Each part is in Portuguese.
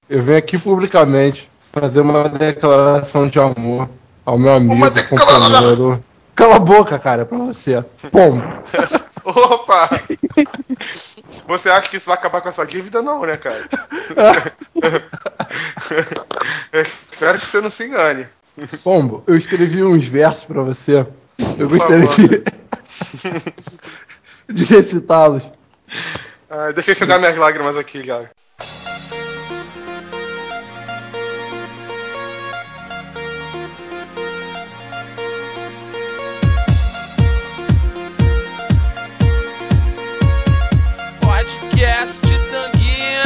Eu venho aqui publicamente fazer uma declaração de amor ao meu amigo, companheiro. Cala a boca, cara, pra você. Pombo. Opa! Você acha que isso vai acabar com essa dívida? Não, né, cara? Espero que você não se engane. Pombo, eu escrevi uns versos pra você. Eu Por gostaria favor. de recitá-los. Deixa eu enxugar minhas lágrimas aqui, já. Podcast de Tanguinha!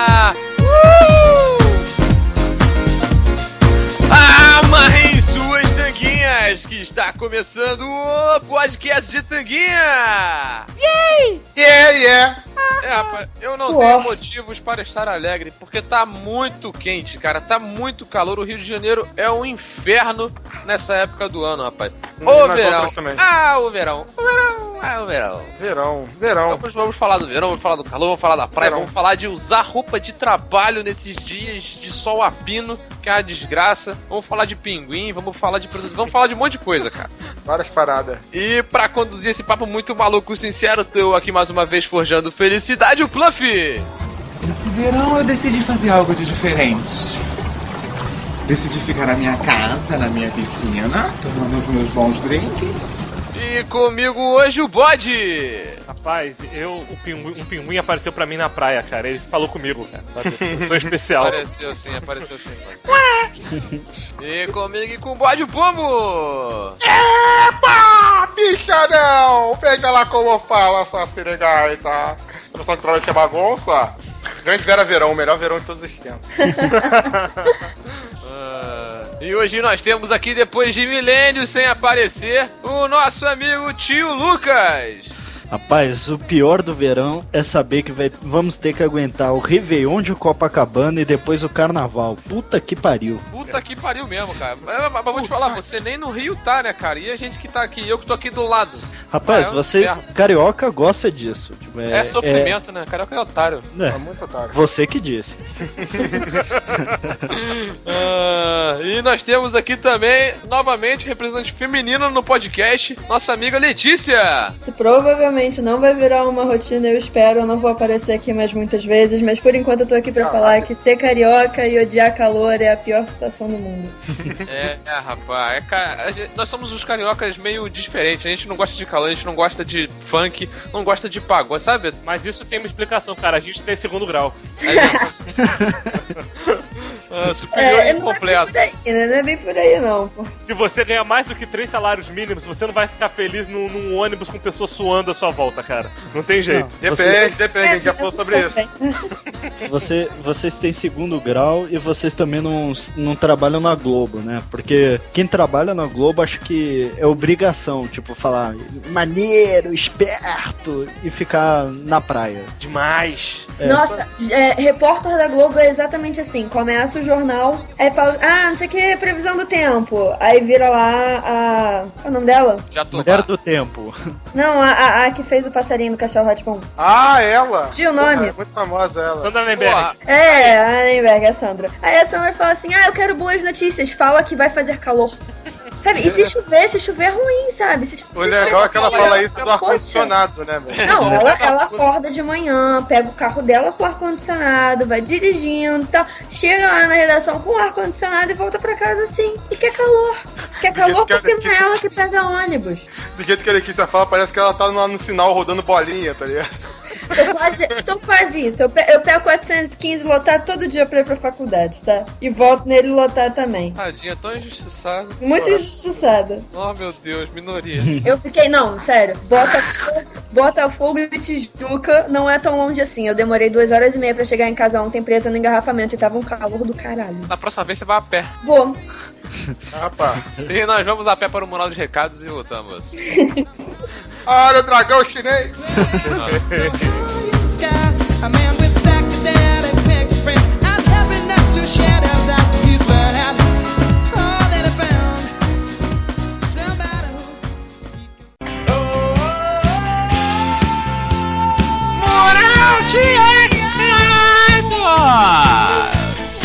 Amarrem suas tanguinhas, que está começando o Podcast de Tanguinha! Yay! Yeah! Rapaz, eu não tenho motivos para estar alegre, porque tá muito quente, cara, tá muito calor. O Rio de Janeiro é um inferno nessa época do ano, rapaz. O verão. O verão. Verão. Vamos falar do verão, vamos falar do calor, vamos falar da praia, vamos falar de usar roupa de trabalho nesses dias de sol a pino, que é uma desgraça. Vamos falar de pinguim, vamos falar de um monte de coisa, cara. Várias paradas. E pra conduzir esse papo muito maluco e sincero, tô eu aqui mais uma vez forjando felicidade, o Fluff! Esse verão eu decidi fazer algo de diferente. Decidi ficar na minha casa, na minha piscina, tomando os meus bons drinks. E comigo hoje o Bode! Rapaz, um pinguim apareceu pra mim na praia, cara. Ele falou comigo, cara. Eu sou especial. Apareceu sim. E comigo e com o Bode o Pombo! Epa! Bicharão! Veja lá como fala essa sirigaita. Noção que travesti é bagunça? Grande Vera Verão, o melhor verão de todos os tempos. E hoje nós temos aqui, depois de milênios sem aparecer, o nosso amigo tio Lucas. Rapaz, o pior do verão é saber que vamos ter que aguentar o Réveillon de Copacabana e depois o Carnaval. Puta que pariu. Puta que pariu mesmo, cara. Mas vou te falar, você nem no Rio tá, né, cara? E a gente que tá aqui, eu que tô aqui do lado. Rapaz, vocês, carioca, gosta disso. Tipo, é sofrimento, né? Carioca é otário. É muito otário. Você que disse. E nós temos aqui também, novamente, representante feminino no podcast, nossa amiga Letícia. Se provavelmente não vai virar uma rotina, eu espero. Eu não vou aparecer aqui mais muitas vezes, mas por enquanto eu tô aqui pra falar que ser carioca e odiar calor é a pior situação do mundo. Rapaz. Nós somos os cariocas meio diferentes. A gente não gosta de calor, a gente não gosta de funk, não gosta de pagode, sabe? Mas isso tem uma explicação, cara. A gente tem segundo grau. Superior incompleto. Não é bem por aí, não. Se você ganhar mais do que 3 salários mínimos, você não vai ficar feliz num ônibus com pessoas suando à sua volta, cara. Não tem jeito. Depende, a gente já falou sobre isso. Vocês têm segundo grau e vocês também não trabalham na Globo, né? Porque quem trabalha na Globo acho que é obrigação, tipo, falar maneiro, esperto e ficar na praia. Demais. Nossa, repórter da Globo é exatamente assim. Começa o jornal, aí fala, não sei o que, previsão do tempo. Aí vira lá qual é o nome dela? Mulher do Tempo. Não, a que fez o passarinho do Castelo Rá-Tim-Bum. Ela! Tinha o nome? É muito famosa ela. Sandra Nemberg. A Nemberg, é a Sandra. Aí a Sandra fala assim, eu quero boas notícias, fala que vai fazer calor. Sabe, e se chover é ruim, sabe? O legal é que ela fala isso do ar-condicionado, né, velho? Não, ela acorda de manhã, pega o carro dela com ar-condicionado, vai dirigindo e tal, chega lá na redação com o ar-condicionado e volta pra casa assim. E quer calor. Quer calor porque não é ela que pega ônibus. Do jeito que a Letícia fala, parece que ela tá lá no sinal rodando bolinha, tá ligado? Tô quase isso. Eu pego 415 lotado todo dia pra ir pra faculdade, tá? E volto nele lotado também. Tadinha, tão injustiçada. Muito injustiçada. Oh, meu Deus, minoria. Eu fiquei, não, sério. Botafogo e Tijuca não é tão longe assim. Eu demorei 2h30 pra chegar em casa ontem preso no engarrafamento e tava um calor do caralho. Na próxima vez você vai a pé. Vou. Rapaz. E nós vamos a pé para o Mural dos Recados e voltamos. Olha o dragão chinês! Mural de Recados!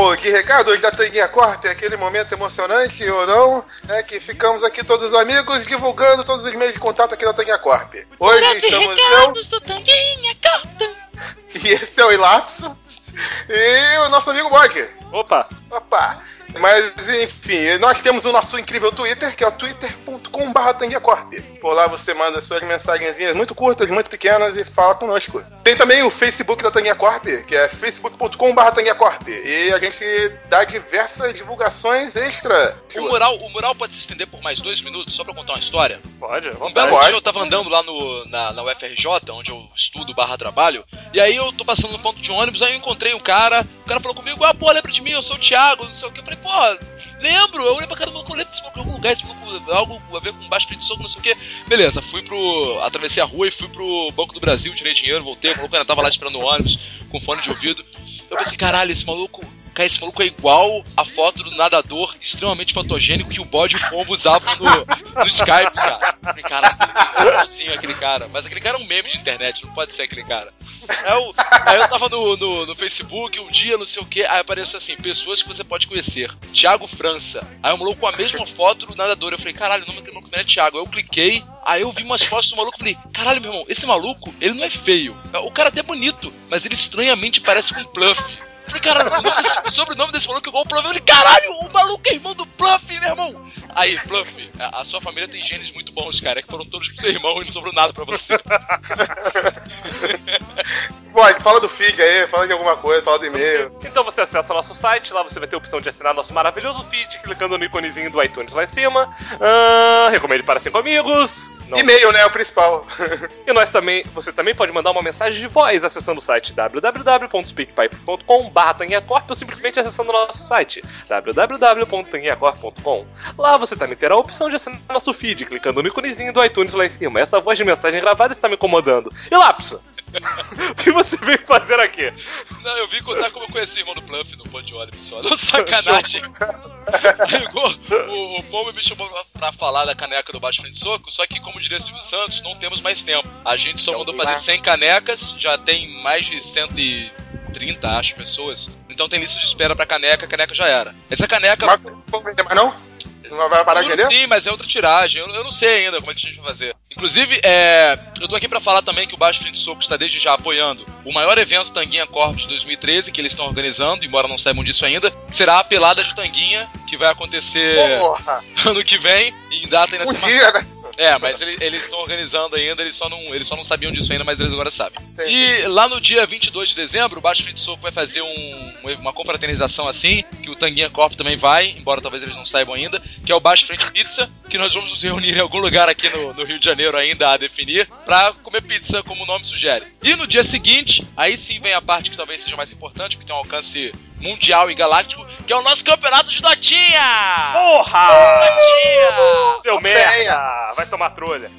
momento de recados da Tanguinha Corp, aquele momento emocionante ou não, né, que ficamos aqui todos os amigos divulgando todos os meios de contato aqui da Tanguinha Corp. Hoje estamos recados do Tanguinha Corp. E esse é o Ilapso. E o nosso amigo Bode. Opa! Mas, enfim, nós temos o nosso incrível Twitter, que é o twitter.com/tanguiacorp. Por lá você manda suas mensagenzinhas muito curtas, muito pequenas e fala conosco. Tem também o Facebook da Tanguia Corp, que é facebook.com/tanguiacorp. E a gente dá diversas divulgações extra. O mural pode se estender por mais 2 minutos, só pra contar uma história? Pode. Um belo dia eu tava andando lá na UFRJ, onde eu estudo /trabalho, e aí eu tô passando no ponto de ônibus, aí eu encontrei o cara falou comigo, lembra de mim, eu sou o Thiago, não sei o que. Eu falei, lembro, eu olhei pra cara do maluco, lembro desse maluco em algum lugar, esse maluco, algo a ver com baixo de soco, não sei o que. Beleza, atravessei a rua e fui pro Banco do Brasil, tirei dinheiro, voltei, o maluco ainda tava lá esperando o ônibus, com fone de ouvido. Eu pensei, caralho, esse maluco é igual a foto do nadador extremamente fotogênico que o Bode e o Pombo usavam no Skype, cara. Falei, caralho, é igualzinho aquele cara. Mas aquele cara é um meme de internet, não pode ser aquele cara. Aí eu tava no Facebook um dia, não sei o que, aí apareceu assim, pessoas que você pode conhecer. Thiago França. Aí o maluco com a mesma foto do nadador. Eu falei, caralho, o nome daquele maluco não é Thiago. Aí eu cliquei, aí eu vi umas fotos do maluco e falei, caralho, meu irmão, esse maluco, ele não é feio. O cara até é bonito, mas ele estranhamente parece com o Pluff. Eu falei, caralho, o sobrenome desse maluco é igual o Pluff. Eu falei, caralho, o maluco é irmão do Pluff, meu irmão. Aí, Pluff, a sua família tem genes muito bons, cara. É que foram todos pro seu irmão e não sobrou nada pra você. Pode, fala do feed aí, fala de alguma coisa, fala do e-mail. Então você acessa o nosso site, lá você vai ter a opção de assinar nosso maravilhoso feed, clicando no iconezinho do iTunes lá em cima. Recomende para 5 amigos. Não. E-mail, né? É o principal. E você também pode mandar uma mensagem de voz acessando o site www.speakpipe.com/tanguiacorp ou simplesmente acessando o nosso site www.tanguiacorp.com. Lá você também terá a opção de assinar nosso feed, clicando no iconezinho do iTunes lá em cima. Essa voz de mensagem gravada está me incomodando. E Lapso, o que você veio fazer aqui? Não, eu vim contar como eu conheci o irmão do Pluff no ponto de ônibus só. Não, sacanagem. Aí, o Pombo me chamou pra falar da caneca do Baixo Frente Soco, só que como diria Silvio Santos, não temos mais tempo. A gente só mandou fazer 100 canecas, já tem mais de 130, acho, pessoas. Então tem lista de espera pra caneca, a caneca já era. Essa caneca... Mas não vou vender mais não? Não vai parar de vender? Sim, mas é outra tiragem. Eu não sei ainda como é que a gente vai fazer. Inclusive, eu tô aqui pra falar também que o Baixo Frente Soco está desde já apoiando o maior evento Tanguinha Corp de 2013, que eles estão organizando, embora não saibam disso ainda, que será a Pelada de Tanguinha, que vai acontecer ano que vem, em data ainda né? Mas eles estão organizando ainda, eles só não sabiam disso ainda, mas eles agora sabem. Entendi. E lá no dia 22 de dezembro, o Baixo Frente Soco vai fazer uma confraternização assim, que o Tanguinha Corp também vai, embora talvez eles não saibam ainda, que é o Baixo Frente Pizza, que nós vamos nos reunir em algum lugar aqui no Rio de Janeiro ainda a definir, pra comer pizza, como o nome sugere. E no dia seguinte, aí sim vem a parte que talvez seja mais importante, porque tem um alcance mundial e galáctico, que é o nosso campeonato de Dotinha! Porra! Dotinha! Seu merda! Vai tomar trolha.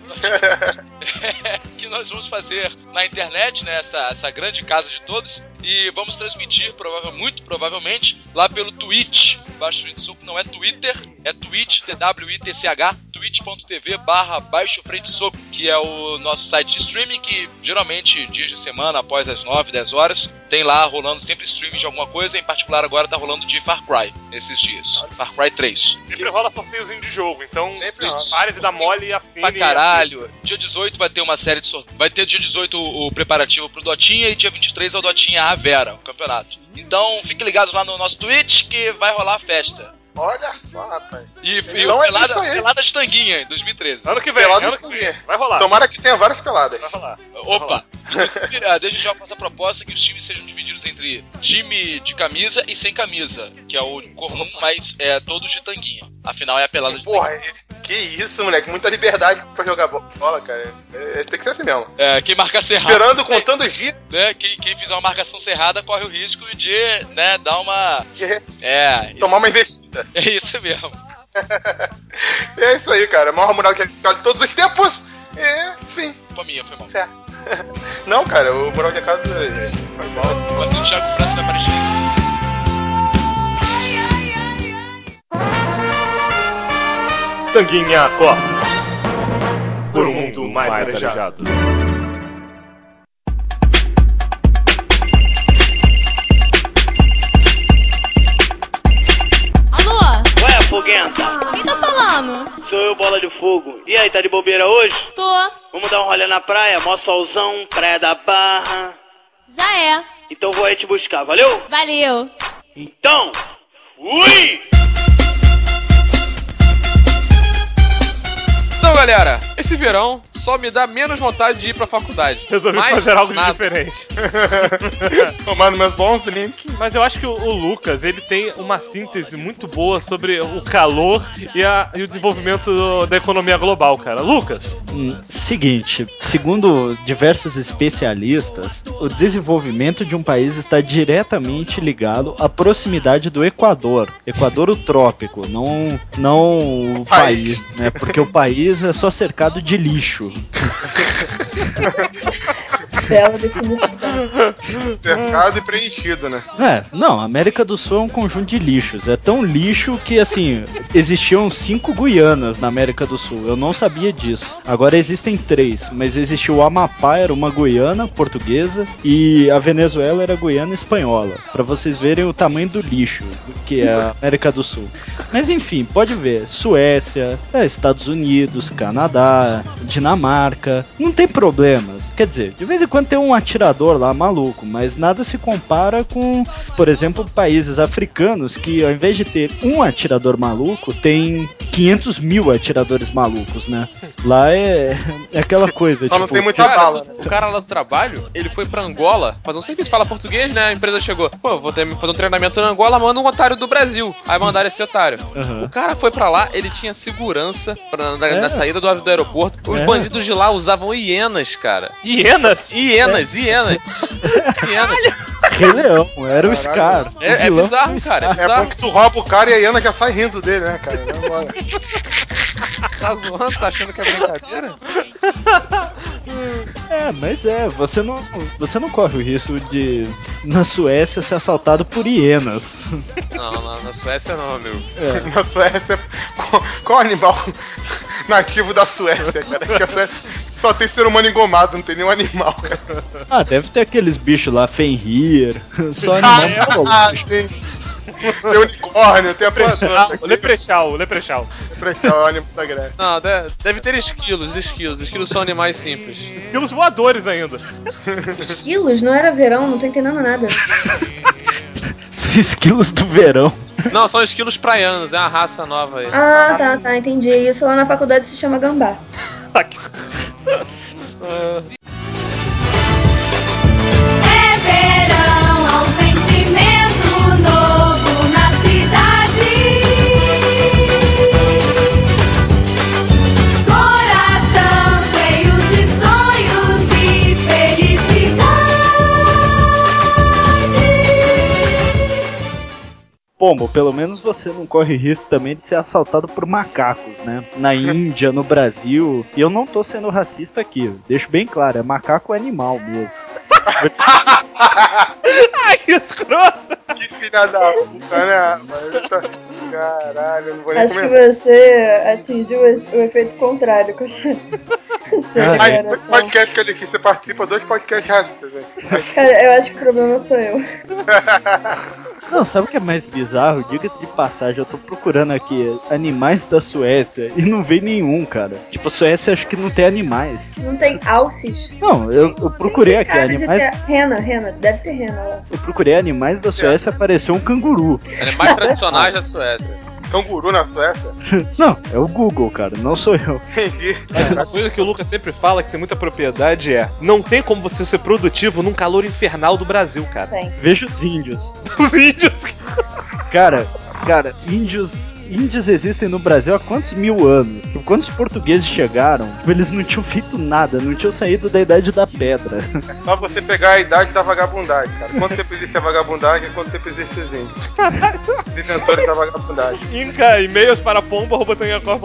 Que nós vamos fazer na internet, né? Essa grande casa de todos. E vamos transmitir, muito provavelmente, lá pelo Twitch. Baixo Frente Soco não é Twitter, é Twitch, TWITCH, twitch.tv/Baixo Frente Soco, que é o nosso site de streaming, que geralmente, dias de semana, após as 9, 10 horas, tem lá rolando sempre streaming de alguma coisa. Em particular agora tá rolando de Far Cry, nesses dias. Far Cry 3. Sempre rola sorteiozinho de jogo, então pare de dar mole e afine. Pra caralho. Dia 18 vai ter uma série de sorteios. Vai ter dia 18 o preparativo pro Dotinha e dia 23 é o Dotinha A Vera, o campeonato. Então fiquem ligados lá no nosso Twitch que vai rolar a festa. Olha só, rapaz. E então pelada de Tanguinha em 2013. Ano que vem, pelada de Tanguinha. Vai rolar. Tomara que tenha várias peladas. Vai rolar. Opa! Desde já eu faço a proposta que os times sejam divididos entre time de camisa e sem camisa, que é o comum, mas todos de Tanguinha. Afinal é a pelada de Tanguinha. Que isso, moleque. Muita liberdade pra jogar bola, cara. Tem que ser assim mesmo. Quem marcar cerrado... Esperando, contando os dias. Né, quem fizer uma marcação cerrada corre o risco de, né, dar uma... Tomar uma investida. É isso mesmo. É isso aí, cara. Maior mural de todos os tempos. Enfim. Culpa minha, foi mal. Não, cara. O mural de casa... Mas o Thiago França vai aparecer. Tanguinha Corp. Por um mundo mais arejado. Botafogo. E aí, tá de bobeira hoje? Tô. Vamos dar um rolê na praia? Mó solzão, Praia da Barra. Já é. Então vou aí te buscar, valeu? Valeu. Então, fui! Então, galera, esse verão só me dá menos vontade de ir pra faculdade. Resolvi fazer algo de diferente. Tomando meus bons drinks. Mas eu acho que o Lucas, ele tem uma síntese muito boa sobre o calor e o desenvolvimento da economia global, cara. Lucas? Seguinte, segundo diversos especialistas, o desenvolvimento de um país está diretamente ligado à proximidade do Equador. Equador, o trópico, não o país, né? Porque o país é só cercado de lixo. Bela definição. Cercado e preenchido, né? Não, a América do Sul é um conjunto de lixos. É tão lixo que, assim, existiam 5 Guianas na América do Sul. Eu não sabia disso. Agora existem 3, mas existiu o Amapá, era uma Guiana portuguesa, e a Venezuela era Guiana espanhola. Pra vocês verem o tamanho do lixo que é a América do Sul. Mas enfim, pode ver. Suécia, Estados Unidos, Canadá, Dinamarca. Não tem problemas. Quer dizer, de vez em quando tem um atirador lá maluco, mas nada se compara com, por exemplo, países africanos que ao invés de ter um atirador maluco, tem 500 mil atiradores malucos, né? Lá é aquela coisa, só tipo, não tem muita bala, né? O cara lá do trabalho, ele foi pra Angola, mas não sei se fala português, né? A empresa chegou, vou fazer um treinamento na Angola, manda um otário do Brasil. Aí mandaram esse otário. Uhum. O cara foi pra lá, ele tinha segurança na saída do aeroporto. Os bandidos de lá usavam hienas, cara. Hienas? Hienas. Rei Leão, era o Scar. É bizarro, cara. É bizarro. É bom que tu rouba o cara e a hiena já sai rindo dele, né, cara? Tá zoando? Tá achando que é brincadeira? Mas você não corre o risco de, na Suécia, ser assaltado por hienas. Não, na Suécia não, amigo. Na Suécia, qual animal nativo da Suécia, cara? Acho que a Suécia só tem ser humano engomado, não tem nenhum animal, cara. Deve ter aqueles bichos lá, Fenrir, só animal. Tem unicórnio, tem a o Leprechaun. Leprechaun é o animal da Grécia. Não, deve ter esquilos. Esquilos são animais simples. Esquilos voadores ainda. Esquilos? Não era verão, não tô entendendo nada. Esquilos do verão. Não, são esquilos praianos, é uma raça nova aí. Tá, entendi. Isso lá na faculdade se chama gambá. É verão, há um sentimento novo na cidade. Coração cheio de sonhos e felicidade. Pombo, pelo menos você não corre risco também de ser assaltado por macacos, né? Na Índia, no Brasil. E eu não tô sendo racista aqui, deixo bem claro, macaco é animal mesmo. Ai, que escroto! Que filha da puta, né? Caralho, eu não vou nem Acho comentar. que você atingiu o efeito contrário com essa Aí, dois podcasts que eu disse, você participa, 2 podcasts racistas, velho. Cara, eu acho que o problema sou eu. Não, sabe o que é mais bizarro? Diga-se de passagem, eu tô procurando aqui animais da Suécia e não veio nenhum, cara. Tipo, a Suécia acho que não tem animais. Não tem alces? Não, eu procurei aqui animais. Rena, deve ter rena lá. Eu procurei animais da Suécia, apareceu um canguru. Animais tradicionais da Suécia. Canguru na Suécia? Não, é o Google, cara, não sou eu. Entendi. A coisa que o Lucas sempre fala, que tem muita propriedade, não tem como você ser produtivo num calor infernal do Brasil, cara. Tem. Veja os índios. Os índios! Cara, índios existem no Brasil há quantos mil anos? Quando os portugueses chegaram, eles não tinham feito nada, não tinham saído da Idade da Pedra. É só você pegar a idade da vagabundagem, cara. Quanto tempo existe a vagabundagem e quanto tempo existe os índios? Os inventores da vagabundagem. Inca, e-mails para pomba@tangacorp.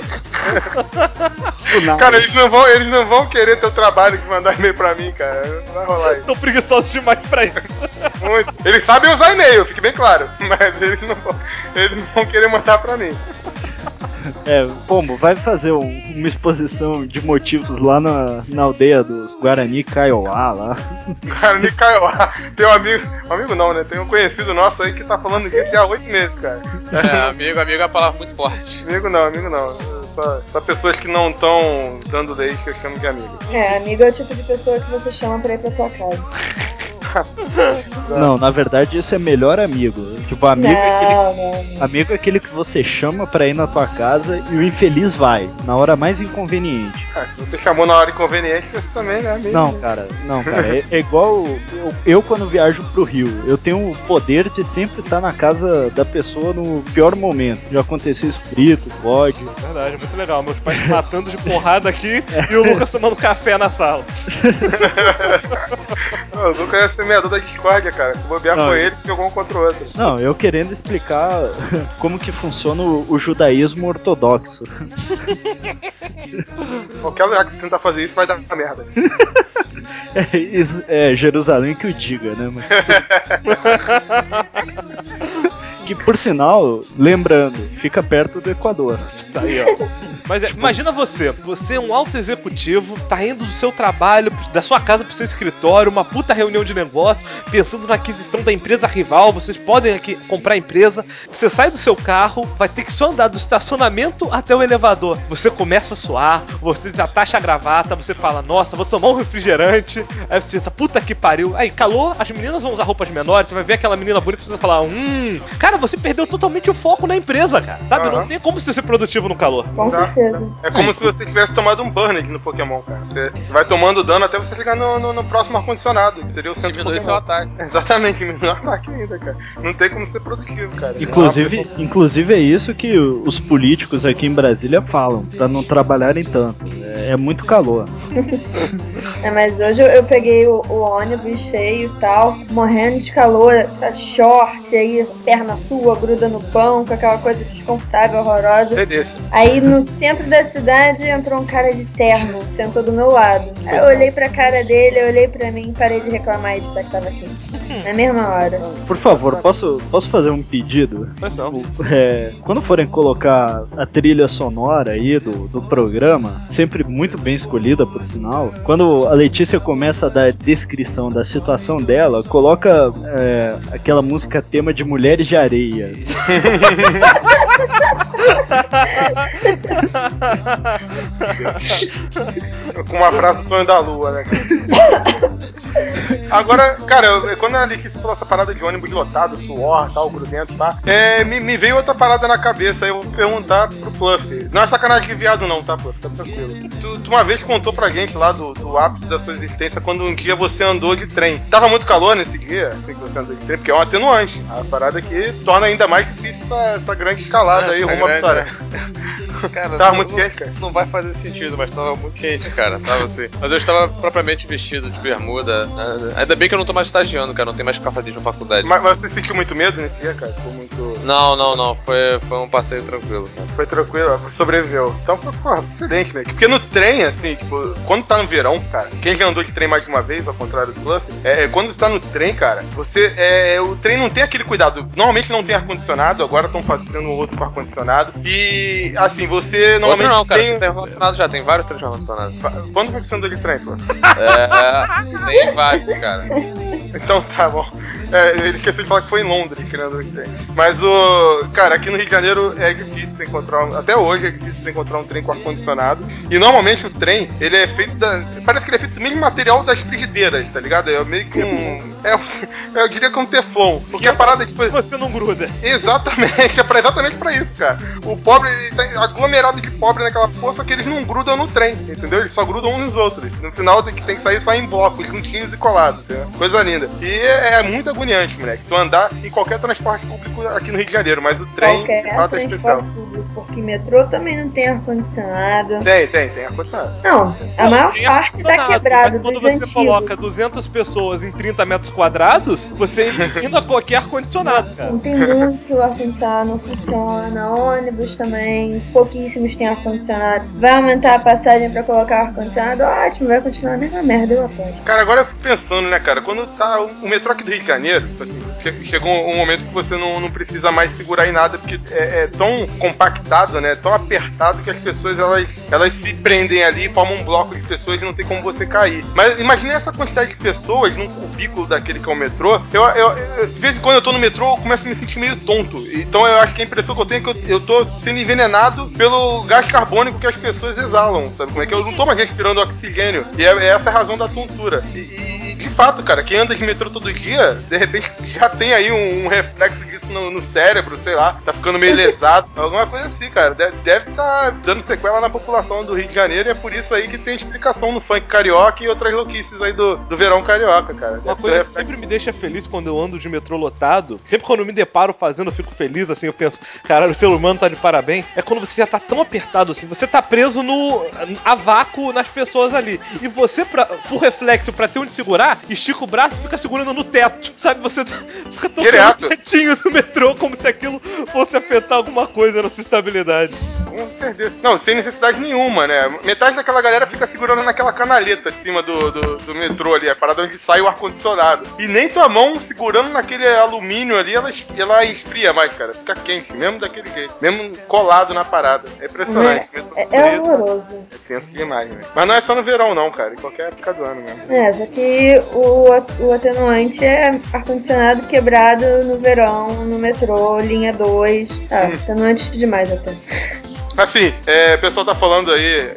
Cara, eles não vão querer teu trabalho de mandar e-mail pra mim, cara. Não vai rolar isso. Tô preguiçoso demais pra isso. Muito. Eles sabem usar e-mail, fique bem claro. Mas eles não vão querer mandar pra mim. Pombo, vai fazer uma exposição de motivos lá na aldeia dos Guarani Kaiowá lá. Guarani Kaiowá. Tem um amigo não, né? Tem um conhecido nosso aí que tá falando disso há 8 meses, cara. Amigo é uma palavra muito forte. Amigo não. só pessoas que não estão dando leite que eu chamo de amigo. Amigo é o tipo de pessoa que você chama pra ir pra tua casa. Não, na verdade isso é melhor amigo. Tipo, amigo amigo é aquele que você chama pra ir na tua casa e o infeliz vai, na hora mais inconveniente. Se você chamou na hora inconveniente, você também, né, amigo? Não, cara, é igual eu quando viajo pro Rio, eu tenho o poder de sempre estar na casa da pessoa no pior momento. Já aconteceu isso frito, pode. Verdade, muito legal. Meus pais matando de porrada aqui e o Lucas tomando café na sala. O Lucas é semeador da discórdia, cara. O bobear foi ele que jogou um contra o outro. Não, eu querendo explicar como que funciona o judaísmo ortodoxo. Qualquer lugar que tentar fazer isso vai dar merda. É Jerusalém que o diga, né? Mas... que, por sinal, lembrando, fica perto do Equador. Tá aí, ó. Mas imagina você é um alto executivo, tá indo do seu trabalho, da sua casa pro seu escritório, uma puta reunião de negócio, pensando na aquisição da empresa rival, vocês podem aqui comprar a empresa, você sai do seu carro, vai ter que só andar do estacionamento até o elevador. Você começa a suar, você já taxa a gravata, você fala, nossa, vou tomar um refrigerante, aí você pensa, puta que pariu, aí calor, as meninas vão usar roupas menores, você vai ver aquela menina bonita e você vai falar, cara, você perdeu totalmente o foco na empresa, cara, sabe? Não tem como você ser produtivo no calor. Com certeza. É como se você tivesse tomado um Burned no Pokémon, cara. Você vai tomando dano até você chegar no próximo ar-condicionado, que seria o centro do Pokémon. Diminui seu ataque. Exatamente, diminui o ataque ainda, cara. Não tem como ser produtivo, cara. Inclusive é isso que os políticos aqui em Brasília falam, pra não trabalharem tanto. É muito calor. Mas hoje eu peguei o ônibus cheio e tal, morrendo de calor, tá short, aí perna sua, gruda no pão, com aquela coisa desconfortável, horrorosa. Aí no centro da cidade entrou um cara de terno, sentou do meu lado. Aí eu olhei pra cara dele, eu olhei pra mim e parei de reclamar e disse que tava quente. Na mesma hora. Por favor, posso fazer um pedido? Quando forem colocar a trilha sonora aí do programa, sempre muito bem escolhida, por sinal, quando a Letícia começa a dar a descrição da situação dela, coloca aquela música tema de Mulheres de Areia. Com uma frase do Tonho da Lua, né, cara? Agora, cara, quando a Letícia falou essa parada de ônibus lotado, suor, tal, grudento, tá? Me veio outra parada na cabeça, aí eu vou perguntar pro Pluff. Não é sacanagem de viado não, tá, Pluff? Tá tranquilo. Tu uma vez contou pra gente lá do ápice da sua existência quando um dia você andou de trem. Tava muito calor nesse dia, assim que você andou de trem, porque é um atenuante. A parada que torna ainda mais difícil essa grande escalada aí, rumo à vitória. Cara, tava muito quente, cara. Não vai fazer sentido, mas tava muito quente, cara. Tava assim. Mas eu estava propriamente vestido de bermuda. Ainda bem que eu não tô mais estagiando, cara. Não tem mais calçadinho na faculdade. Mas você sentiu muito medo nesse dia, cara? Ficou muito... Não. Foi um passeio tranquilo, cara. Foi tranquilo, sobreviveu. Então foi, excelente, né? Porque no trem, assim, tipo, quando tá no verão, cara, quem já andou de trem mais de uma vez, ao contrário do Pluff, quando você tá no trem, cara, o trem não tem aquele cuidado. Normalmente não tem ar-condicionado, agora estão fazendo outro com ar-condicionado. E, assim, você normalmente não, cara, tem ar-condicionado já, tem vários trens ar-condicionados. Quando foi que você andou de trem, pô? Tem vários, cara. Então tá bom. Ele esqueceu de falar que foi em Londres que ele andou de trem. Mas cara, aqui no Rio de Janeiro é difícil você encontrar, até hoje é difícil você encontrar um trem com ar-condicionado. E normalmente o trem, ele é feito parece que ele é feito do mesmo material das frigideiras, tá ligado? É meio que eu diria que um teflon. Porque a parada é tipo... Você não gruda. Exatamente, exatamente pra isso, cara. O pobre, tá aglomerado de pobre naquela porra, só que eles não grudam no trem, entendeu? Eles só grudam uns nos outros. No final tem que sair só em blocos, juntinhos e colados, entendeu? Coisa linda. E é muito agoniante, moleque. Tu andar em qualquer transporte público aqui no Rio de Janeiro, mas o trem, de fato, é especial. Público, porque metrô também não tem ar-condicionado. Tem ar-condicionado. Não, a maior parte tá quebrado dos antigos. Quando você coloca 200 pessoas em 30 metros quadrados, você elimina qualquer ar-condicionado, cara. Não tem muito ar-condicionado, não funciona. Ônibus também, pouquíssimos têm ar-condicionado. Vai aumentar a passagem pra colocar ar-condicionado? Ótimo, vai continuar a mesma merda, eu apoio. Cara, agora eu fico pensando, né, cara, quando tá o metrô aqui do Rio de Janeiro, Janeiro, assim, chegou um momento que você não precisa mais segurar em nada, porque é tão compactado, né, tão apertado que as pessoas, elas se prendem ali, formam um bloco de pessoas e não tem como você cair. Mas imagine essa quantidade de pessoas num cubículo daquele que é o metrô. De vez em quando eu tô no metrô, eu começo a me sentir meio tonto. Então eu acho que a impressão que eu tenho é que eu tô sendo envenenado pelo gás carbônico que as pessoas exalam, sabe como é que eu não tô mais respirando oxigênio. E essa a razão da tontura. E de fato, cara, quem anda de metrô todo dia, de repente já tem aí um reflexo disso no cérebro, sei lá, tá ficando meio lesado, alguma coisa assim, cara. Deve tá dando sequela na população do Rio de Janeiro, e é por isso aí que tem explicação no funk carioca e outras louquices aí do verão carioca, cara. Uma coisa que sempre me deixa feliz quando eu ando de metrô lotado, sempre quando eu me deparo fazendo, eu fico feliz, assim, eu penso, caralho, o ser humano tá de parabéns, é quando você já tá tão apertado assim, você tá preso a vácuo nas pessoas ali, e você, por reflexo, pra ter onde segurar, estica o braço e fica segurando no teto, sabe? Você fica tocando o tetinho do metrô como se aquilo fosse afetar alguma coisa na sua estabilidade. Com certeza. Não, sem necessidade nenhuma, né? Metade daquela galera fica segurando naquela canaleta de cima do metrô ali, a parada onde sai o ar-condicionado. E nem tua mão segurando naquele alumínio ali, ela esfria mais, cara. Fica quente, mesmo daquele jeito. Mesmo colado na parada. É impressionante. É horroroso. É tenso demais, né? Mas não é só no verão, não, cara. Em qualquer época do ano mesmo. Só que o atenuante é ar-condicionado quebrado no verão, no metrô, linha 2. Atenuante demais até. Assim, o pessoal tá falando aí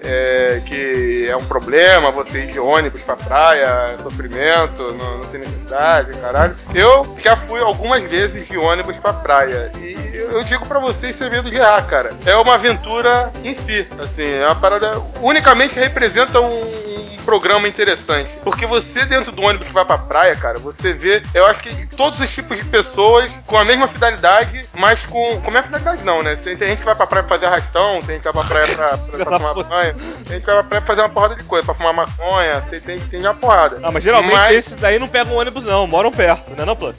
que é um problema você ir de ônibus pra praia, sofrimento, não tem necessidade, caralho. Eu já fui algumas vezes de ônibus pra praia e eu digo pra vocês sem medo de errar, cara. É uma aventura em si, assim, é uma parada unicamente representa um programa interessante, porque você dentro do ônibus que vai pra praia, cara, você vê, eu acho que de todos os tipos de pessoas com a mesma finalidade, mas com a mesma finalidade não, né? Tem gente que vai pra praia pra fazer arrastão, tem gente que vai pra praia pra tomar banho, tem gente que vai pra praia pra fazer uma porrada de coisa, pra fumar maconha, tem uma porrada. Não, mas geralmente esses daí não pegam ônibus não, moram perto, né não, Plano?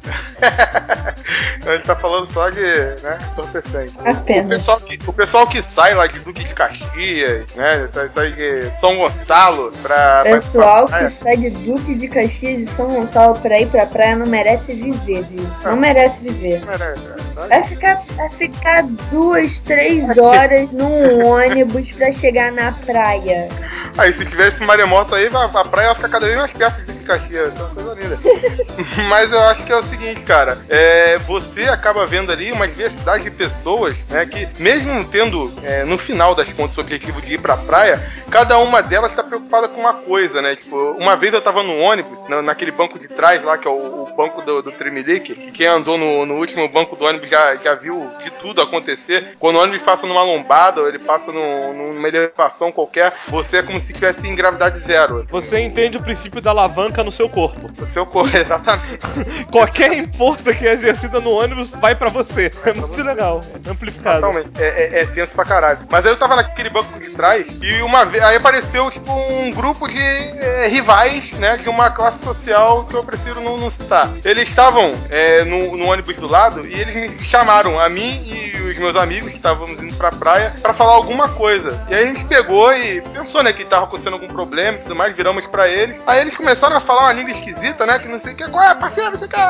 Ele tá falando só de, né, entorpecente. Apenas. O pessoal que sai lá de Duque de Caxias, né, sai de São Gonçalo pessoal que sai de Duque de Caxias e São Gonçalo pra ir pra praia não merece viver, viu? Não merece viver. Vai ficar 2, 3 horas num ônibus pra chegar na praia. Aí se tivesse maremoto aí, a praia vai ficar cada vez mais perto de Duque de Caxias. Isso é uma coisa linda. Mas eu acho que é o seguinte, cara. Você acaba vendo ali uma diversidade de pessoas, né, que mesmo tendo, no final das contas, o objetivo de ir pra praia, cada uma delas está preocupada com uma coisa, né? Tipo, uma vez eu tava no ônibus, naquele banco de trás lá, que é o banco do Tremelique, que quem andou no último banco do ônibus já viu de tudo acontecer. Quando o ônibus passa numa lombada, ou ele passa numa elevação qualquer, você é como se estivesse em gravidade zero. Assim. Você entende o princípio da alavanca no seu corpo. No seu corpo, exatamente. Qualquer força que é exercida no ônibus vai pra você. É muito legal. É amplificado. Totalmente. É tenso pra caralho. Mas aí eu tava naquele banco de trás e uma vez aí apareceu, tipo, um grupo de rivais, né, de uma classe social que eu prefiro não citar. Eles estavam no ônibus do lado e eles me chamaram, a mim e os meus amigos que estávamos indo pra praia, pra falar alguma coisa. E aí a gente pegou e pensou, né, que tava acontecendo algum problema e tudo mais, viramos pra eles. Aí eles começaram a falar uma língua esquisita, né, que não sei o que, parceiro, não sei o que,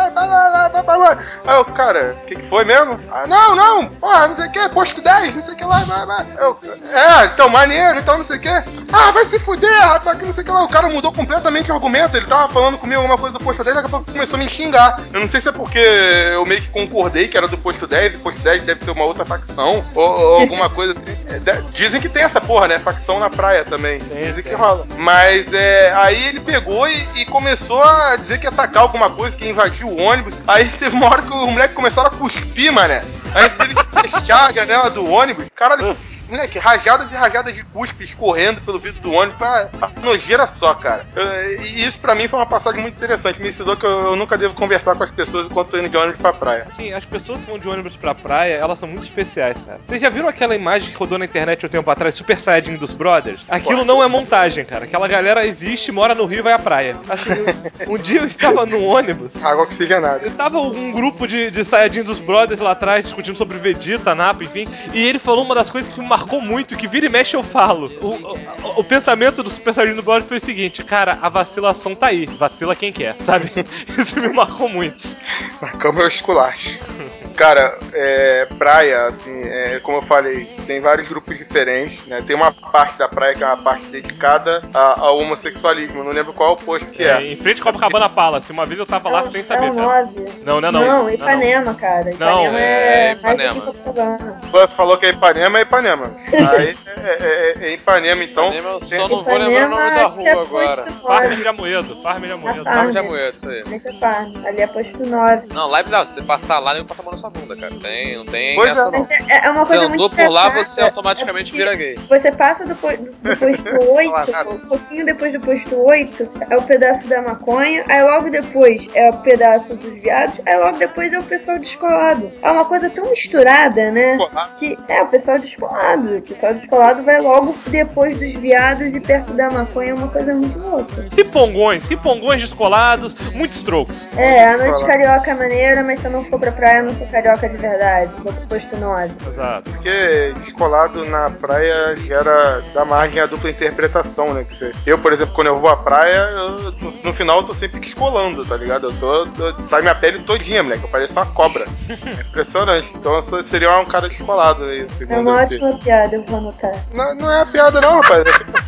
aí eu, cara, o que foi mesmo? Não, porra, não sei o que, posto 10, não sei o que lá, vai. Eu, então, maneiro, então não sei o que. Vai se fuder, rapaz, que não sei o que lá. O cara mudou completamente o argumento, ele tava falando comigo alguma coisa do posto 10, daqui a pouco começou a me xingar. Eu não sei se é porque eu meio que concordei que era do posto 10, e o posto 10 deve ser uma outra facção, ou alguma coisa. Dizem que tem essa porra, né, facção na praia também. Dizem que rola. Mas aí ele pegou e começou a dizer que ia atacar alguma coisa, que ia invadir o ônibus. Aí teve uma hora que os moleques começaram a cuspir, mané. Aí teve que fechar a janela do ônibus. Caralho, moleque, rajadas e rajadas de cuspe escorrendo pelo vidro do ônibus. Uma nojeira só, cara. E isso pra mim foi uma passagem muito interessante. Me ensinou que eu nunca devo conversar com as pessoas enquanto tô indo de ônibus pra praia. Sim, as pessoas que vão de ônibus pra praia, elas são muito especiais, cara. Vocês já viram aquela imagem que rodou na internet um tempo atrás, Super Saiyajin dos Brothers? Aquilo não é montagem, cara. Aquela galera existe, mora no Rio e vai à praia. Assim, um dia eu estava num ônibus... Água oxigenada. Tava um grupo de Saiyajin dos Brothers lá atrás, discutindo sobre Vegeta, Nappa, enfim. E ele falou uma das coisas que me marcou muito, que vira e mexe eu falo. O pensamento do Super Saiyajin do Brothers foi o seguinte, cara, a vacilação tá aí. Vacila quem quer, sabe? Isso me marcou muito. Na cama é o esculacho. Cara, praia, assim, como eu falei, tem vários grupos diferentes, né? Tem uma parte da praia que é uma parte dedicada ao homossexualismo. Eu não lembro qual é o posto que é. Em frente com a Copacabana Palace. Uma vez eu tava lá sem saber, o cara. 9. Não. Não, Ipanema, cara. Ipanema é Ipanema. mais do que Copacabana. Falou que é Ipanema, é Ipanema. Aí é Ipanema, então. Ipanema, eu só não vou lembrar o nome da rua agora. Farm Miramoedo. Farm de Amoedo, isso aí. Gente, é Farm. Ali é posto 9. Não, lá se você passar lá, nem bota a mão na sua bunda, cara. Não tem Pois essa, é. não. É uma Você coisa andou muito por lá, pesada, você automaticamente vira gay. Você passa do posto 8, um pouquinho depois do posto 8, é o pedaço da maconha, aí logo depois é o pedaço dos viados, aí logo depois é o pessoal descolado. É uma coisa tão misturada, né? Que é o pessoal descolado. O pessoal descolado vai logo depois dos viados e perto da maconha, é uma coisa muito louca. Ripongões descolados, muitos strokes. A noite carioca é maneira, mas se eu não for pra praia, eu não sou carioca de verdade. Vou pro posto 9. Exato. Porque descolado na praia dá margem à dupla interpretação, né? Eu, por exemplo, quando eu vou à praia, no final eu tô sempre descolando, tá ligado? Sai minha pele todinha, moleque. Eu pareço uma cobra. É impressionante. Então eu seria um cara descolado aí. É uma ótima piada, eu vou anotar. Não é piada não, rapaz.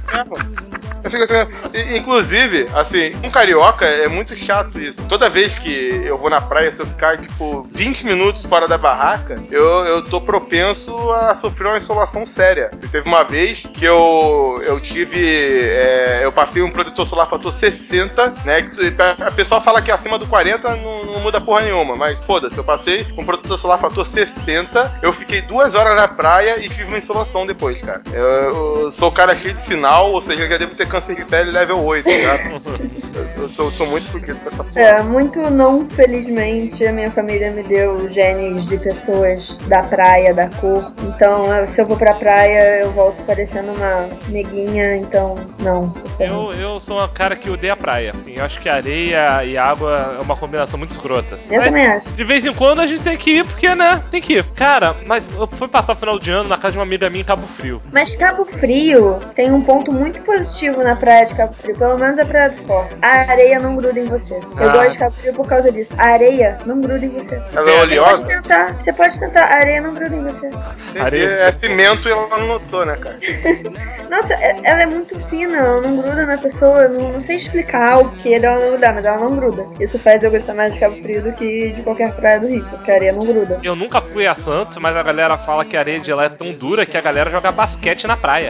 Eu fico assim, inclusive, assim, um carioca é muito chato isso. Toda vez que eu vou na praia, se eu ficar, tipo, 20 minutos fora da barraca, eu tô propenso a sofrer uma insolação séria. Teve uma vez que eu tive... eu passei um protetor solar fator 60, né? A pessoa fala que acima do 40 não muda porra nenhuma, mas foda-se, eu passei um protetor solar fator 60, eu fiquei 2 horas na praia e tive uma insolação depois, cara. Eu sou cara cheio de sinal, ou seja, eu já devo ter câncer de pele level 8, tá? Eu sou muito fodido com essa porra. Muito não felizmente, a minha família me deu genes de pessoas da praia, da cor. Então, se eu vou pra praia, eu volto parecendo uma neguinha, então, não. Eu sou um cara que odeia a praia. Assim, eu acho que areia e água é uma combinação muito escrota. Eu também acho. De vez em quando a gente tem que ir, porque, né, tem que ir. Cara, mas eu fui passar o final de ano na casa de uma amiga minha em Cabo Frio. Mas Cabo Frio tem um ponto muito positivo na praia de Cabo Frio, pelo menos a Praia do Forte. A areia não gruda em você. Eu gosto de Cabo Frio por causa disso. A areia não gruda em você. Ela é oleosa? Você pode tentar, a areia não gruda em você. Areia é cimento e ela não notou, né, cara? Nossa, ela é muito fina, ela não gruda na pessoa. Não sei explicar o que dela não grudar, mas ela não gruda. Isso faz eu gostar mais de Cabo Frio do que de qualquer praia do Rio, porque a areia não gruda. Eu nunca fui a Santos, mas a galera fala que a areia de lá é tão dura que a galera joga basquete na praia.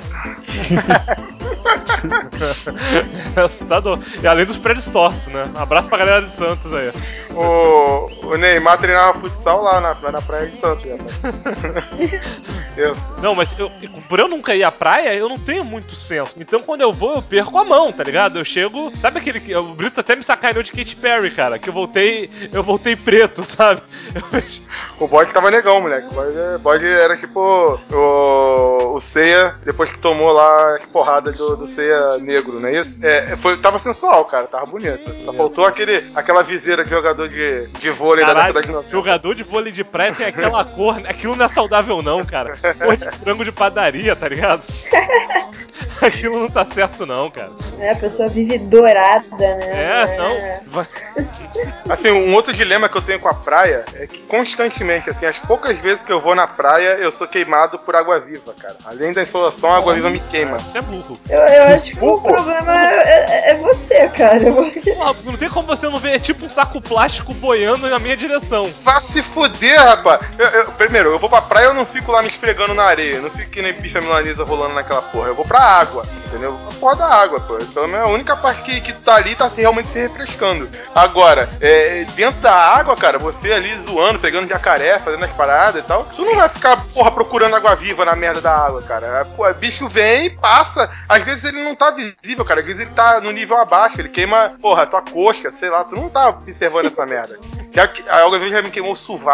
É assustador. E além dos prédios tortos, né? Um abraço pra galera de Santos aí. O Neymar treinava futsal lá na praia de Santos. Isso. Não, mas por eu nunca ir à praia, eu não tenho muito senso. Então quando eu vou, eu perco a mão, tá ligado? Eu chego... Sabe aquele que... O Brito até me sacaneou de Katy Perry, cara. Que eu voltei preto, sabe? O bode tava negão, moleque. O bode era tipo o Seiya, depois que tomou lá as porradas do Seiya negro, não é isso? Tava sensual, cara. Tava bonito. Só faltou aquela viseira de jogador de vôlei. Caralho, da década de 90. Jogador de vôlei de praia tem aquela cor... Aquilo não é saudável não, cara. Cor de frango de padaria, tá ligado? Aquilo não tá certo não, cara. A pessoa vive dourada, né? Não. Assim, um outro dilema que eu tenho com a praia é que constantemente, assim, as poucas vezes que eu vou na praia, eu sou queimado por água viva, cara. Além da insolação, a água viva me queima. Você é burro. Eu acho que o problema é você, cara. Porra, não tem como você não ver, é tipo um saco plástico boiando na minha direção. Vá se fuder, rapaz. Primeiro, eu vou pra praia, eu não fico lá me esfregando na areia. Eu não fico que nem bicha milanesa rolando naquela porra. Eu vou pra água, entendeu? A porra da água, pô. Então a única parte que tá ali tá realmente se refrescando. Agora, dentro da água, cara, você ali zoando, pegando jacaré, fazendo as paradas e tal, tu não vai ficar, porra, procurando água viva na merda da água, cara. O bicho vem e passa. Às vezes ele não tá visível, cara. Às vezes ele tá no nível abaixo. Ele queima, porra, a tua coxa, sei lá. Tu não tá observando essa merda. A água viva já me queimou o sovaco, velho.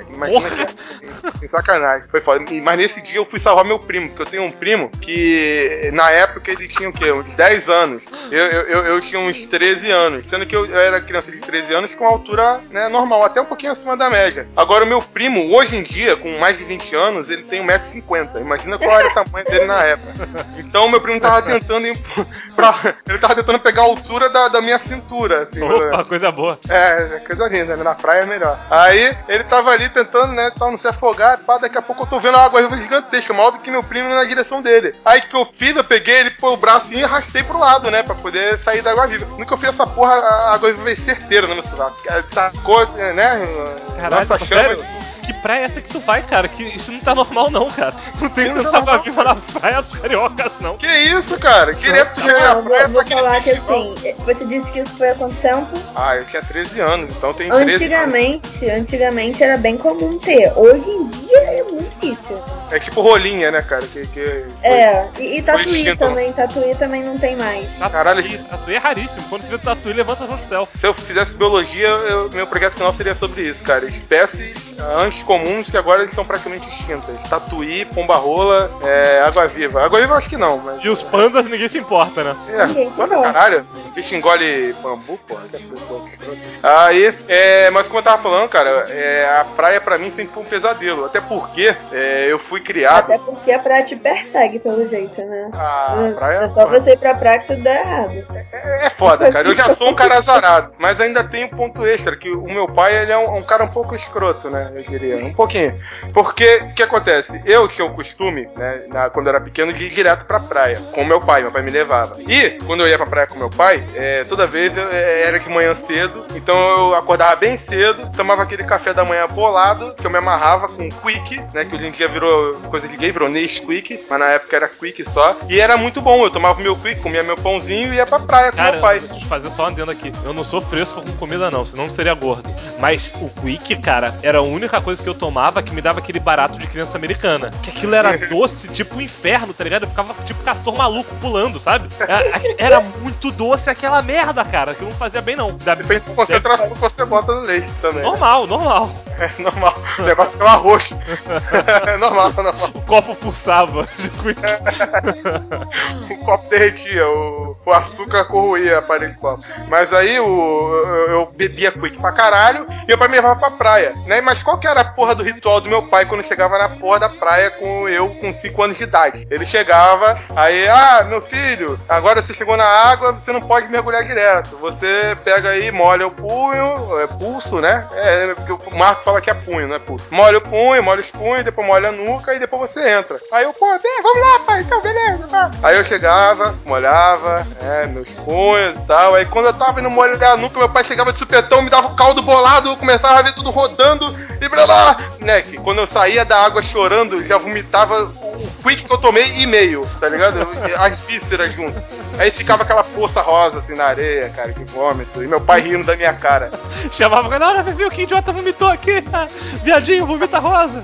Imagina que sacanagem. Foi foda. Mas nesse dia eu fui salvar meu primo, porque eu tenho um primo que na época ele tinha o quê? Uns 10 anos. Eu tinha uns 13 anos. Sendo que eu era criança de 13 anos com altura, né, normal, até um pouquinho acima da média. Agora o meu primo, hoje em dia, com mais de 20 anos, ele tem 1,50m. Imagina qual era o tamanho dele na época. Então meu primo tava tentando ele tava tentando pegar a altura da minha cintura, assim. Opa, coisa boa. Coisa linda, né? Na praia é melhor. Aí ele tava ali tentando, né, não se afogar, pá, daqui a pouco eu tô vendo uma água-viva gigantesca, maior do que meu primo na direção dele. Aí que eu fiz, eu peguei ele pelo braço e arrastei pro lado, né, pra poder sair da água-viva. No que eu fiz essa porra, a água-viva veio certeira no meu celular. Tacou, né, nossa chama. Que praia é essa que tu vai, cara? Que isso não tá normal não, cara. Não tem tanta água-viva na praia cariocas, não. Que isso, cara? Direto tu chega na praia pra aquele festival. Que, assim, você disse que isso foi há quanto tempo? Eu tinha 13 anos, então tem 13 anos. Antigamente era bem comum ter. Hoje em dia é muito difícil. É tipo rolinha, né, cara? E tatuí também. Tatuí também não tem mais. Caralho, tatuí é raríssimo. Quando você vê tatuí, levanta as mãos pro céu. Se eu fizesse biologia, meu projeto final seria sobre isso, cara. Espécies antes comuns que agora estão praticamente extintas. Tatuí, pomba-rola, água-viva. Água-viva eu acho que não, mas... E os pandas ninguém se importa, né? Panda, caralho. O bicho engole bambu, porra. Aí, mas como eu tava falando, cara, a praia pra mim sempre foi um pesadelo. Até porque eu fui criado... Até porque a praia te persegue, pelo jeito, né? A praia... É só você ir pra praia que tudo dá errado. É foda, cara. Eu já sou um cara azarado. Mas ainda tem um ponto extra, que o meu pai, ele é um cara um pouco escroto, né? Eu diria. Um pouquinho. Porque, o que acontece? Eu tinha o costume, né, quando eu era pequeno, de ir direto pra praia. Com meu pai me levava. E, quando eu ia pra praia com meu pai, toda vez era de manhã cedo. Então eu acordava bem cedo, tomava aquele café da manhã bolado, que eu me amarrava com Quick, né? Que hoje em dia virou coisa de gay, virou Nesquik, mas na época era Quick só. E era muito bom. Eu tomava meu Quick, comia meu pãozinho e ia pra praia com meu pai. Deixa eu te fazer só um adendo aqui. Eu não sou fresco com comida, não, senão não seria gordo. Mas o Quick, cara, era a única coisa que eu tomava que me dava aquele barato de criança americana. Que aquilo era doce, tipo um inferno, tá ligado? Eu ficava tipo castor maluco pulando, sabe? Era muito doce aquela merda, cara, que não fazia bem, não. Depende da concentração que você bota no leite também. Normal. É normal. O negócio ficava roxo. É normal. O copo pulsava de Quick. O copo derretia, o açúcar corroía a parede do copo. Mas aí eu bebia Quick pra caralho e meu pai me levava pra praia, né? Mas qual que era a porra do ritual do meu pai quando chegava na porra da praia com 5 anos de idade? Ele chegava, aí, meu filho, agora você chegou na água, você não pode mergulhar direto. Você pega aí, molha o punho, pulso, né? Porque o Marco fala que é punho, não é pulso. Molha o punho, molha os punhos, depois molha a nuca e depois você entra. Aí eu, vamos lá, pai, então beleza, tá. Aí eu chegava, molhava, meus punhos e tal. Aí quando eu tava indo molhar a nuca, meu pai chegava de supetão, me dava o caldo bolado, eu começava a ver tudo rodando e blá blá. Né, que quando eu saía da água chorando, já vomitava o Quick que eu tomei e meio, tá ligado? As vísceras junto. Aí ficava aquela poça rosa assim na areia, cara, que vômito. E meu pai rindo da minha cara. Chamava, não, viu que idiota vomitou aqui? Viadinho, vomita rosa.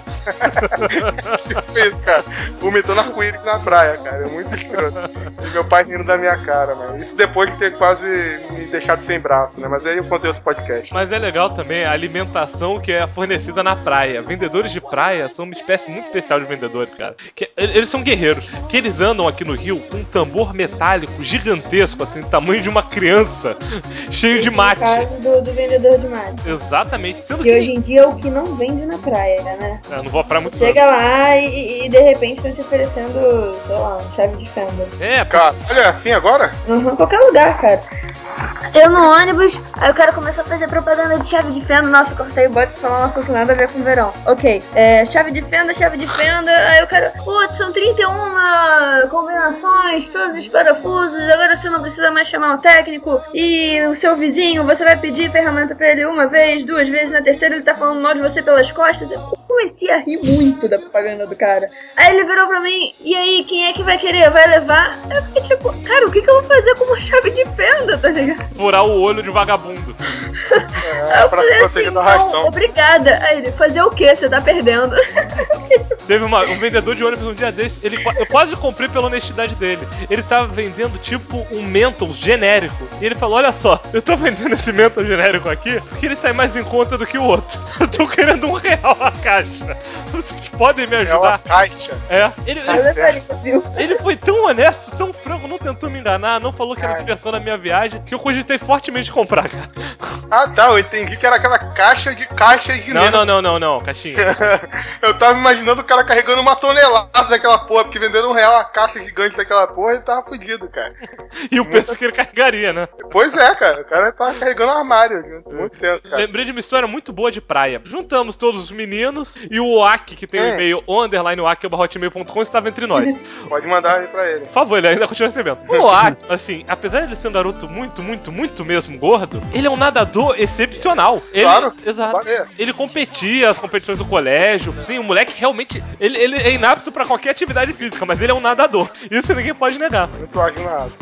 Tipo isso, cara. Vomitou na Quick na praia, cara. É muito escroto. E meu pai rindo da minha cara, mano. Isso depois de ter quase me deixado sem braço, né? Mas aí eu contei outro podcast. Mas é legal também a alimentação que é fornecida na praia. Vendedores de praia são uma espécie muito especial de vendedores, cara. Eles são guerreiros. Que eles andam aqui no Rio com um tambor metálico gigantesco, assim, do tamanho de uma criança, cheio de mate. No caso do vendedor de mate. Exatamente. Sendo que hoje em dia é o que não vende na praia, né? Eu não vou pra muito. Chega lá e de repente estão te oferecendo, sei lá, chave de fenda. Cara, olha assim agora? Em qualquer lugar, cara. Eu no ônibus, aí o cara começou a fazer propaganda de chave de fenda. Nossa, cortei o bote pra falar um assunto nada a ver com o verão. Ok, chave de fenda. Aí o cara, são 31 combinações, todos os parafusos. Agora você não precisa mais chamar o técnico. E o seu vizinho, você vai pedir ferramenta pra ele uma vez, 2 vezes, na terceira ele tá falando mal de você pelas costas. comecei a rir muito da propaganda do cara. Aí ele virou pra mim, e aí, quem é que vai querer? Vai levar? Eu fiquei tipo, cara, o que eu vou fazer com uma chave de fenda, tá ligado? Furar o olho de vagabundo. Eu falei assim, não, obrigada. Aí ele, fazer o quê? Você tá perdendo. Teve um vendedor de ônibus um dia desse, eu quase comprei pela honestidade dele. Ele tava vendendo tipo um Mentos genérico. E ele falou, olha só, eu tô vendendo esse Mentos genérico aqui porque ele sai mais em conta do que o outro. Eu tô querendo R$1 a caixa. Vocês podem me ajudar? A caixa? É. Ele foi tão honesto, tão franco, não tentou me enganar, não falou que era diversão na minha viagem, que eu cogitei fortemente comprar, cara. Ah, tá, eu entendi que era aquela caixa de caixas de Não, caixinha. Eu tava imaginando o cara carregando uma tonelada daquela porra, porque vendendo R$1 a caixa gigante daquela porra, ele tava fudido, cara. E o peso que ele carregaria, né? Pois é, cara, o cara tava carregando um armário, muito tenso, cara. Lembrei de uma história muito boa de praia. Juntamos todos os meninos e o OAK, que tem o e-mail _OAK@hotmail.com, estava entre nós. Pode mandar aí pra ele. Por favor, ele ainda continua recebendo. O OAK, assim, apesar de ele ser um garoto muito mesmo gordo, ele é um nadador excepcional. Claro. Exato. Ele competia as competições do colégio. Sim, o moleque realmente, ele é inapto pra qualquer atividade física, mas ele é um nadador. Isso ninguém pode negar. Muito ágil na água.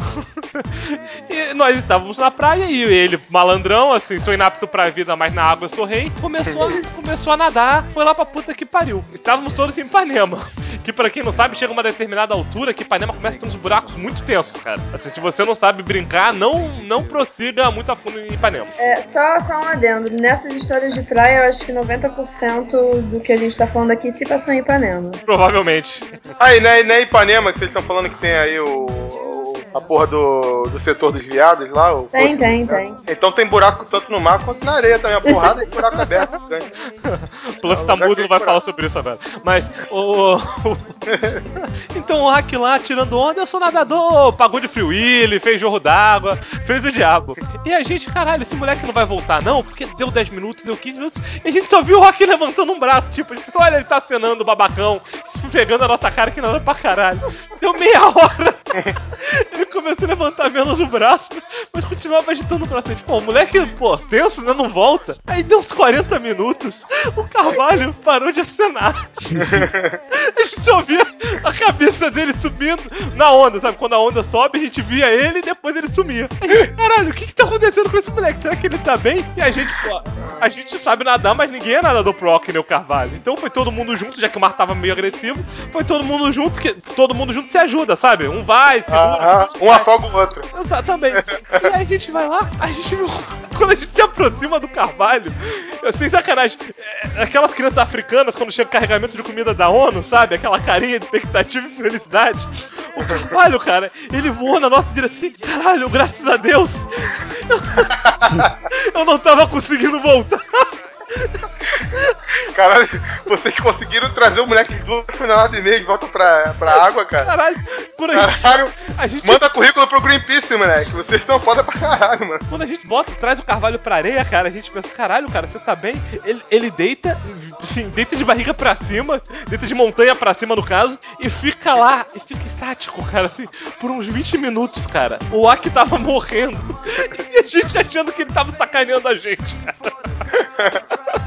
E nós estávamos na praia e ele, malandrão, assim, sou inapto pra vida, mas na água eu sou rei, começou a nadar, foi lá pra puta que pariu. Estávamos todos em Ipanema, que pra quem não sabe, chega a uma determinada altura que Ipanema começa a ter uns buracos muito tensos, cara. Assim, se você não sabe brincar, não prossiga muito a fundo em Ipanema. Só um adendo. Nessas histórias de praia, eu acho que 90% do que a gente tá falando aqui se passou em Ipanema. Provavelmente. Aí, não é Ipanema que vocês estão falando que tem aí a porra do setor dos viados lá? Tem. Então tem buraco tanto no mar quanto na areia também. A porrada e buraco aberto. O Plano tá mudo, não vai falar sobre isso agora. Mas, então o Hack lá, tirando onda, eu sou nadador, pagou de Free Willy, fez jorro d'água, fez o diabo. E a gente, caralho, esse moleque não vai voltar não, porque deu 10 minutos, deu 15 minutos, e a gente só viu o Hack levantando um braço, tipo, a gente pensou, olha, ele tá acenando o babacão, esfregando a nossa cara que nada pra caralho. Deu meia hora. Ele começou a levantar menos o braço, mas continuava agitando o braço. Tipo, o moleque, tenso, né? Não volta. Aí deu uns 40 minutos, o Carvalho parou de acenar. A gente só via a cabeça dele subindo na onda, sabe? Quando a onda sobe, a gente via ele e depois ele sumia. A gente, caralho, o que tá acontecendo com esse moleque? Será que ele tá bem? E a gente sabe nadar, mas ninguém é nadador pro Rock, nem o Carvalho. Então foi todo mundo junto, já que o mar tava meio agressivo, foi todo mundo junto, que todo mundo junto se ajuda, sabe? Um vai, segura. Um afoga o outro. Exatamente. E aí a gente vai lá, a gente viu. Quando a gente se aproxima do Carvalho, sem sacanagem, aquelas crianças africanas, quando chega o carregamento de comida da ONU, sabe? Aquela carinha de expectativa e felicidade. O Carvalho, cara, ele voou na nossa direção assim, caralho, graças a Deus. Eu não tava conseguindo voltar. Caralho, vocês conseguiram trazer o moleque de 2,5 toneladas de volta pra água, cara? Caralho, a gente... Manda currículo pro Greenpeace, moleque. Vocês são foda pra caralho, mano. Quando a gente traz o Carvalho pra areia, cara, a gente pensa, caralho, cara, você tá bem? Ele deita, assim, deita de barriga pra cima, deita de montanha pra cima, no caso, e fica lá, e fica estático, cara, assim, por uns 20 minutos, cara. O Aki tava morrendo. E a gente achando que ele tava sacaneando a gente, cara.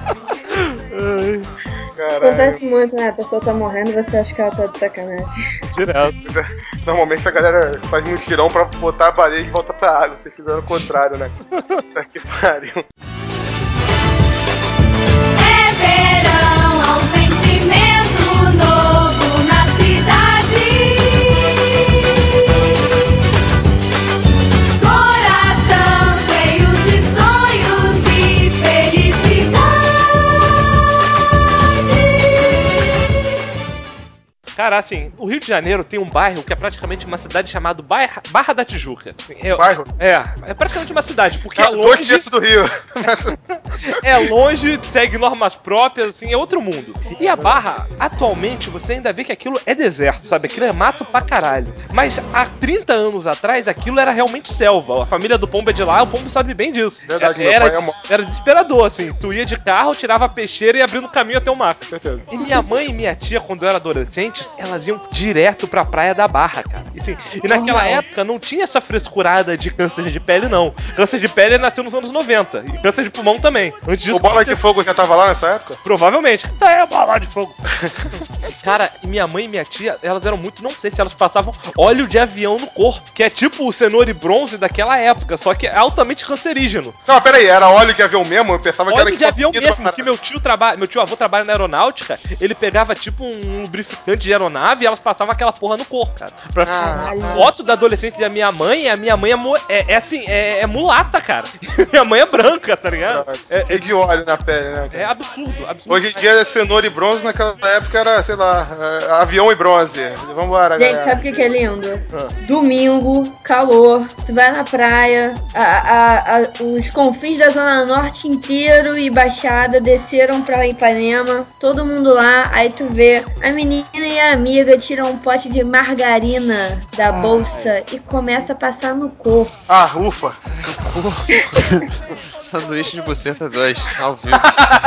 Acontece muito, né? A pessoa tá morrendo e você acha que ela tá de sacanagem. Direto. Normalmente a galera faz mutirão pra botar a baleia e volta pra água. Vocês fizeram o contrário, né? Tá que pariu. É verão, há um sentimento novo na cidade. Coração cheio de sonhos e felicidade. Cara, assim, o Rio de Janeiro tem um bairro que é praticamente uma cidade chamada Barra da Tijuca. Bairro? É praticamente uma cidade, porque é longe... 2 do Rio. É longe, segue normas próprias, assim, é outro mundo. E a Barra, atualmente, você ainda vê que aquilo é deserto, sabe? Aquilo é mato pra caralho. Mas há 30 anos atrás, aquilo era realmente selva. A família do Pombo é de lá, o Pombo sabe bem disso. Verdade, era desesperador, assim. Tu ia de carro, tirava a peixeira e abrindo caminho até o mar. Certeza. E minha mãe e minha tia, quando eu era adolescente, elas iam direto pra Praia da Barra, cara. E naquela época não tinha essa frescurada de câncer de pele, não. Câncer de pele nasceu nos anos 90. E câncer de pulmão também. Antes disso, o Bola de Fogo já tava lá nessa época? Provavelmente. Isso aí é Bola de Fogo. Cara, e minha mãe e minha tia, elas eram muito... Não sei se elas passavam óleo de avião no corpo. Que é tipo o cenoura e bronze daquela época. Só que é altamente cancerígeno. Não, peraí. Era óleo de avião mesmo? Eu pensava que era... Óleo de avião mesmo. Porque meu tio avô trabalha na aeronáutica. Ele pegava tipo um lubrificante de aeronave e elas passavam aquela porra no corpo, cara. Foto da adolescente da minha mãe, a minha mãe é mulata, cara. Minha mãe é branca, tá ligado? É de óleo na pele, né? É absurdo. Hoje em dia é cenoura e bronze, naquela época era, sei lá, avião e bronze. Vambora, gente, galera. sabe o que é lindo? Domingo, calor, tu vai na praia, os confins da Zona Norte inteiro e Baixada desceram pra Ipanema, todo mundo lá, aí tu vê a menina e a amiga tiram um pote de margarina da bolsa e começa a passar no corpo. Ah, ufa! Sanduíche de buceta 2, ao vivo.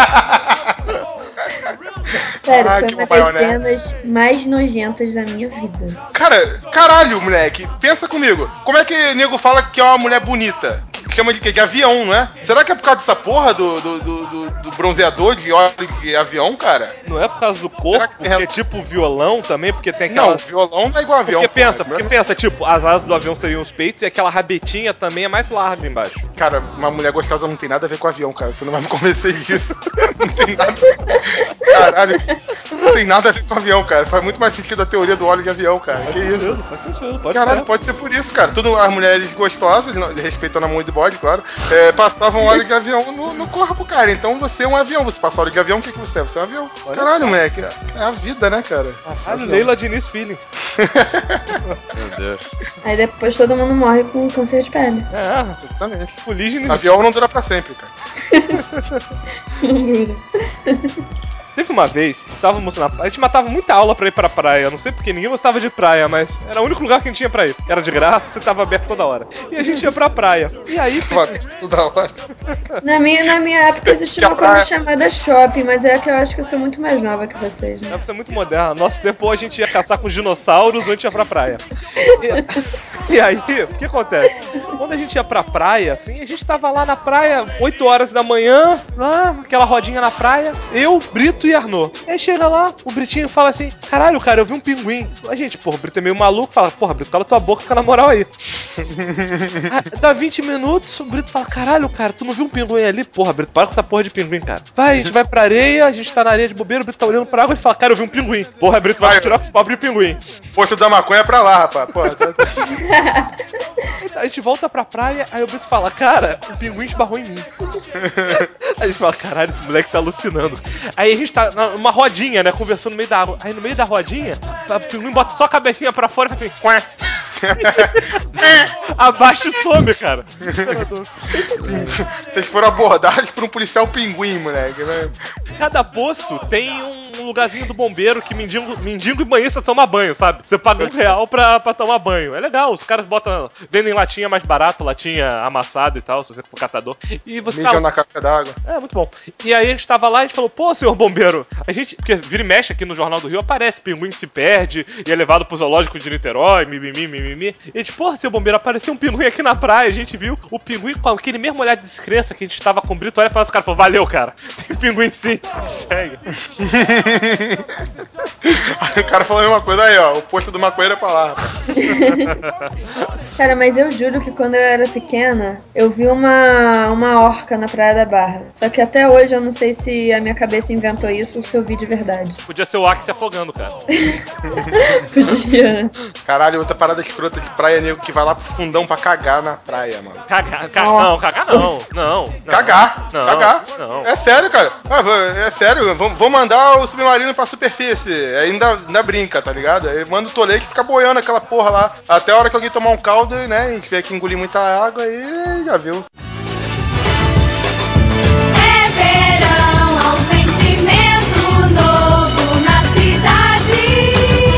Sério, foi uma das cenas mais nojentas da minha vida. Cara, caralho, moleque, pensa comigo. Como é que nego fala que é uma mulher bonita? Chama de quê? De avião, não é? Será que é por causa dessa porra do bronzeador de óleo de avião, cara? Não é por causa do corpo, porque é tipo violão também, porque tem aquela... Não, violão não é igual avião. Porque pensa, tipo, as asas do avião seriam os peitos e aquela rabetinha também é mais larga embaixo. Cara, uma mulher gostosa não tem nada a ver com avião, cara. Você não vai me convencer disso. Não tem nada... Caralho, não tem nada a ver com avião, cara. Faz muito mais sentido a teoria do óleo de avião, cara. Que isso? Faz sentido, pode Caralho, ser. pode ser por isso, cara. Tudo as mulheres gostosas, respeitando a mão de bode, claro, passavam óleo de avião no corpo, cara. Então você é um avião. Você passa óleo de avião, o que você é? Você é um avião. Caralho, moleque. É a vida, né, cara? Caralho, Leila Diniz Feeling. Meu Deus. Aí depois todo mundo morre com câncer de pele. Exatamente. Fuligem. Avião não dura pra sempre, cara. Teve uma vez que estávamos na praia, a gente matava muita aula pra ir pra praia, não sei porque ninguém gostava de praia, mas era o único lugar que a gente tinha pra ir. Era de graça, tava aberto toda hora. E a gente ia pra praia. E aí... toda hora. Na minha época existia uma coisa chamada shopping, mas é que eu acho que eu sou muito mais nova que vocês, né? Deve ser muito moderno. Nosso tempo a gente ia caçar com dinossauros ou a gente ia pra praia. E aí, o que acontece? Quando a gente ia pra praia, assim, a gente tava lá na praia, 8 horas da manhã, lá, aquela rodinha na praia, eu, Brito e Arnô. Aí chega lá, o Britinho fala assim, caralho, cara, eu vi um pinguim. A gente, porra, o Brito é meio maluco, fala, porra, Brito, cala tua boca, fica na moral aí. Dá 20 minutos, o Brito fala, caralho, cara, tu não viu um pinguim ali? Porra, Brito, para com essa porra de pinguim, cara. Vai, a gente vai pra areia, a gente tá na areia de bobeira, o Brito tá olhando pra água e fala, cara, eu vi um pinguim. Porra, Brito, vai tirar com esse pobre pinguim. Posto da maconha pra lá, rapaz. Porra, A gente volta pra praia, aí o Brito fala, cara, o pinguim esbarrou em mim. Aí a gente fala, caralho, esse moleque tá alucinando. Aí a gente tá numa rodinha, né, conversando no meio da água. Aí no meio da rodinha, o pinguim bota só a cabecinha pra fora e fala assim, quá. Abaixa e some, cara. Vocês foram abordados por um policial pinguim, moleque, né? Cada posto tem um lugarzinho do bombeiro que mendigo e banhista toma banho, sabe? Você paga R$1 pra tomar banho. É legal, os caras vendem latinha mais barato, latinha amassada e tal, se você for catador. E você mijam na caixa d'água. É, muito bom. E aí a gente tava lá e a gente falou, pô, senhor bombeiro, a gente, porque vira e mexe aqui no Jornal do Rio, aparece, pinguim se perde e é levado pro zoológico de Niterói, mimimi. E a gente, porra, seu bombeiro, apareceu um pinguim aqui na praia, a gente viu o pinguim com aquele mesmo olhar de descrença que a gente tava com o Brito, olha e fala assim, cara, falou, valeu, cara, tem pinguim sim, segue. O cara falou a mesma coisa aí, ó, o posto do maconheiro é pra lá. Cara, mas eu juro que quando eu era pequena, eu vi uma orca na Praia da Barra. Só que até hoje eu não sei se a minha cabeça inventou isso ou se eu vi de verdade. Podia ser o Aki se afogando, cara. Podia. Caralho, outra parada escrota de praia, nego que vai lá pro fundão pra cagar na praia, mano. Cagar não. Cagar. É sério, cara. É sério, vou mandar o submarino pra superfície. Aí ainda brinca, tá ligado? Aí manda o tolete e fica boiando aquela porra lá. Até a hora que alguém tomar um caldo, né? A gente tiver que engolir muita água e já viu. É verão, há um sentimento novo na cidade.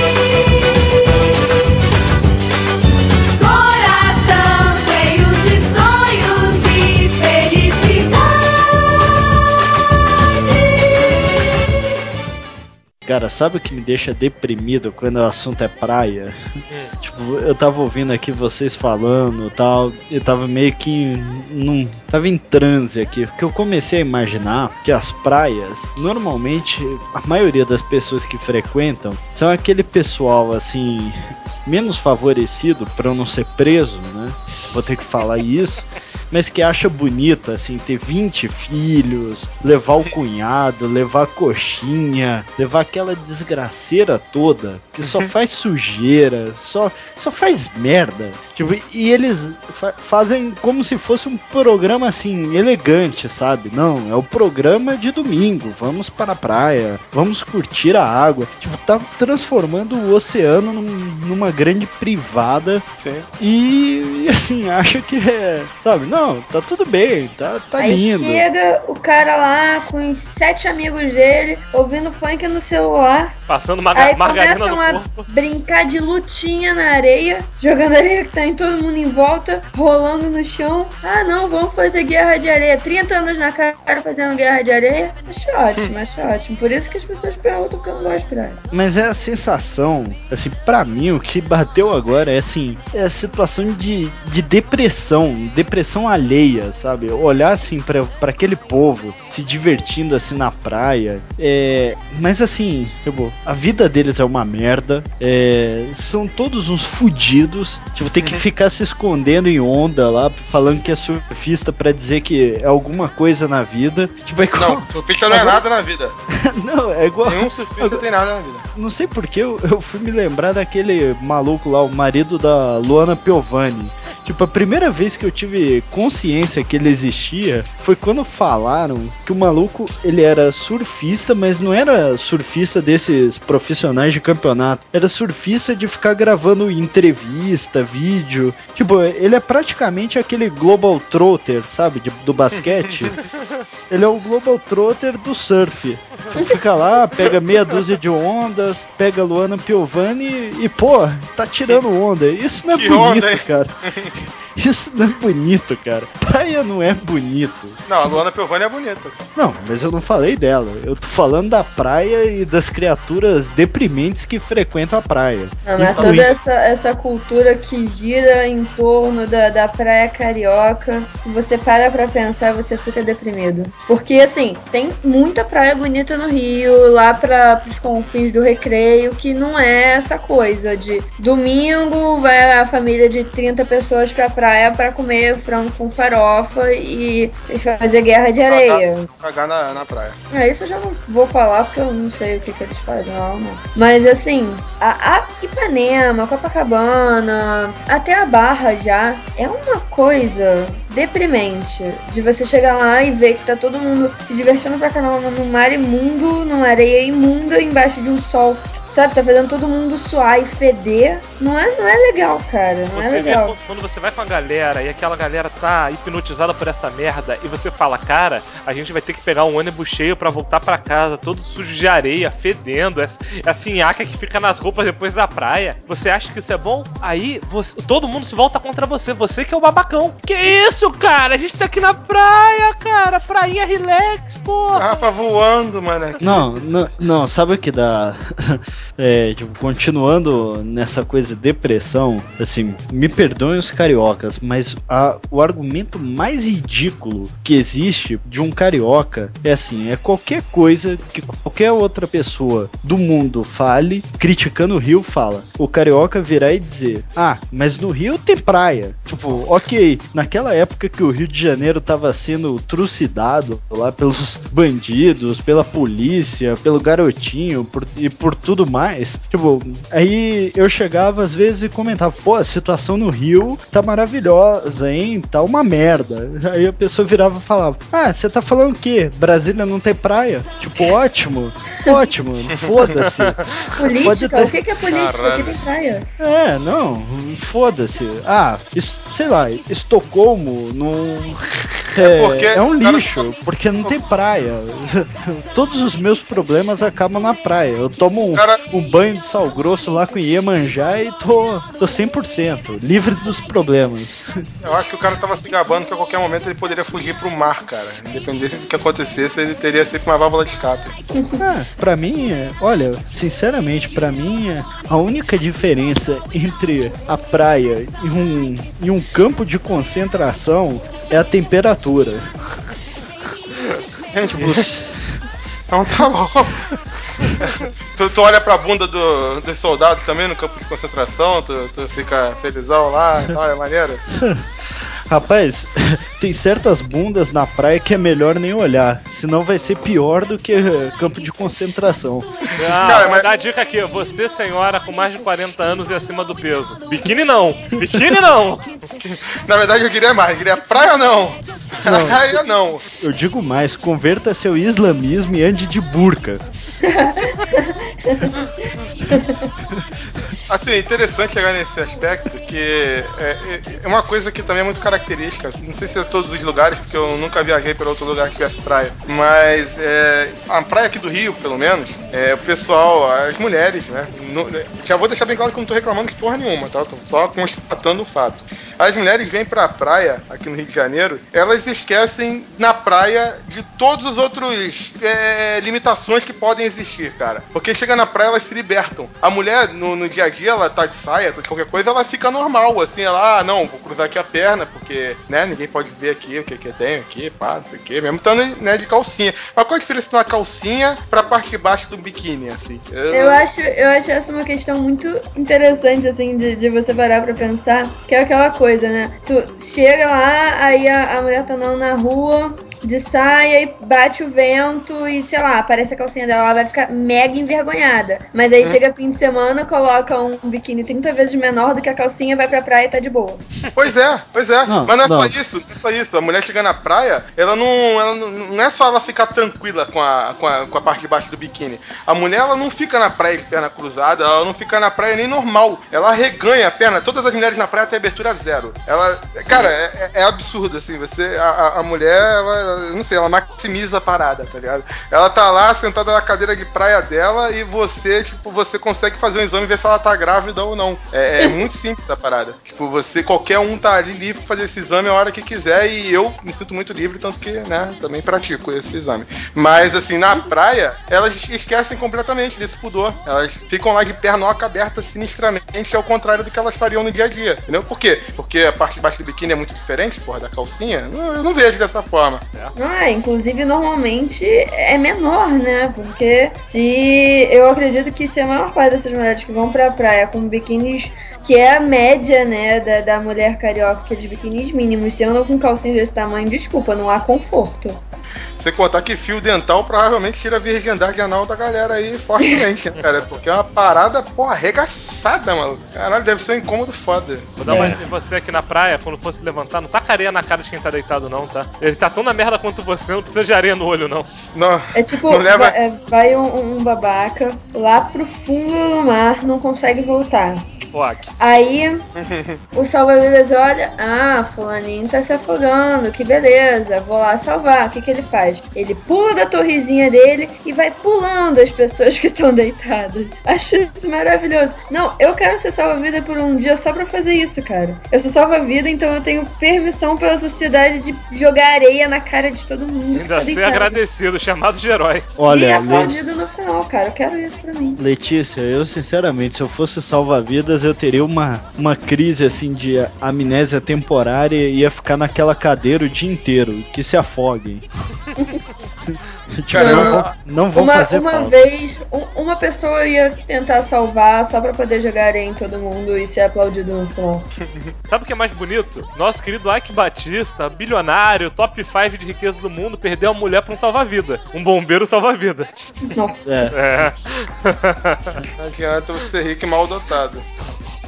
Coração cheio de sonhos e felicidade. Cara, sabe o que me deixa deprimido quando o assunto é praia? Tipo, eu tava ouvindo aqui vocês falando e tal, e tava meio que tava em transe aqui, porque eu comecei a imaginar que as praias, normalmente, a maioria das pessoas que frequentam são aquele pessoal, assim, menos favorecido, pra eu não ser preso, né? Vou ter que falar isso. Mas que acha bonito, assim, ter 20 filhos, levar o cunhado, levar a coxinha, levar aquela desgraceira toda, que só faz sujeira, só faz merda. Tipo, e eles fazem como se fosse um programa, assim, elegante, sabe? Não, é o programa de domingo, vamos para a praia, vamos curtir a água. Tipo, tá transformando o oceano numa grande privada. Sim. E assim, acha que é, sabe? Não, tá tudo bem, tá Aí lindo. Aí chega o cara lá com os 7 amigos dele, ouvindo funk no celular. Passando Aí margarina no começam corpo. a brincar de lutinha na areia, jogando areia que tá em todo mundo em volta, rolando no chão. Ah não, vamos fazer guerra de areia. 30 anos na cara fazendo guerra de areia. Acho ótimo. Por isso que as pessoas perguntam que eu não gosto de praia. Mas é a sensação, assim, pra mim o que bateu agora é assim, é a situação de depressão alheia, sabe? Olhar assim pra aquele povo se divertindo assim na praia, mas assim, tipo, a vida deles é uma merda, são todos uns fudidos, tipo, tem que ficar se escondendo em onda lá, falando que é surfista pra dizer que é alguma coisa na vida. Tipo, não, surfista não é nada na vida. Não, é igual... Nenhum surfista tem nada na vida. Não sei porque eu fui me lembrar daquele maluco lá, o marido da Luana Piovani. Tipo, a primeira vez que eu tive consciência que ele existia foi quando falaram que o maluco, ele era surfista, mas não era surfista desses profissionais de campeonato. Era surfista de ficar gravando entrevista, vídeo. Tipo, ele é praticamente aquele Global Trotter, sabe, do basquete. Ele é o Global Trotter do surf. Fica lá, pega meia dúzia de ondas, pega a Luana Piovani e, pô, tá tirando onda. Isso não é bonito, onda, cara. Isso não é bonito, cara. Praia não é bonito. Não, a Luana Piovani é bonita. Não, mas eu não falei dela. Eu tô falando da praia e das criaturas deprimentes que frequentam a praia. Não, mas toda essa cultura que gira em torno da praia carioca, se você para pra pensar, você fica deprimido. Porque, assim, tem muita praia bonita no Rio, lá pros confins do Recreio, que não é essa coisa de domingo vai a família de 30 pessoas pra praia pra comer frango com farofa e fazer guerra de areia. Cagar na praia. Isso eu já não vou falar porque eu não sei o que eles fazem lá, não. Mas assim, a Ipanema, Copacabana, até a Barra já, é uma coisa deprimente de você chegar lá e ver que tá todo mundo se divertindo pra caramba no mar imundo, numa areia imunda, embaixo de um sol, sabe, tá fazendo todo mundo suar e feder. Não é legal, cara. Não é legal. Quando você vai com a galera e aquela galera tá hipnotizada por essa merda e você fala, cara, a gente vai ter que pegar um ônibus cheio pra voltar pra casa, todo sujo de areia, fedendo, essa nhaca que fica nas roupas depois da praia. Você acha que isso é bom? Aí todo mundo se volta contra você. Você que é o babacão. Que isso, cara? A gente tá aqui na praia, cara. Prainha relax, porra. Rafa voando, mano. Não, sabe o que dá? Tipo, continuando nessa coisa de depressão, assim, me perdoem os cariocas, mas o argumento mais ridículo que existe de um carioca é assim, é qualquer coisa que qualquer outra pessoa do mundo fale, criticando o Rio, fala, o carioca virar e dizer, mas no Rio tem praia. Tipo, ok, naquela época que o Rio de Janeiro tava sendo trucidado lá pelos bandidos, pela polícia, pelo garotinho e por tudo mais, tipo, aí eu chegava às vezes e comentava, pô, a situação no Rio tá maravilhosa, hein, tá uma merda. Aí a pessoa virava e falava, você tá falando o quê? Brasília não tem praia? Tipo, ótimo, foda-se. Política? O que é política? Caralho. Aqui tem praia. Não, foda-se. Sei lá, Estocolmo não... É um lixo, porque não tem praia. Todos os meus problemas acabam na praia. Eu tomo um banho de sal grosso lá com Iemanjá e tô 100%, livre dos problemas. Eu acho que o cara tava se gabando que a qualquer momento ele poderia fugir pro mar, cara. Independente do que acontecesse, ele teria sempre uma válvula de escape. Pra mim, olha, sinceramente, pra mim, a única diferença entre a praia e um campo de concentração é a temperatura. Então tá bom. Tu olha pra bunda dos soldados também no campo de concentração, tu fica felizão lá e tal, é maneiro? Rapaz, tem certas bundas na praia que é melhor nem olhar, senão vai ser pior do que campo de concentração. Cara, mas dá a dica aqui, você, senhora, com mais de 40 anos e acima do peso. Biquíni não! Biquíni não! Na verdade eu diria mais, praia não! Praia não! Eu digo mais, converta seu islamismo e ande de burca. Assim, é interessante chegar nesse aspecto, que é uma coisa que também é muito característica. Não sei se é todos os lugares, porque eu nunca viajei para outro lugar que tivesse praia. Mas a praia aqui do Rio, pelo menos, o pessoal, as mulheres, né? Já vou deixar bem claro que eu não tô reclamando de porra nenhuma, tá? Tô só constatando o fato. As mulheres vêm pra praia, aqui no Rio de Janeiro, elas esquecem na praia de todos os outros limitações que podem existir, cara. Porque chega na praia, elas se libertam. A mulher, no dia a dia, ela tá de saia, tá de qualquer coisa, ela fica normal, assim, ela, não, vou cruzar aqui a perna, porque, né, ninguém pode ver aqui o que eu tenho aqui, pá, não sei o que, mesmo estando, né, de calcinha. Mas qual a diferença de uma calcinha pra parte de baixo do biquíni, assim? Eu acho essa uma questão muito interessante, assim, de você parar pra pensar, que é aquela coisa, né? Tu chega lá, aí a mulher tá andando na rua de saia e bate o vento e, sei lá, aparece a calcinha dela, ela vai ficar mega envergonhada. Mas aí chega fim de semana, coloca um biquíni 30 vezes menor do que a calcinha, vai pra praia e tá de boa. Pois é. Mas não é só isso. A mulher chega na praia, ela não é só ela ficar tranquila com a parte de baixo do biquíni. A mulher, ela não fica na praia de perna cruzada, ela não fica na praia nem normal. Ela arreganha a perna. Todas as mulheres na praia têm abertura zero. Cara, é absurdo, assim. A mulher, ela, não sei, ela maximiza a parada, tá ligado? Ela tá lá sentada na cadeira de praia dela e você consegue fazer um exame e ver se ela tá grávida ou não. É muito simples a parada. Tipo, qualquer um tá ali livre pra fazer esse exame a hora que quiser e eu me sinto muito livre, tanto que, né, também pratico esse exame. Mas, assim, na praia, elas esquecem completamente desse pudor. Elas ficam lá de pernoca aberta sinistramente, ao contrário do que elas fariam no dia a dia, entendeu? Por quê? Porque a parte de baixo do biquíni é muito diferente, porra, da calcinha? Eu não vejo dessa forma. Inclusive, normalmente é menor, né? Porque eu acredito que se a maior parte dessas mulheres que vão pra praia com biquínis, que é a média, né, da mulher carioca, aqueles biquínis mínimos, se andam com calcinhas desse tamanho, desculpa, não há conforto. Sem contar que fio dental provavelmente tira a virgindade anal da galera aí fortemente, né, cara? Porque é uma parada, porra, arregaçada, mano. Caralho, deve ser um incômodo foda. Vou dar uma de você aqui na praia, quando for se levantar, não taca areia na cara de quem tá deitado, não, tá? Ele tá tão na merda quanto você, não precisa de areia no olho, não. Não. É tipo, vai um babaca lá pro fundo do mar, não consegue voltar. Aí o salva-vidas olha, fulaninho tá se afogando, que beleza, vou lá salvar. O que ele faz? Ele pula da torrezinha dele e vai pulando as pessoas que estão deitadas. Acho isso maravilhoso. Não, eu quero ser salva-vida por um dia só pra fazer isso, cara. Eu sou salva-vida, então eu tenho permissão pela sociedade de jogar areia na cara de todo mundo. Ainda ser agradecido, chamado de herói. Olha, e aplaudido no final, cara. Eu quero isso pra mim. Letícia, eu sinceramente, se eu fosse salva-vidas, eu teria uma crise assim de amnésia temporária e ia ficar naquela cadeira o dia inteiro. Que se afoguem. Não vão fazer uma falta. vez, uma pessoa ia tentar salvar só pra poder jogar areia em todo mundo e ser aplaudido no final. Sabe o que é mais bonito? Nosso querido Ike Batista, bilionário, top 5 de riqueza do mundo, perdeu a mulher pra um salva-vida. Um bombeiro salva-vida. Nossa. Não adianta você ser rico e mal dotado.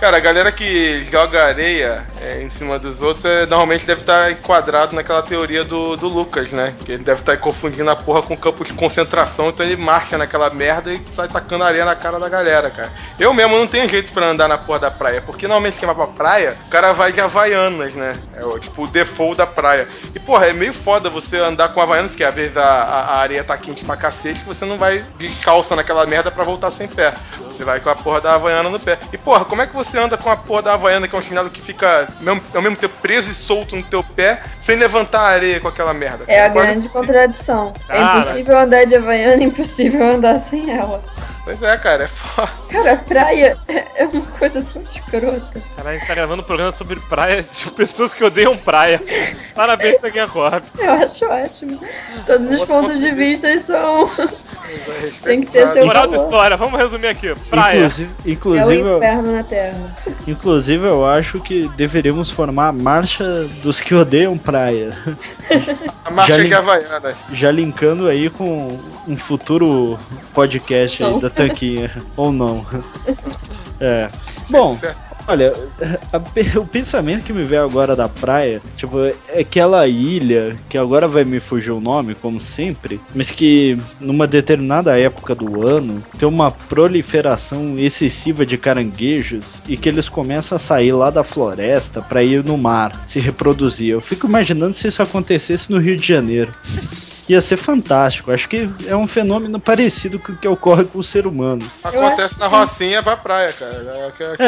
Cara, a galera que joga areia em cima dos outros normalmente deve estar enquadrado naquela teoria do Lucas, né? Que ele deve estar confundindo a porra com campo de concentração, então ele marcha naquela merda e sai tacando areia na cara da galera, cara. Eu mesmo não tenho jeito pra andar na porra da praia, porque normalmente quem vai pra praia, o cara vai de Havaianas, né? É tipo o default da praia. E porra, é meio foda você andar com Havaianas, porque às vezes a areia tá quente pra cacete, você não vai descalça naquela merda pra voltar sem pé. Você vai com a porra da Havaiana no pé. E porra, como é que você anda com a porra da Havaiana, que é um chinelo que fica ao mesmo tempo preso e solto no teu pé, sem levantar a areia com aquela merda? É a grande contradição. Cara. É impossível andar de Havaiana, é impossível andar sem ela. Pois é, cara, é foda. Cara, praia é uma coisa tão escrota. Caralho, a gente tá gravando um programa sobre praias de pessoas que odeiam praia. Parabéns, Taguinha Corp. Eu acho ótimo. Todos os pontos de vista são... Tem que ter seu Moral da valor. história, vamos resumir aqui. Praia. Inclusive, É o inferno na Terra. Inclusive, eu acho que deveríamos formar a marcha dos que odeiam praia. A marcha de Havaianas. Já linkando aí com um futuro podcast aí da Tanquinha. Ou não. É. Bom, olha, o pensamento que me veio agora da praia, tipo, é aquela ilha, que agora vai me fugir o nome, como sempre, mas que numa determinada época do ano tem uma proliferação excessiva de caranguejos e que eles começam a sair lá da floresta pra ir no mar, se reproduzir. Eu fico imaginando se isso acontecesse no Rio de Janeiro. Ia ser fantástico. Acho que é um fenômeno parecido com o que ocorre com o ser humano. Acontece na Rocinha pra praia, cara.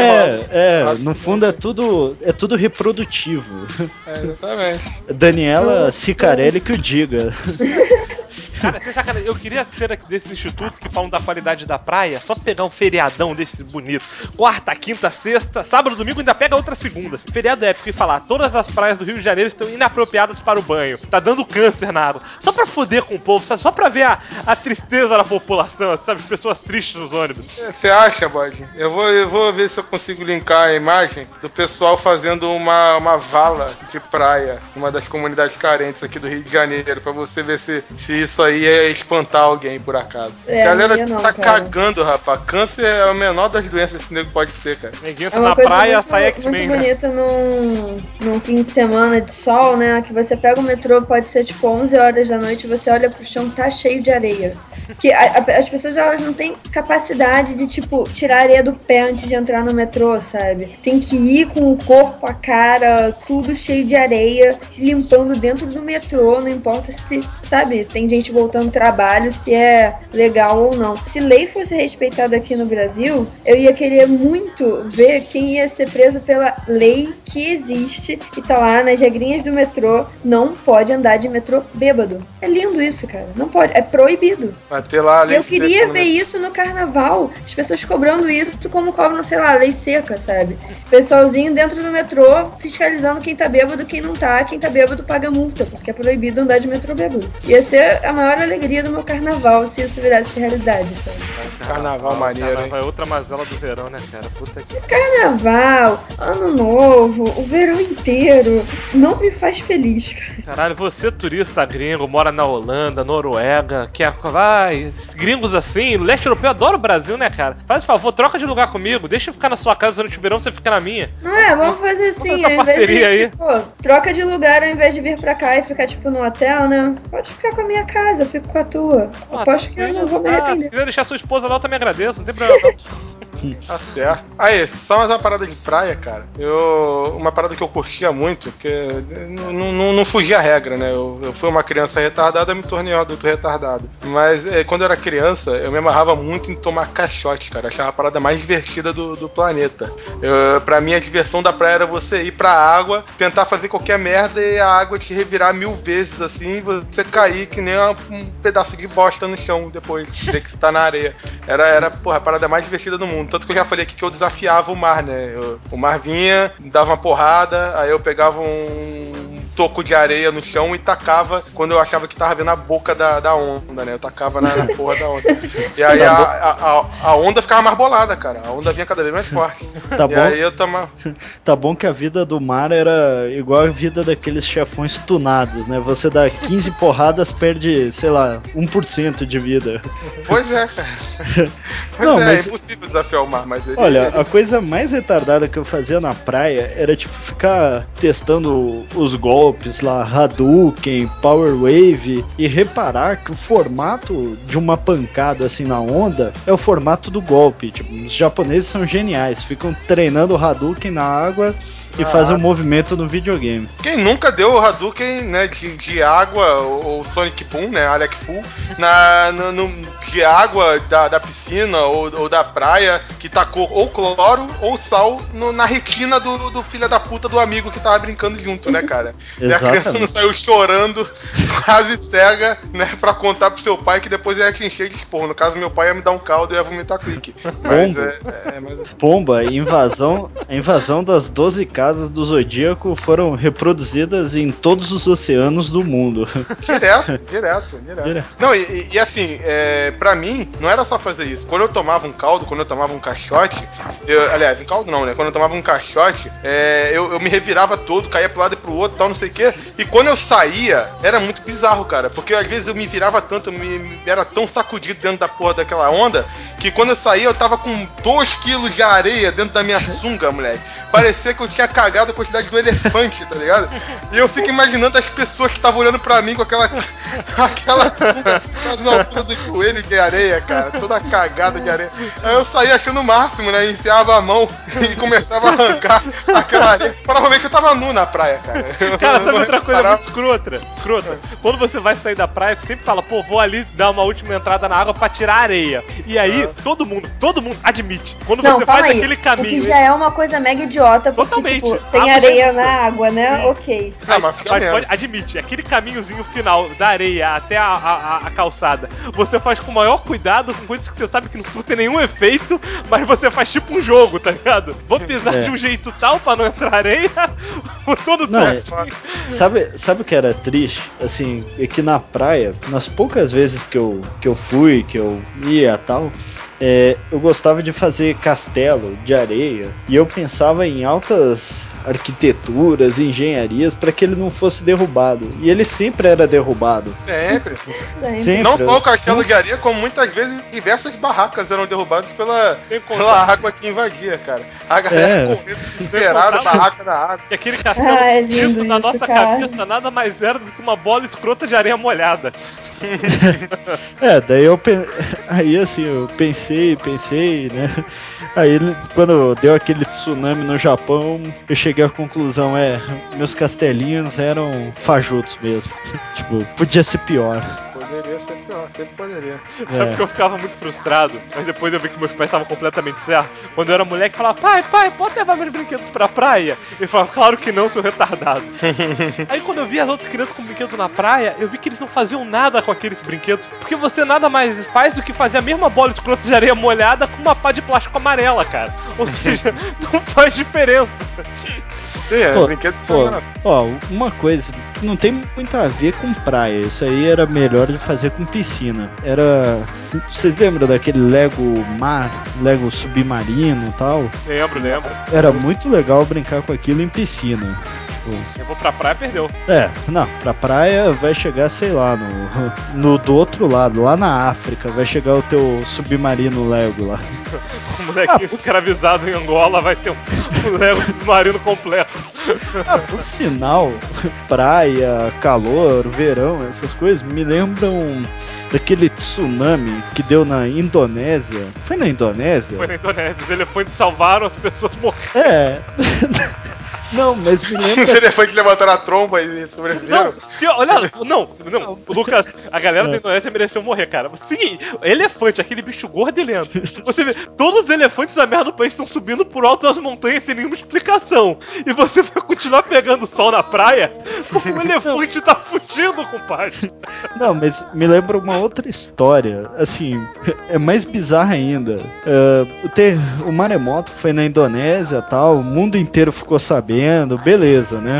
No fundo é tudo reprodutivo. Exatamente. Daniela Cicarelli que o diga. Cara, sem sacanagem, eu queria ser desse instituto que falam da qualidade da praia, só pegar um feriadão desse bonito. Quarta, quinta, sexta, sábado, domingo, ainda pega outra segunda. Feriado épico e falar, todas as praias do Rio de Janeiro estão inapropriadas para o banho. Tá dando câncer na água. Só pra foder com o povo, sabe? Só pra ver a tristeza da população, sabe? Pessoas tristes nos ônibus. Você acha, Bode? Eu vou ver se eu consigo linkar a imagem do pessoal fazendo uma vala de praia, uma das comunidades carentes aqui do Rio de Janeiro, pra você ver se isso aí é espantar alguém, por acaso. A galera tá cagando, rapaz. Câncer é a menor das doenças que o nego pode ter, cara. Neguinho tá na praia, sai X-Men, muito bonito num fim de semana de sol, né? Que você pega o metrô, pode ser tipo 11 horas da noite, você olha pro chão, tá cheio de areia. Que as pessoas, elas não têm capacidade de, tipo, tirar a areia do pé antes de entrar no metrô, sabe? Tem que ir com o corpo, a cara, tudo cheio de areia, se limpando dentro do metrô, não importa se, sabe, tem gente voltando do trabalho, se é legal ou não. Se lei fosse respeitada aqui no Brasil, eu ia querer muito ver quem ia ser preso pela lei que existe e tá lá nas regrinhas do metrô, não pode andar de metrô bêbado. É lindo isso, cara. Não pode, é proibido. Vai ter lá a lei eu queria ver isso no carnaval, as pessoas cobrando isso como cobram, sei lá, lei seca, sabe? Pessoalzinho dentro do metrô, fiscalizando quem tá bêbado, quem não tá, quem tá bêbado paga multa, porque é proibido andar de metrô bêbado. Ia ser a maior alegria do meu carnaval se isso virasse realidade, sabe? Carnaval maneiro, hein? É outra mazela do verão, né, cara? Puta que... Carnaval, ano novo, o verão inteiro, não me faz feliz, cara. Caralho, você turista gringo, mora na Holanda, Noruega, que gringos assim, leste europeu, adora o Brasil, né, cara? Faz favor, troca de lugar comigo, deixa eu ficar na sua casa durante o verão, você fica na minha. Não é, vamos fazer assim, ao invés de, tipo, troca de lugar ao invés de vir pra cá e ficar, tipo, no hotel, né? Pode ficar com a minha casa, eu fico com a tua. Aposto que eu não vou me arrepender. Se quiser deixar sua esposa lá, eu também agradeço, não tem problema não. Tá certo. Aí, só mais uma parada de praia, cara. Uma parada que eu curtia muito, que não fugia a regra, né? Eu fui uma criança retardada, me tornei um adulto retardado. Mas quando eu era criança, eu me amarrava muito em tomar caixote, cara. Eu achava a parada mais divertida do planeta. Pra mim, a diversão da praia era você ir pra água, tentar fazer qualquer merda e a água te revirar 1000 vezes, assim, e você cair que nem um pedaço de bosta no chão depois, ter que estar na areia. Era porra, a parada mais divertida do mundo. Tanto que eu já falei aqui que eu desafiava o mar, né? O mar vinha, dava uma porrada, aí eu pegava um toco de areia no chão e tacava quando eu achava que tava vendo a boca da onda, né? Eu tacava na porra da onda. E aí a onda ficava mais bolada, cara. A onda vinha cada vez mais forte. Tá bom. Aí eu tomava... Tá bom que a vida do mar era igual a vida daqueles chefões tunados, né? Você dá 15 porradas, perde, sei lá, 1% de vida. Pois é, cara. Pois Não, é, mas... é impossível desafiar o mar, mas... Olha, a coisa mais retardada que eu fazia na praia era, tipo, ficar testando os golpes lá, Hadouken, Power Wave, e reparar que o formato de uma pancada, assim, na onda, é o formato do golpe. Tipo, os japoneses são geniais, ficam treinando o Hadouken na água e fazem um movimento no videogame. Quem nunca deu o Hadouken, né, de água, ou Sonic Boom, né, Alec Fu, de água da piscina ou da praia, que tacou ou cloro ou sal na retina do filho da puta do amigo que tava brincando junto, né, cara? E a criança não saiu chorando, quase cega, né, pra contar pro seu pai que depois ia te encher de esporro. No caso, meu pai ia me dar um caldo e ia vomitar quick. Mas Pomba, a invasão das 12 casas do Zodíaco foram reproduzidas em todos os oceanos do mundo. Direto. Não, e assim, pra mim, não era só fazer isso. Quando eu tomava um caldo, quando eu tomava um caixote, aliás, um caldo não, né? Quando eu tomava um caixote, eu me revirava todo, caía pro lado e pro outro, tal, não sei o quê. E quando eu saía, era muito bizarro, cara. Porque às vezes eu me virava tanto, era tão sacudido dentro da porra daquela onda, que quando eu saía, eu tava com 2 quilos de areia dentro da minha sunga, moleque. Parecia que eu tinha cagado a quantidade do elefante, tá ligado? E eu fico imaginando as pessoas que estavam olhando pra mim com aquela sunga quase na altura do joelho de areia, cara. Toda cagada de areia. Aí eu saía achando o máximo, né? Enfiava a mão e começava a arrancar aquela areia. Provavelmente eu tava nu na praia, cara. Cara, sabe outra coisa muito escrota? Quando você vai sair da praia, você sempre fala, pô, vou ali dar uma última entrada na água pra tirar a areia. E aí, todo mundo admite. Quando você faz aquele caminho... O que já é uma coisa mega idiota, porque, totalmente. Tipo, tem areia na água, né? Sim. Ok. Mas pode admitir, aquele caminhozinho final da areia até a calçada, você faz com o maior cuidado, com coisas que você sabe que não tem nenhum efeito, mas você faz tipo um jogo, tá ligado? Vou pisar de um jeito tal pra não entrar areia, todo Sabe o que era triste? Assim, é que na praia, nas poucas vezes que eu fui, que eu ia e tal, eu gostava de fazer castelo de areia e eu pensava em altas arquiteturas, engenharias para que ele não fosse derrubado. E ele sempre era derrubado. Sempre. Não só o castelo de areia, como muitas vezes diversas barracas eram derrubadas pela água que invadia, cara. A galera correndo desesperada, barraca na água. E aquele castelo dentro da nossa cabeça nada mais era do que uma bola escrota de areia molhada. Daí aí assim, eu pensei, né? Aí quando deu aquele tsunami no Japão, eu cheguei à conclusão, meus castelinhos eram fajutos mesmo. Tipo, podia ser pior. Poderia ser pior, sempre poderia. Sabe que eu ficava muito frustrado, mas depois eu vi que meus pais estavam completamente certos. Quando eu era moleque, falava, pai, pode levar meus brinquedos pra praia? Ele falava, claro que não, seu retardado. Aí quando eu vi as outras crianças com brinquedos na praia, eu vi que eles não faziam nada com aqueles brinquedos, porque você nada mais faz do que fazer a mesma bola escrota de areia molhada com uma pá de plástico amarela, cara. Ou seja, não faz diferença. Sim, brinquedo de uma coisa que não tem muito a ver com praia, isso aí era melhor de fazer com piscina. Vocês lembram daquele Lego mar, Lego submarino e tal? Lembro. Era muito legal brincar com aquilo em piscina. Eu vou pra praia, perdeu. Não, pra praia vai chegar, sei lá, do outro lado, lá na África, vai chegar o teu submarino Lego lá. O molequinho escravizado em Angola vai ter um Lego submarino completo. Por sinal, praia, calor, verão, essas coisas me lembram daquele tsunami que deu na Indonésia. Foi na Indonésia? Foi na Indonésia, os elefantes salvaram, as pessoas morreram. Não, mas me lembra... Os elefantes levantaram a tromba e sobreviveram. Não, Lucas, a galera da Indonésia mereceu morrer, cara. Sim, elefante, aquele bicho gordo e lento. Você vê, todos os elefantes da merda do país estão subindo por alto das montanhas sem nenhuma explicação. E você vai continuar pegando sol na praia? O elefante tá fugindo, compadre. Não, mas me lembra uma outra história. Assim, é mais bizarra ainda. O maremoto foi na Indonésia e tal, o mundo inteiro ficou sabendo, beleza, né?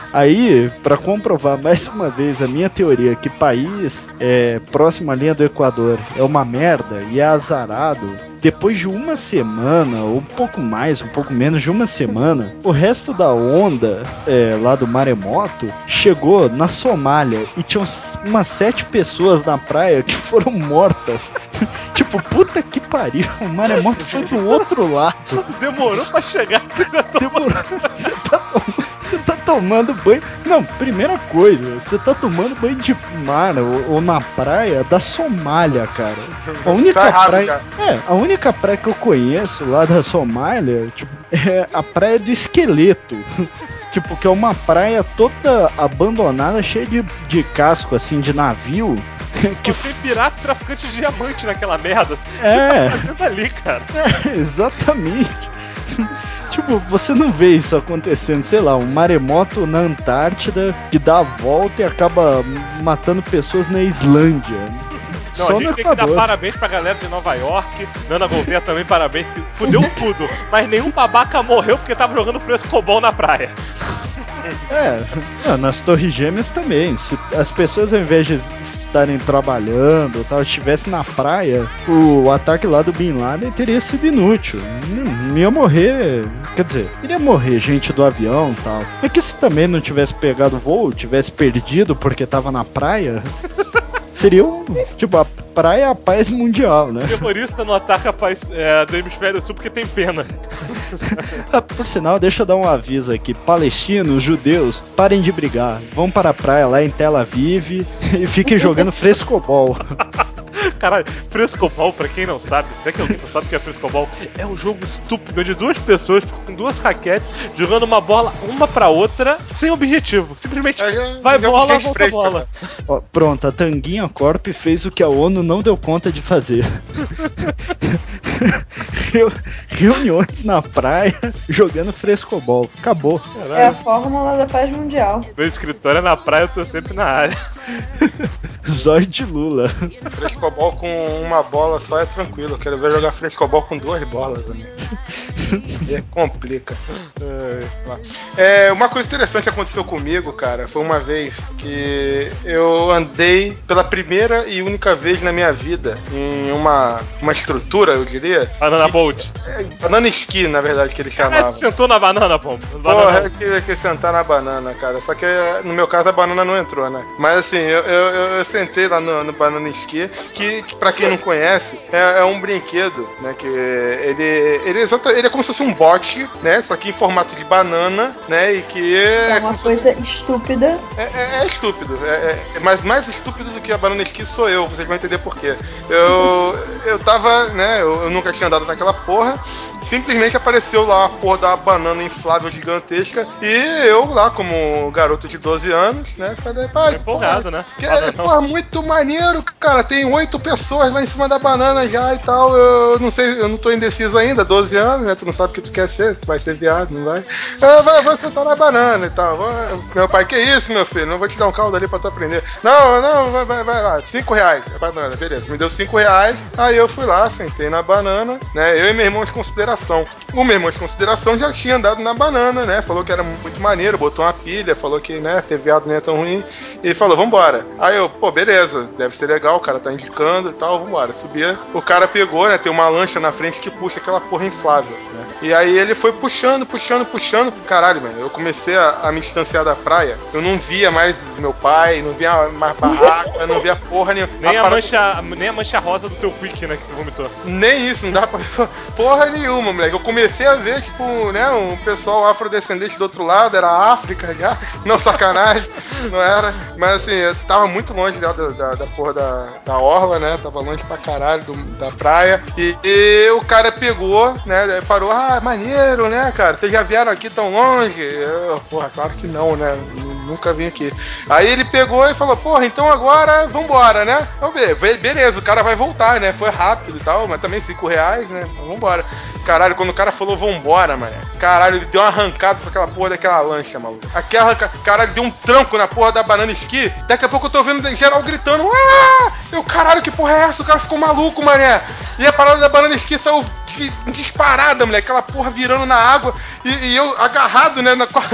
Aí, pra comprovar mais uma vez a minha teoria que país próximo à linha do Equador é uma merda e é azarado, depois de uma semana, ou um pouco mais, um pouco menos de uma semana, o resto da onda lá do maremoto chegou na Somália e tinha umas 7 pessoas na praia que foram mortas. Tipo, puta que pariu, o maremoto foi do outro lado. Demorou pra chegar. Demorou. Você tá tomando banho. Não, primeira coisa, você tá tomando banho de mar ou na praia da Somália, cara. A única praia. A única praia que eu conheço lá da Somália, tipo, é a praia do Esqueleto. Tipo, que é uma praia toda abandonada, cheia de casco, assim, de navio. Que tem pirata e traficante de diamante naquela merda. Você tá fazendo ali, cara. Exatamente. Tipo, você não vê isso acontecendo, sei lá, um maremoto na Antártida que dá a volta e acaba matando pessoas na Islândia. Não, só a gente tem que dar parabéns pra galera de Nova York. Nana Gouveia também, parabéns, que fudeu tudo. Mas nenhum babaca morreu porque tava jogando frescobol na praia. Nas Torres Gêmeas também. Se as pessoas, ao invés de estarem trabalhando, tal, estivessem na praia, o ataque lá do Bin Laden teria sido inútil. Não ia morrer. Quer dizer, iria morrer gente do avião e tal. Mas que se também não tivesse pegado o voo, tivesse perdido porque tava na praia. Seria tipo, a praia é a paz mundial, né? O terrorista não ataca a paz do hemisfério sul porque tem pena. Por sinal, deixa eu dar um aviso aqui. Palestinos, judeus, parem de brigar. Vão para a praia lá em Tel Aviv e fiquem jogando frescobol. Caralho, frescobol, pra quem não sabe, se é que alguém não sabe o que é frescobol, é um jogo estúpido onde 2 pessoas ficam com 2 raquetes jogando uma bola uma pra outra sem objetivo. Simplesmente vai bola, volta bola. Ó, pronto, a Tanguinha Corp fez o que a ONU não deu conta de fazer. Reuniões na praia jogando frescobol. Acabou. Caralho. É a fórmula da paz mundial. Meu escritório é na praia, eu tô sempre na área. Zóio de Lula. Frescobol com uma bola só é tranquilo. Eu quero ver jogar frescobol com 2 bolas, amigo. Complica. Uma coisa interessante aconteceu comigo, cara, foi uma vez que eu andei pela primeira e única vez na minha vida em uma estrutura, eu diria. Banana Boat. Banana Ski, na verdade, que eles chamavam. Você sentou na banana, pô. Porra, eu tinha que sentar na banana, cara. Só que no meu caso a banana não entrou, né? Mas assim, eu sentei lá no Banana Ski, que pra quem não conhece, é um brinquedo, né? Que ele é como se fosse um bote, né? Só que em formato de banana, né? E que é uma coisa estúpida. É estúpido. Mas mais estúpido do que a Banana Ski sou eu, vocês vão entender por quê. Eu tava, né? Eu nunca tinha andado naquela porra. Simplesmente apareceu lá a porra da banana inflável gigantesca. E eu lá, como garoto de 12 anos, né? Falei, pai, empolgado, né? Porra, muito maneiro, cara. Tem 8 pessoas lá em cima da banana já e tal. Eu não sei, eu não tô indeciso ainda, 12 anos, né? Tu não sabe o que tu quer ser, se tu vai ser viado, não vai. Vai sentar na banana e tal. Meu pai, que isso, meu filho? Não vou te dar um caldo ali pra tu aprender. Não, vai lá. R$5 a banana, beleza. Me deu R$5. Aí eu fui lá, sentei na banana, né? Eu e meu irmão de consideração. O meu irmão de consideração já tinha andado na banana, né? Falou que era muito maneiro, botou uma pilha, falou que, né, ser viado não é tão ruim. E falou, vambora. Aí eu, beleza, deve ser legal, o cara tá indicando e tal, vambora. Subia, o cara pegou, né? Tem uma lancha na frente que puxa aquela porra inflável, né? E aí ele foi puxando. Caralho, mano, eu comecei a me distanciar da praia. Eu não via mais meu pai, não via mais barraca, não via porra nenhuma. Nem a mancha rosa do teu quick, né, que você vomitou. Nem isso, não dá pra porra nenhuma, moleque. Eu comecei a ver, tipo, né, um pessoal afrodescendente do outro lado, era a África já. Não, sacanagem, não era. Mas assim, eu tava muito longe da porra da orla, né? Tava longe pra caralho da praia. E o cara pegou, né? Parou, maneiro, né, cara? Vocês já vieram aqui tão longe? Porra, claro que não, né? Nunca vim aqui. Aí ele pegou e falou, porra, então agora vambora, né? Vamos ver. Beleza, o cara vai voltar, né? Foi rápido e tal, mas também R$5, né? Então, vambora. Caralho, quando o cara falou vambora, mano, caralho, ele deu uma arrancada com aquela porra daquela lancha, maluco. Aquela arrancada, caralho, deu um tranco na porra da Banana Ski. Daqui a pouco eu tô vendo geral gritando, eu, caralho, que porra é essa? O cara ficou maluco, mané. E a parada da Banana Ski saiu disparada, moleque, aquela porra virando na água. E eu agarrado, né, com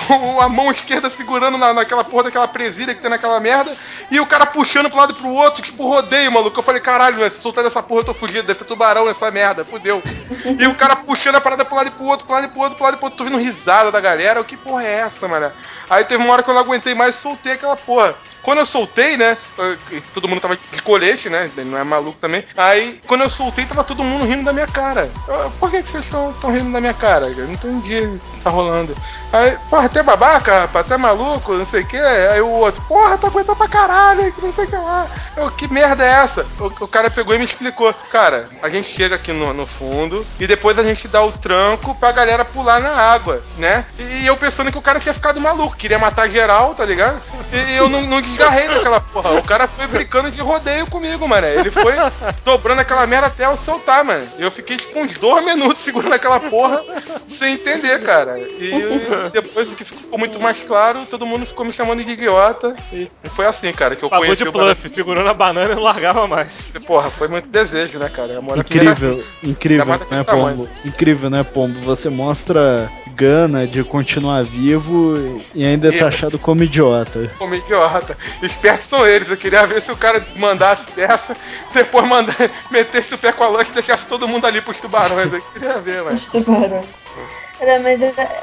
a mão esquerda segurando naquela porra daquela presilha que tem naquela merda, e o cara puxando pro lado e pro outro, tipo, rodeio, maluco. Eu falei, caralho, né, se soltar dessa porra eu tô fugido, deve ter tubarão nessa merda, fudeu. E o cara puxando a parada pro lado e pro outro, tô vendo risada da galera, o que porra é essa, mano? Aí teve uma hora que eu não aguentei mais e soltei aquela porra. Quando eu soltei, né, todo mundo tava de colete, né, não é maluco também. Aí, quando eu soltei, tava todo mundo rindo da minha cara. Por que vocês estão rindo da minha cara? Eu não entendi o que tá rolando. Aí, porra, até babaca, rapaz, até maluco, não sei o que. Aí o outro, porra, tá aguentando pra caralho, que não sei o que lá. Que merda é essa? O cara pegou e me explicou. Cara, a gente chega aqui no fundo e depois a gente dá o tranco pra galera pular na água, né? E eu pensando que o cara tinha ficado maluco, queria matar geral, tá ligado? E eu não desgarrei daquela porra. O cara foi brincando de rodeio comigo, mano. Ele foi dobrando aquela merda até eu soltar, mano. E eu fiquei tipo uns 2 minutos segurando aquela porra sem entender, cara. E depois que ficou muito mais claro, todo mundo ficou me chamando de idiota. E foi assim, cara, que eu conheci de bluff, segurando a banana e não largava mais. Porra, foi muito desejo, né, cara? Incrível, né, Pombo? Incrível, né, Pombo? Você mostra gana de continuar vivo e ainda tá achado como idiota. Como idiota. Espertos são eles. Eu queria ver se o cara mandasse dessa, depois metesse o pé com a lancha e deixasse todo mundo ali pros tubarões. Eu queria ver, mano. Os tubarões. Mas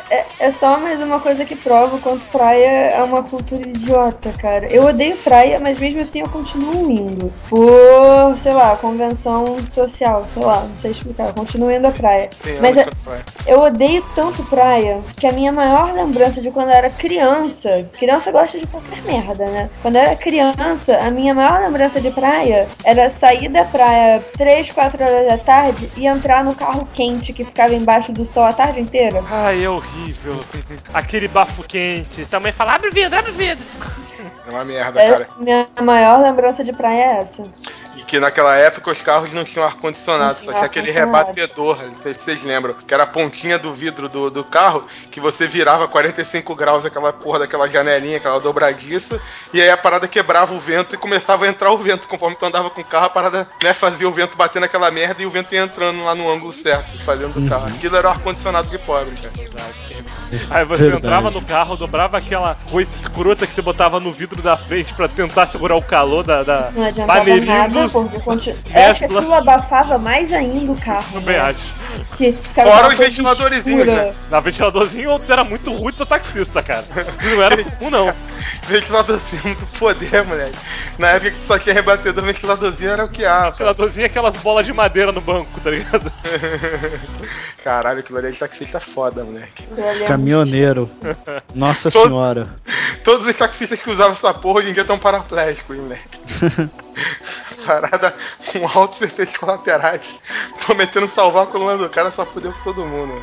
é só mais uma coisa que prova o quanto praia é uma cultura idiota, cara. Eu odeio praia, mas mesmo assim eu continuo indo. Por, sei lá, convenção social, sei lá, não sei explicar. Eu continuo indo à praia. Mas eu odeio tanto praia que a minha maior lembrança de quando eu era criança gosta de qualquer merda, né? Quando eu era criança, a minha maior lembrança de praia era sair da praia 3, 4 horas da tarde e entrar no carro quente que ficava embaixo do sol a tarde inteira. Ai, é horrível. Aquele bafo quente. Sua mãe fala, abre o vidro, abre o vidro. É uma merda, cara. Minha maior lembrança de praia é essa. E que naquela época os carros não tinham ar-condicionado, só tinha aquele rebatedor, não sei se vocês lembram, que era a pontinha do vidro do carro, que você virava 45 graus aquela porra daquela janelinha, aquela dobradiça, e aí a parada quebrava o vento e começava a entrar o vento. Conforme tu andava com o carro, a parada, né, fazia o vento bater naquela merda e o vento ia entrando lá no ângulo certo, falhando do carro. Aquilo era o ar-condicionado de pobre, cara. Aí você entrava no carro, dobrava aquela coisa escrota que você botava no vidro da frente pra tentar segurar o calor da não adiantava nada, porque eu acho que aquilo abafava mais ainda o carro. Também acho. Fora os ventiladorzinhos, né? Na ventiladorzinho era muito ruim de ser taxista, cara. Não era comum, não. Ventiladorzinho muito poder, moleque. Na época que tu só tinha rebatedor, ventiladorzinho era o que há. Ventiladorzinho é aquelas bolas de madeira no banco, tá ligado? Caralho, aquilo ali de taxista foda, moleque. Caminhoneiro. Nossa senhora. Todos os taxistas que usavam essa porra hoje em dia estão paraplégicos, moleque. Parada com altos efeitos colaterais, prometendo salvar a coluna do cara, só fudeu com todo mundo, né?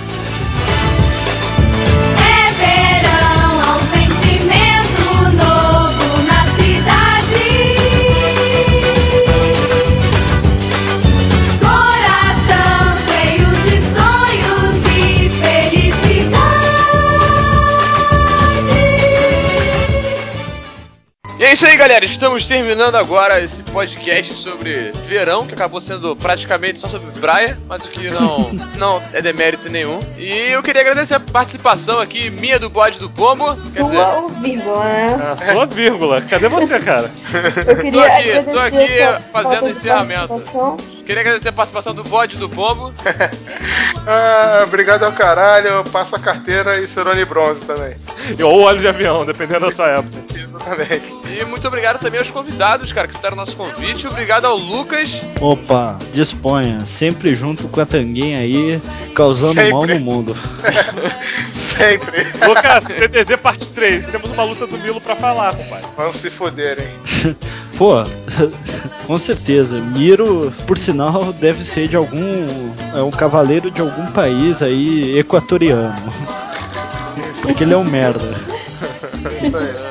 É verão, há um sentimento novo na cidade. Coração cheio de sonhos e felicidade. E é isso aí, galera. Estamos terminando agora esse podcast sobre verão, que acabou sendo praticamente só sobre praia, mas o que não é demérito nenhum. E eu queria agradecer a participação aqui, minha do Bode do Pombo. Sua ou vírgula, né? Sua vírgula. Cadê você, cara? Eu queria tô aqui fazendo o encerramento. Queria agradecer a participação do Bode do Pombo. Obrigado ao caralho. Passa a carteira e Cerone Bronze também. Ou óleo de avião, dependendo da sua época. Exatamente. E muito obrigado também aos convidados, cara, que citaram o nosso convite. Obrigado ao Lucas. Opa, disponha. Sempre junto com a Tanguinha aí, causando mal no mundo. Sempre. Lucas, TDZ parte 3. Temos uma luta do Milo pra falar, compadre. Vamos se foder, hein? Pô, com certeza. Miro, por sinal, deve ser de algum... É um cavaleiro de algum país aí equatoriano. Porque ele é um merda. Isso aí.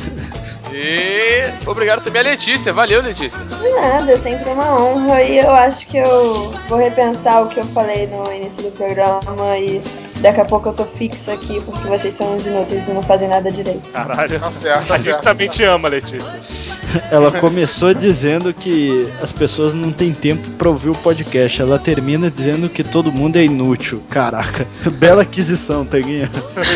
E obrigado também a Letícia. Valeu, Letícia. De nada, é sempre uma honra. E eu acho que eu vou repensar o que eu falei no início do programa e daqui a pouco eu tô fixa aqui porque vocês são os inúteis e não fazem nada direito. Caralho. Tá certo, a gente também te ama, Letícia. Ela começou dizendo que as pessoas não têm tempo pra ouvir o podcast. Ela termina dizendo que todo mundo é inútil. Caraca, bela aquisição, Tanguinha.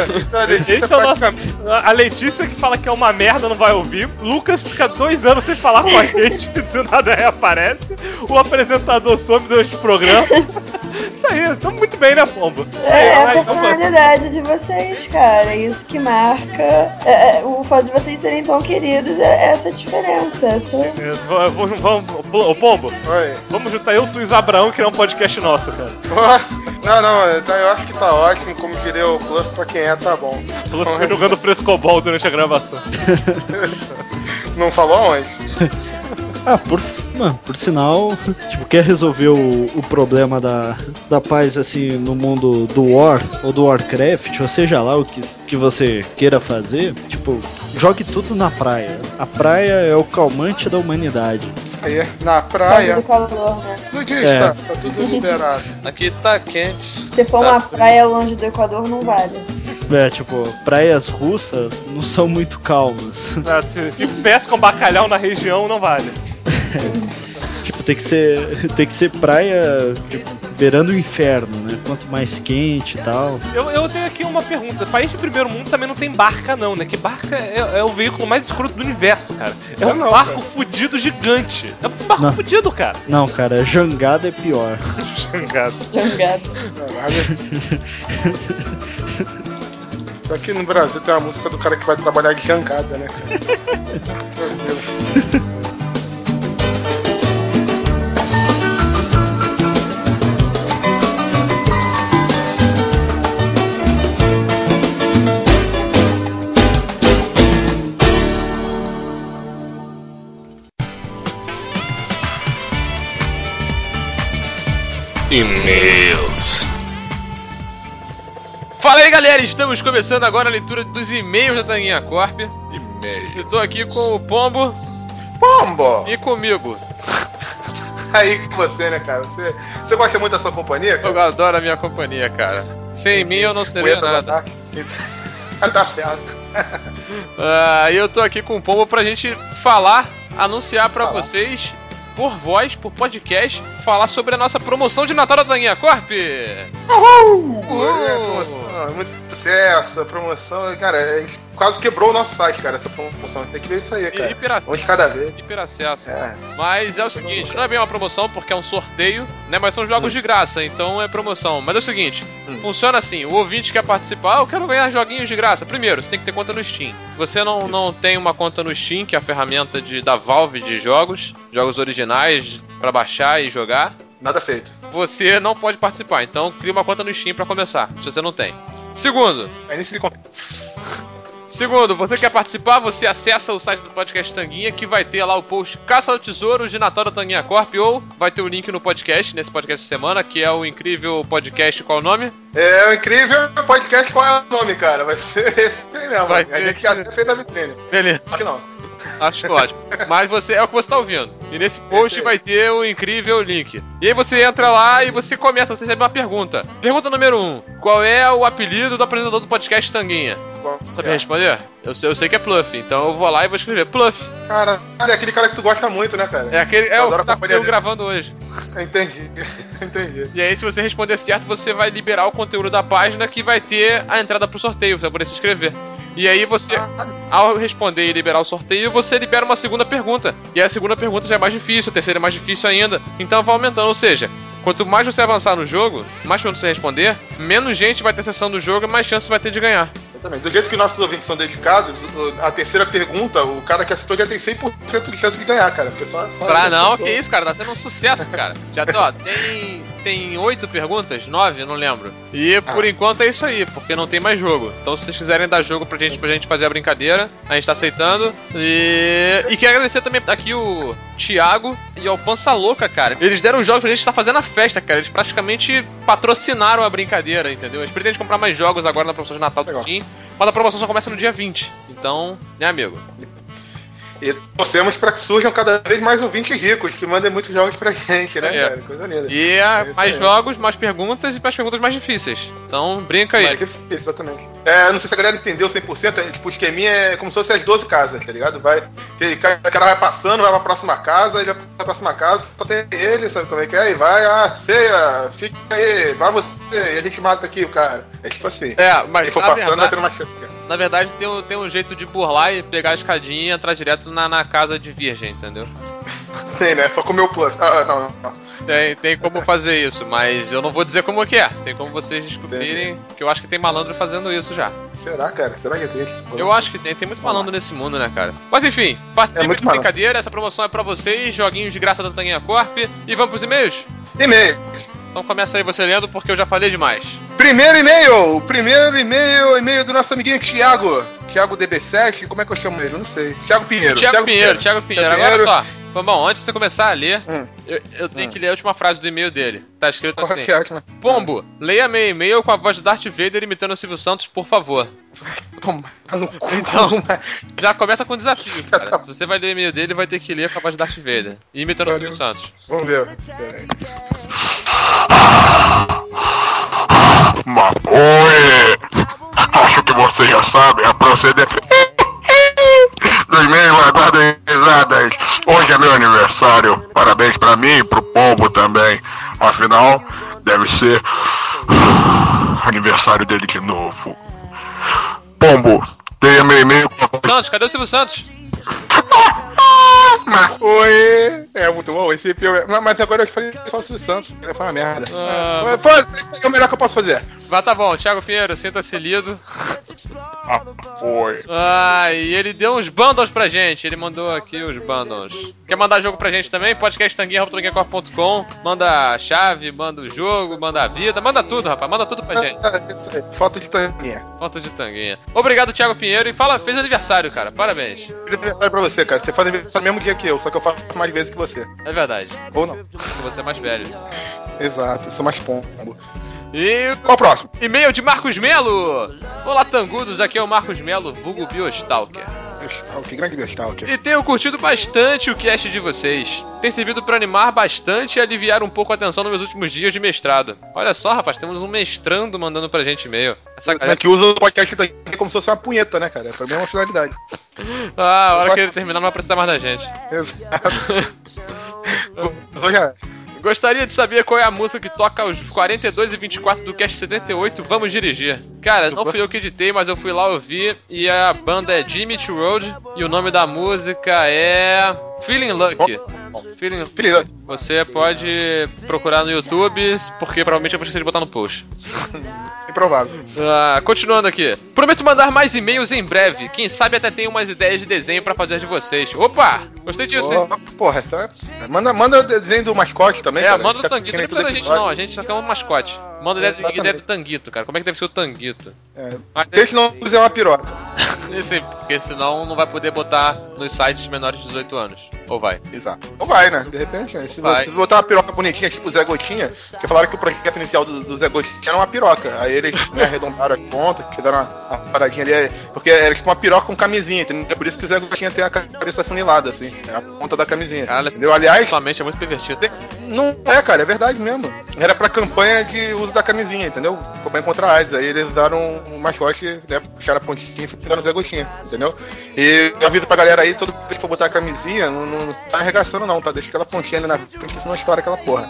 A Letícia que fala que é uma merda, não vai ouvir. Lucas fica 2 anos sem falar com a gente, do nada reaparece. O apresentador some durante o programa. Isso aí, estamos muito bem, né, Pombo? É a personalidade de vocês, cara. Isso que marca. O fato de vocês serem tão queridos é essa diferença. Ô, Pombo, Oi. vamos juntar eu, tu e o Abraão e criar um podcast nosso, cara. Não, eu acho que tá ótimo. Como diria o Bluff, pra quem tá bom. Tô jogando frescobol durante a gravação. Não falou onde? Por sinal, tipo, quer resolver o problema da paz, assim, no mundo do War ou do Warcraft, ou seja lá o que você queira fazer, tipo, jogue tudo na praia. A praia é o calmante da humanidade. Aí, na praia. Do calor, né? No dia tá tudo liberado. Aqui tá quente. Se for uma praia longe do Equador, não vale. Tipo, praias russas não são muito calmas. Se pescam bacalhau na região, não vale. Tipo, tem que ser praia, tipo, beirando o inferno, né? Quanto mais quente e tal. Eu tenho aqui uma pergunta. País de primeiro mundo também não tem barca, não, né? Que barca é o veículo mais escroto do universo, cara. É um barco fudido gigante. É um barco fudido, cara. Não, cara, jangada é pior. Jangada. Aqui no Brasil tem uma música do cara que vai trabalhar de jangada, né, cara? Meu Deus. E-mails. Fala aí, galera, estamos começando agora a leitura dos e-mails da Tanguinha Corp. Eu tô aqui com o Pombo e comigo. Aí com você, né, cara? Você gosta muito da sua companhia, cara? Eu adoro a minha companhia, cara. Sem mim eu não seria nada. Tá certo. E eu tô aqui com o Pombo pra gente anunciar pra vocês, por voz, por podcast, falar sobre a nossa promoção de Natal da Tanguinha Corp. Muito sucesso, a promoção, cara, quase quebrou o nosso site, cara, essa promoção. Tem que ver isso aí, cara. Vamos de cada vez. Hiperacesso. Mas é o seguinte, não é bem uma promoção porque é um sorteio, né? Mas são jogos de graça, então é promoção. Mas é o seguinte, funciona assim, o ouvinte quer participar, eu quero ganhar joguinhos de graça. Primeiro, você tem que ter conta no Steam. Se você não tem uma conta no Steam, que é a ferramenta da Valve de jogos originais pra baixar e jogar, nada feito. Você não pode participar, então cria uma conta no Steam pra começar, se você não tem. Segundo, você quer participar, você acessa o site do Podcast Tanguinha, que vai ter lá o post Caça ao Tesouro de Natal da Tanguinha Corp, ou vai ter o link no podcast, nesse podcast de semana, que é o incrível podcast, qual é o nome? É o incrível podcast, qual é o nome, cara? Vai ser esse mesmo. Vai a gente já fez a vitrine. Beleza. Só que não. Acho ótimo. Mas é o que você tá ouvindo. E nesse post vai ter o incrível link. E aí você entra lá e você recebe uma pergunta. Pergunta número 1. Qual é o apelido do apresentador do podcast Tanguinha? Você sabe responder? Eu sei que é Pluff, então eu vou lá e vou escrever Pluff. Cara, é aquele cara que tu gosta muito, né, cara? É o que tá gravando hoje. Entendi. E aí, se você responder certo, você vai liberar o conteúdo da página que vai ter a entrada pro sorteio, você vai poder se inscrever. E aí você, ao responder e liberar o sorteio, você libera uma segunda pergunta. E a segunda pergunta já é mais difícil, a terceira é mais difícil ainda. Então vai aumentando, ou seja, quanto mais você avançar no jogo, mais perguntas você responder, menos gente vai ter acessão do jogo e mais chance você vai ter de ganhar. Exatamente. Do jeito que nossos ouvintes são dedicados, a terceira pergunta, o cara que acertou já tem 100% de chance de ganhar, cara. Porque só não, que isso, cara, tá sendo um sucesso, cara. Já tem 8 perguntas? 9? Não lembro. E por enquanto é isso aí, porque não tem mais jogo. Então se vocês quiserem dar jogo pra gente fazer a brincadeira, a gente tá aceitando. E quero agradecer também aqui o Thiago e ao Pança Louca, cara. Eles deram jogos pra gente estar fazendo a festa, cara. Eles praticamente patrocinaram a brincadeira, entendeu? Eles pretendem comprar mais jogos agora na promoção de Natal do Steam, mas a promoção só começa no dia 20. Então, né, amigo? E torcemos pra que surjam cada vez mais ouvintes ricos, que mandem muitos jogos pra gente, né, cara? Coisa linda. E mais jogos, mais perguntas e mais perguntas mais difíceis. Então, brinca aí. Mais difícil, exatamente. Não sei se a galera entendeu 100%, tipo, o esqueminha é como se fosse as 12 casas, tá ligado? O cara vai passando, vai pra próxima casa, ele vai pra próxima casa, só tem ele, sabe como é que é? E vai, ceia, fica aí, vai você, e a gente mata aqui o cara. É tipo assim. Mas quem for passando vai ter uma chance aqui. Na verdade, tem um jeito de burlar e pegar a escadinha e entrar direto na casa de virgem, entendeu? Tem, né? Só comer o plus. Não. Tem como fazer isso, mas eu não vou dizer como que é. Tem como vocês descobrirem, que eu acho que tem malandro fazendo isso já. Será, cara? Será que tem? Eu acho que tem muito malandro nesse mundo, né, cara? Mas enfim, participe de brincadeira, essa promoção é pra vocês, joguinhos de graça da Tanguinha Corp. E vamos pros e-mails? E-mail. Então começa aí você lendo, porque eu já falei demais. Primeiro e-mail do nosso amiguinho Thiago DB7, como é que eu chamo ele? Eu não sei. Thiago Pinheiro. Agora só. Bom, antes de você começar a ler, eu tenho que ler a última frase do e-mail dele. Tá escrito assim: Pombo, leia meu e-mail com a voz de Darth Vader imitando o Silvio Santos, por favor. Tomar no cu. Então, já começa com um desafio, cara. Se você vai ler o e-mail dele, vai ter que ler com a voz de Darth Vader, imitando o Silvio Santos. Vamos ver. Oi! Acho que você já sabe a procedência do e-mail. Aguardem risadas. Hoje é meu aniversário. Parabéns pra mim e pro Pombo também. Afinal, deve ser aniversário dele de novo. Pombo, tenha meu e-mail. Santos, cadê o Silvio Santos? Oi! Muito bom esse filme. Mas agora eu falei só o Silvio Santos. Foi uma merda. Isso é o melhor que eu posso fazer. Mas tá bom, Thiago Pinheiro, sinta-se lido. Foi. E ele deu uns bundles pra gente. Ele mandou aqui os bundles. Quer mandar jogo pra gente também? podcasttanguinha.com. Manda a chave, manda o jogo, manda a vida, manda tudo, rapaz. Manda tudo pra gente. Foto de tanguinha. Obrigado, Thiago Pinheiro. E fez aniversário, cara. Parabéns. Feliz aniversário pra você, cara. Você faz aniversário no mesmo dia que eu, só que eu faço mais vezes que você. É verdade. Ou não. Porque você é mais velho. Exato, eu sou mais pombo. E qual o próximo? E-mail de Marcos Melo. Olá, Tangudos, aqui é o Marcos Melo, vulgo Biostalker. Grande Biostalker. E tenho curtido bastante o cast de vocês. Tem servido pra animar bastante e aliviar um pouco a tensão nos meus últimos dias de mestrado. Olha só, rapaz, temos um mestrando mandando pra gente e-mail. Essa galera que usa o podcast como se fosse uma punheta, né, cara? Pra mim é uma finalidade. A hora que ele terminar não vai precisar mais da gente. Exato. Gostaria de saber qual é a música que toca aos 42 e 24 do Cast 78, Vamos Dirigir. Cara, não fui eu que editei, mas eu fui lá ouvir e a banda é Jimmy Eat World e o nome da música é Feeling Lucky. Feeling Lucky. Você pode procurar no YouTube, porque provavelmente eu vou esquecer de botar no post. Improvável. Continuando aqui. Prometo mandar mais e-mails em breve. Quem sabe até tenho umas ideias de desenho pra fazer de vocês. Opa! Gostei disso, hein? Porra, manda o desenho do mascote também. Cara. Manda o Tanguito. Não precisa da gente não, a gente só quer um mascote. Manda a ideia do Tanguito, cara. Como é que deve ser o Tanguito? Deixa não usar uma piroca. Sim, porque senão não vai poder botar nos sites menores de 18 anos. Ou vai? Exato. Ou vai, né? De repente, né? Se você botar uma piroca bonitinha, tipo o Zé Gotinha, que falaram que o projeto inicial do Zé Gotinha era uma piroca. Aí eles arredondaram as pontas, fizeram uma paradinha ali, porque era tipo uma piroca com camisinha, entendeu? É por isso que o Zé Gotinha tem a cabeça funilada, assim, é a ponta da camisinha. Cara, entendeu? Aliás, sua mente é muito pervertida. Não é, cara, é verdade mesmo. Era pra campanha de uso da camisinha, entendeu? Campanha contra a AIDS. Aí eles usaram um mascote, né? Puxaram a pontinha e fizeram o Zé Gotinha, entendeu? E eu aviso pra galera aí, toda vez que for botar a camisinha, não tá arregaçando não, tá? Deixa aquela pontinha ali na frente, senão estoura aquela porra.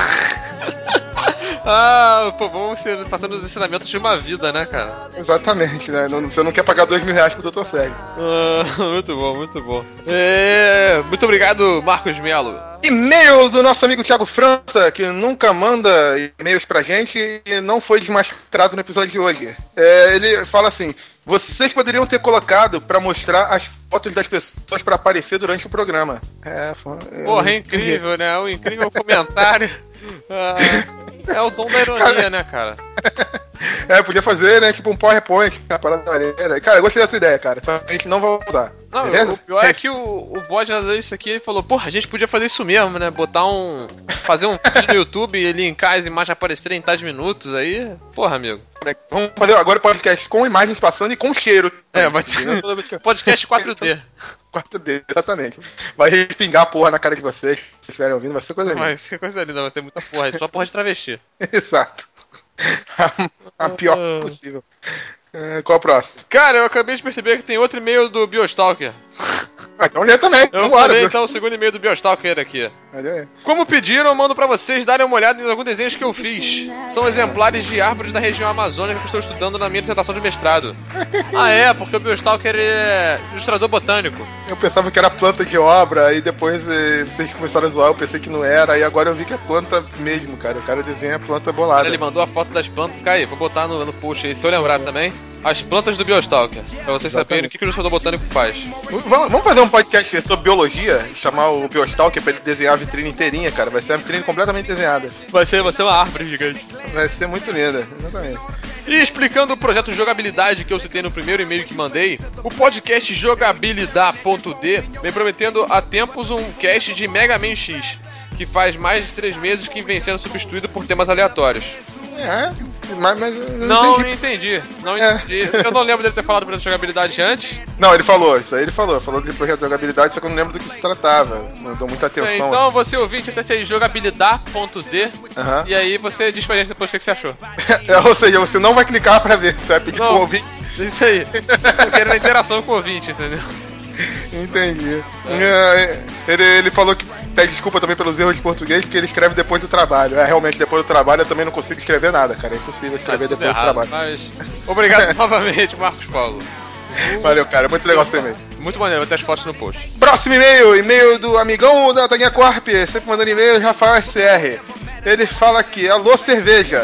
Vamos passando os ensinamentos de uma vida, né, cara? Exatamente, né? Você não quer pagar R$2.000 pro Dr. Cego. Muito bom, muito bom. Muito obrigado, Marcos Melo. E-mail do nosso amigo Thiago França, que nunca manda e-mails pra gente e não foi desmascarado no episódio de hoje. Ele fala assim: vocês poderiam ter colocado pra mostrar as fotos das pessoas pra aparecer durante o programa. Porra, é incrível, né? Um incrível comentário. É o tom da ironia, né, cara? Podia fazer, né, tipo um PowerPoint, uma parada maneira. Cara, eu gostei dessa ideia, cara. Só a gente não vai usar. Não, o pior é que o Bode nasceu isso aqui e falou, porra, a gente podia fazer isso mesmo, né? Fazer um vídeo no YouTube e linkar as imagens aparecerem em tais minutos aí. Porra, amigo. Vamos fazer agora podcast com imagens passando e com cheiro. Vai ter podcast 4D. 4D, exatamente. Vai respingar a porra na cara de vocês, se vocês estiverem ouvindo, vai ser coisa linda. Vai ser coisa linda, vai ser muita porra, só porra de travesti. Exato. A pior possível. Qual o próximo? Cara, eu acabei de perceber que tem outro e-mail do Biostalker. Então lê também. Eu falei então o segundo e-mail do Biostalker aqui. Como pediram, eu mando pra vocês darem uma olhada em alguns desenhos que eu fiz. São exemplares de árvores da região amazônica que eu estou estudando na minha dissertação de mestrado. Porque o Biostalker é ilustrador botânico. Eu pensava que era planta de obra, e depois vocês começaram a zoar, eu pensei que não era, e agora eu vi que é planta mesmo, cara. O cara desenha planta bolada. Ele mandou a foto das plantas, aí, vou botar no post aí, se eu lembrar também. As plantas do Biostalker, pra vocês saberem o que o ilustrador botânico faz. Vamos fazer um podcast sobre biologia e chamar o Biostalker pra ele desenhar a vitrine inteirinha, cara. Vai ser uma vitrine completamente desenhada. Vai ser uma árvore gigante. Vai ser muito linda, exatamente. E explicando o projeto Jogabilidade que eu citei no primeiro e-mail que mandei, o podcast Jogabilidade.d vem prometendo há tempos um cast de Mega Man X, que faz mais de 3 meses que vem sendo substituído por temas aleatórios. Mas não entendi. Eu não lembro dele ter falado do projeto de jogabilidade antes. Não, ele falou, isso aí ele falou de projeto de jogabilidade, só que eu não lembro do que se tratava. Não dou muita atenção. Então você ouvinte, acesse aí jogabilidade.d e aí você diz pra gente depois o que você achou. Ou seja, você não vai clicar pra ver, você vai pedir pro ouvinte. Isso aí. Eu quero a interação com o ouvinte, entendeu? Entendi. Ele falou que pede desculpa também pelos erros de português, porque ele escreve depois do trabalho. Realmente, depois do trabalho eu também não consigo escrever nada, cara. É impossível escrever depois do trabalho. Mas obrigado novamente, Marcos Paulo. Valeu, cara. Muito legal seu e-mail. Muito maneiro, vou ter as fotos no post. Próximo e-mail do amigão da Taguinha Corp, sempre mandando e-mail, Rafael SR. Ele fala aqui, alô cerveja.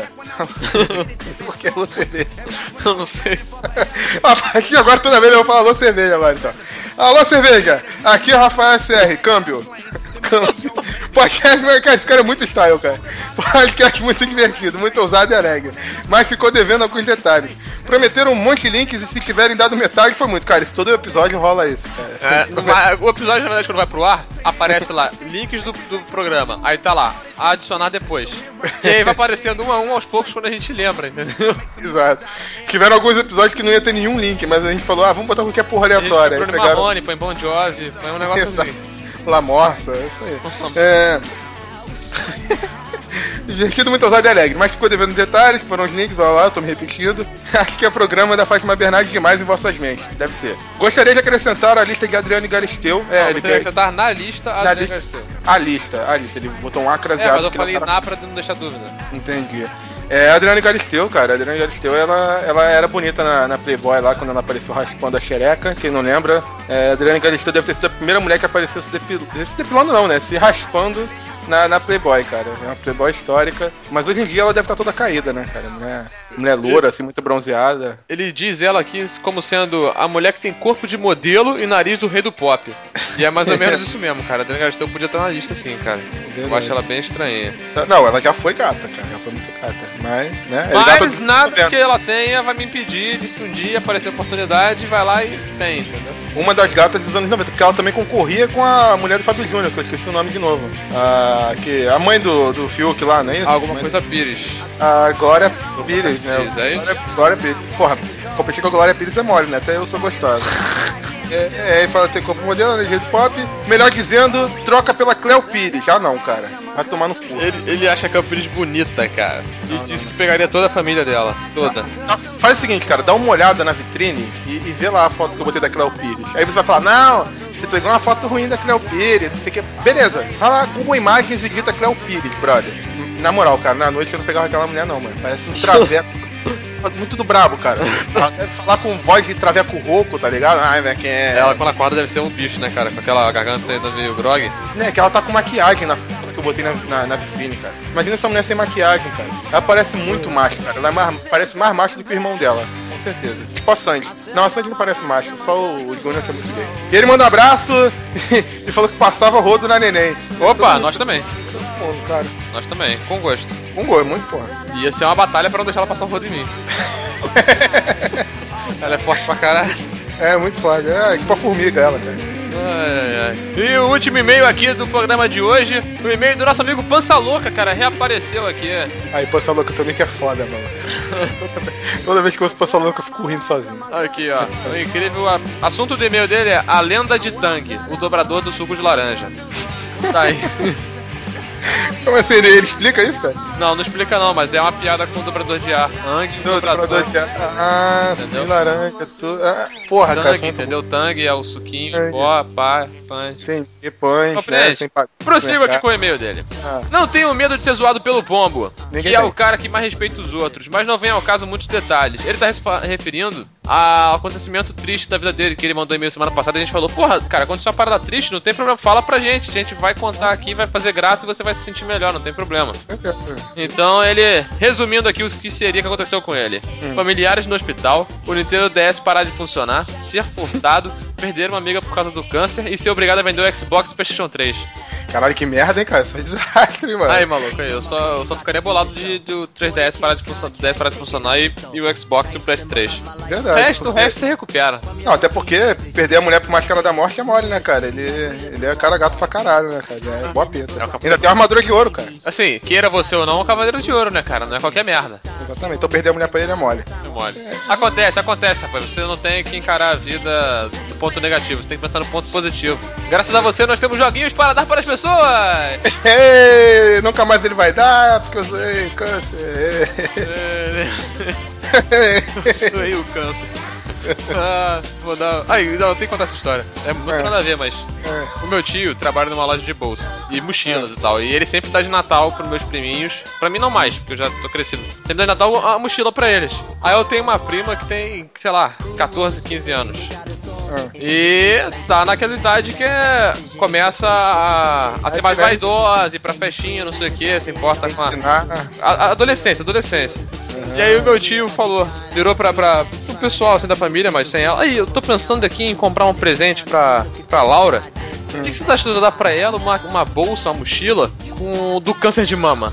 Por que alô cerveja? Eu não sei. A partir de agora, toda vez eu vou falar alô cerveja agora, então. Alô cerveja, aqui é o Rafael SR, câmbio. Podcast, cara, esse cara é muito style, cara. Podcast muito divertido, muito ousado e alegre. Mas ficou devendo alguns detalhes. Prometeram um monte de links e se tiverem dado metade foi muito. Cara, esse todo episódio rola isso, cara. O episódio, na verdade, quando vai pro ar, aparece lá, links do programa. Aí tá lá, adicionar depois. E aí vai aparecendo um a um aos poucos quando a gente lembra, entendeu? Exato. Tiveram alguns episódios que não ia ter nenhum link, mas a gente falou, vamos botar qualquer porra aleatória. Põe Marrone, põe Bon Jovi, põe um negócio assim. La Morsa, é isso aí. Divertido, muito ousado e alegre, mas ficou devendo detalhes, foram os links, blá blá, eu tô me repetindo. Acho que é programa da Fátima Bernardes demais em vossas mentes, deve ser. Gostaria de acrescentar a lista de Adriano Galisteu. Ele quer acrescentar na lista Adriano Galisteu. A lista, ele botou um A craseado. Mas eu falei na pra não deixar dúvida. Entendi. Adriane Galisteu, cara. A Adriane Galisteu, ela era bonita na Playboy lá, quando ela apareceu raspando a xereca. Quem não lembra, a Adriane Galisteu deve ter sido a primeira mulher que apareceu se depilando não, né? Se raspando na Playboy, cara. É uma Playboy histórica. Mas hoje em dia ela deve estar toda caída, né, cara? Mulher loura, assim, muito bronzeada. Ele diz ela aqui como sendo a mulher que tem corpo de modelo e nariz do rei do pop. E é mais ou menos isso mesmo, cara. A Adriane Galisteu podia estar na lista sim, cara. Eu acho ela bem estranha. Não, ela já foi gata, cara. Já foi muito gata. Mas, né? Mas nada que ela tenha vai me impedir de se um dia aparecer a oportunidade, vai lá e tem, entendeu? Uma das gatas dos anos 90, porque ela também concorria com a mulher do Fábio Júnior, que eu esqueci o nome de novo. A mãe do Fiuk lá, não é isso? Alguma coisa Pires. A Glória Pires, né? É isso? Glória Pires. Porra, competir com a Glória Pires é mole, né? Até eu sou gostosa. Ele fala ter corpo modelo, energia do pop. Melhor dizendo, troca pela Cleo Pires. Não, cara. Vai tomar no cu. Ele acha a Cleo Pires bonita, cara. E disse que pegaria toda a família dela. Toda. Faz o seguinte, cara. Dá uma olhada na vitrine e vê lá a foto que eu botei da Cleo Pires. Aí você vai falar, não, você pegou uma foto ruim da Cleo Pires. Você quer... Beleza. Vai lá, Google Imagens e digita Cleo Pires, brother. Na moral, cara, na noite eu não pegava aquela mulher não, mano. Parece um traveco. Muito do brabo, cara. Ela deve falar com voz de traveco rouco, tá ligado? Ai, velho, quem é? Ela quando acorda deve ser um bicho, né, cara? Com aquela garganta ainda meio grog. Que ela tá com maquiagem na foto que eu botei na vitrine, cara. Imagina essa mulher sem maquiagem, cara. Ela parece muito macho, cara. Ela parece mais macho do que o irmão dela. Com certeza. Tipo a Sandy. Não, a Sandy não parece macho. Só o Júnior que é muito gay. E ele manda um abraço e falou que passava rodo na neném. Opa, nós também. Cara. Nós também, com gosto. Com gosto, muito porra. Ia ser uma batalha pra não deixar ela passar o rodo em mim. Ela é forte pra caralho. É, muito forte. É tipo a formiga ela, cara. E o último e-mail aqui do programa de hoje, o e-mail do nosso amigo Pança Louca, cara, reapareceu aqui. Aí, Pança Louca também que é foda, mano. Toda vez que eu ouço Pança Louca eu fico rindo sozinho. Aqui, ó, o incrível assunto do e-mail dele é A Lenda de Tang, o dobrador do suco de laranja. Tá aí. Como assim? Ele explica isso, cara? Não explica não, mas é uma piada com o dobrador de ar. Tang, dobrador de ar. Ah, entendeu? Suco de laranja, tudo. Ah, porra, Tang, cara. Entendeu? Tang é o suquinho, pó, pá, punch. Entendi, punch, né? Prossigo aqui com o e-mail dele. Não tenho medo de ser zoado pelo pombo, que é o cara que mais respeita os outros, mas não vem ao caso muitos detalhes. Ele tá referindo ao acontecimento triste da vida dele, que ele mandou e-mail semana passada e a gente falou, porra, cara, aconteceu uma parada triste, não tem problema, fala pra gente, a gente vai contar aqui, vai fazer graça e você vai se sentir melhor, não tem problema. Então ele, resumindo aqui o que seria que aconteceu com ele. Familiares no hospital, o Nintendo DS parar de funcionar, ser furtado, perder uma amiga por causa do câncer e ser obrigado a vender o Xbox e o PlayStation 3. Caralho, que merda, hein, cara? Isso é desastre, mano. Aí, maluco, eu só ficaria bolado de o 3DS parar de funcionar e o Xbox e o PS3. Verdade. O resto você recupera. Não, até porque perder a mulher por Máscara da Morte é mole, né, cara? Ele é cara gato pra caralho, né, cara? É boa pinta. Ainda tem uma armadura de ouro, cara. Assim, queira você ou não, é um cavaleiro de ouro, né, cara? Não é qualquer merda. Exatamente. Então perder a mulher pra ele é mole. É mole. Acontece, rapaz. Você não tem que encarar a vida do ponto negativo. Você tem que pensar no ponto positivo. Graças a você, nós temos joguinhos para dar para as pessoas. Ei, nunca mais ele vai dar, porque eu sei, câncer. Doei o câncer. Vou dar. Não, tem que contar essa história. Não tem nada a ver, mas. O meu tio trabalha numa loja de bolsa e mochilas e tal. E ele sempre dá de Natal pros meus priminhos. Pra mim não mais, porque eu já tô crescido. Sempre dá de Natal a mochila pra eles. Aí eu tenho uma prima que tem, sei lá, 14, 15 anos. E tá naquela idade que começa a ser mais vaidosa, ir pra festinha, não sei o que, se importa com a adolescência. E aí o meu tio virou pro pessoal assim da família, mas sem ela. Aí eu tô pensando aqui em comprar um presente pra Laura. O que você tá achando de dar pra ela uma bolsa, uma mochila do câncer de mama?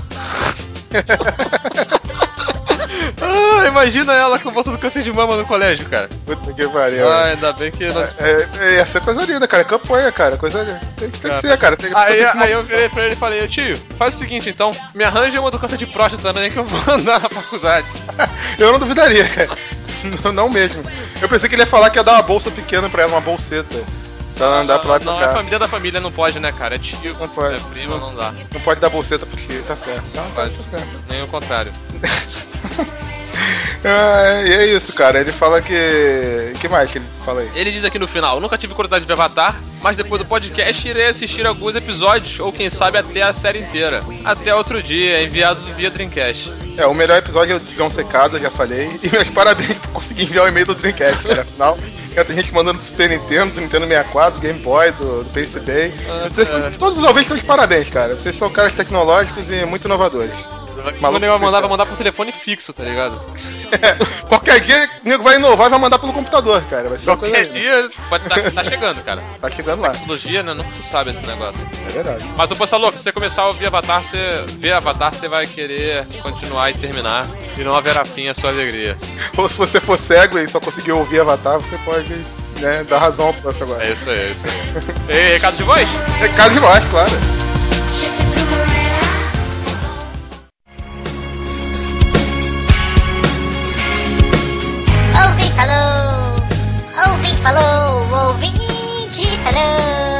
Imagina ela com a bolsa do câncer de mama no colégio, cara. Puta que pariu. Ainda bem que... Ia ser coisa linda, cara. Campanha, cara. Coisa linda. Tem que ser, cara. Aí eu virei pra ele e falei, tio, faz o seguinte então, me arranja uma do câncer de próstata também que eu vou andar na faculdade. Eu não duvidaria, cara. Não mesmo. Eu pensei que ele ia falar que ia dar uma bolsa pequena pra ela, uma bolseta. Pra andar pro lado do cara. Não, a família da família não pode, né, cara? É tio, não pode. É prima, não dá. Não pode dar bolseta pro tio, tá certo. Não pode. Tá certo. Nem o contrário. E é isso, cara. Ele fala que mais que ele fala aí? Ele diz aqui no final: nunca tive curiosidade de ver Avatar, mas depois do podcast irei assistir alguns episódios, ou quem sabe até a série inteira. Até outro dia, enviado via Dreamcast. O melhor episódio é o de João Secado, eu já falei. E meus parabéns por conseguir enviar o e-mail do Dreamcast, cara. Afinal, tem gente mandando do Super Nintendo, do Nintendo 64, do Game Boy, do PSP. Todos os ouvintes estão de parabéns, cara. Vocês são caras tecnológicos e muito inovadores. O nego vai mandar pro telefone fixo, tá ligado? Qualquer dia o nego vai inovar e vai mandar pelo computador, cara. Vai ser qualquer dia pode tá chegando, cara. Tá chegando lá. Tecnologia, né? Nunca se sabe esse negócio. É verdade. Mas o Pança Louco, se você começar a ouvir Avatar, você vai querer continuar e terminar. E não haverá fim à sua alegria. Ou se você for cego e só conseguir ouvir Avatar, você pode, né, dar razão pro outro agora. É isso aí. E recado de voz? Recado de voz, claro. Ouvinte falou, ouvinte falou.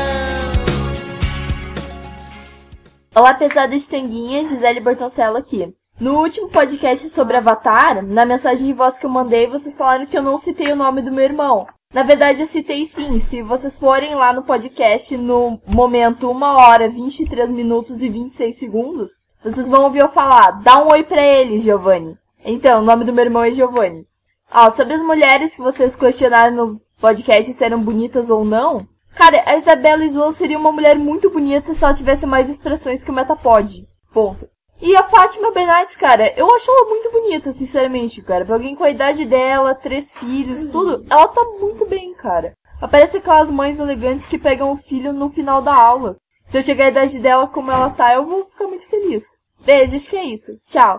Olá, pesadas tanguinhas, Gisele Bertoncello aqui. No último podcast sobre Avatar, na mensagem de voz que eu mandei, vocês falaram que eu não citei o nome do meu irmão. Na verdade, eu citei sim. Se vocês forem lá no podcast, no momento 1 hora, 23 minutos e 26 segundos, vocês vão ouvir eu falar, dá um oi pra ele, Giovanni. Então, o nome do meu irmão é Giovanni. Sobre as mulheres que vocês questionaram no podcast se eram bonitas ou não, cara, a Isabela Swan seria uma mulher muito bonita se ela tivesse mais expressões que o Metapod. Ponto. E a Fátima Bernardes, cara, eu acho ela muito bonita, sinceramente, cara. Pra alguém com a idade dela, 3 filhos, tudo, ela tá muito bem, cara. Ela parece aquelas mães elegantes que pegam o filho no final da aula. Se eu chegar à idade dela como ela tá, eu vou ficar muito feliz. Beijo, acho que é isso. Tchau.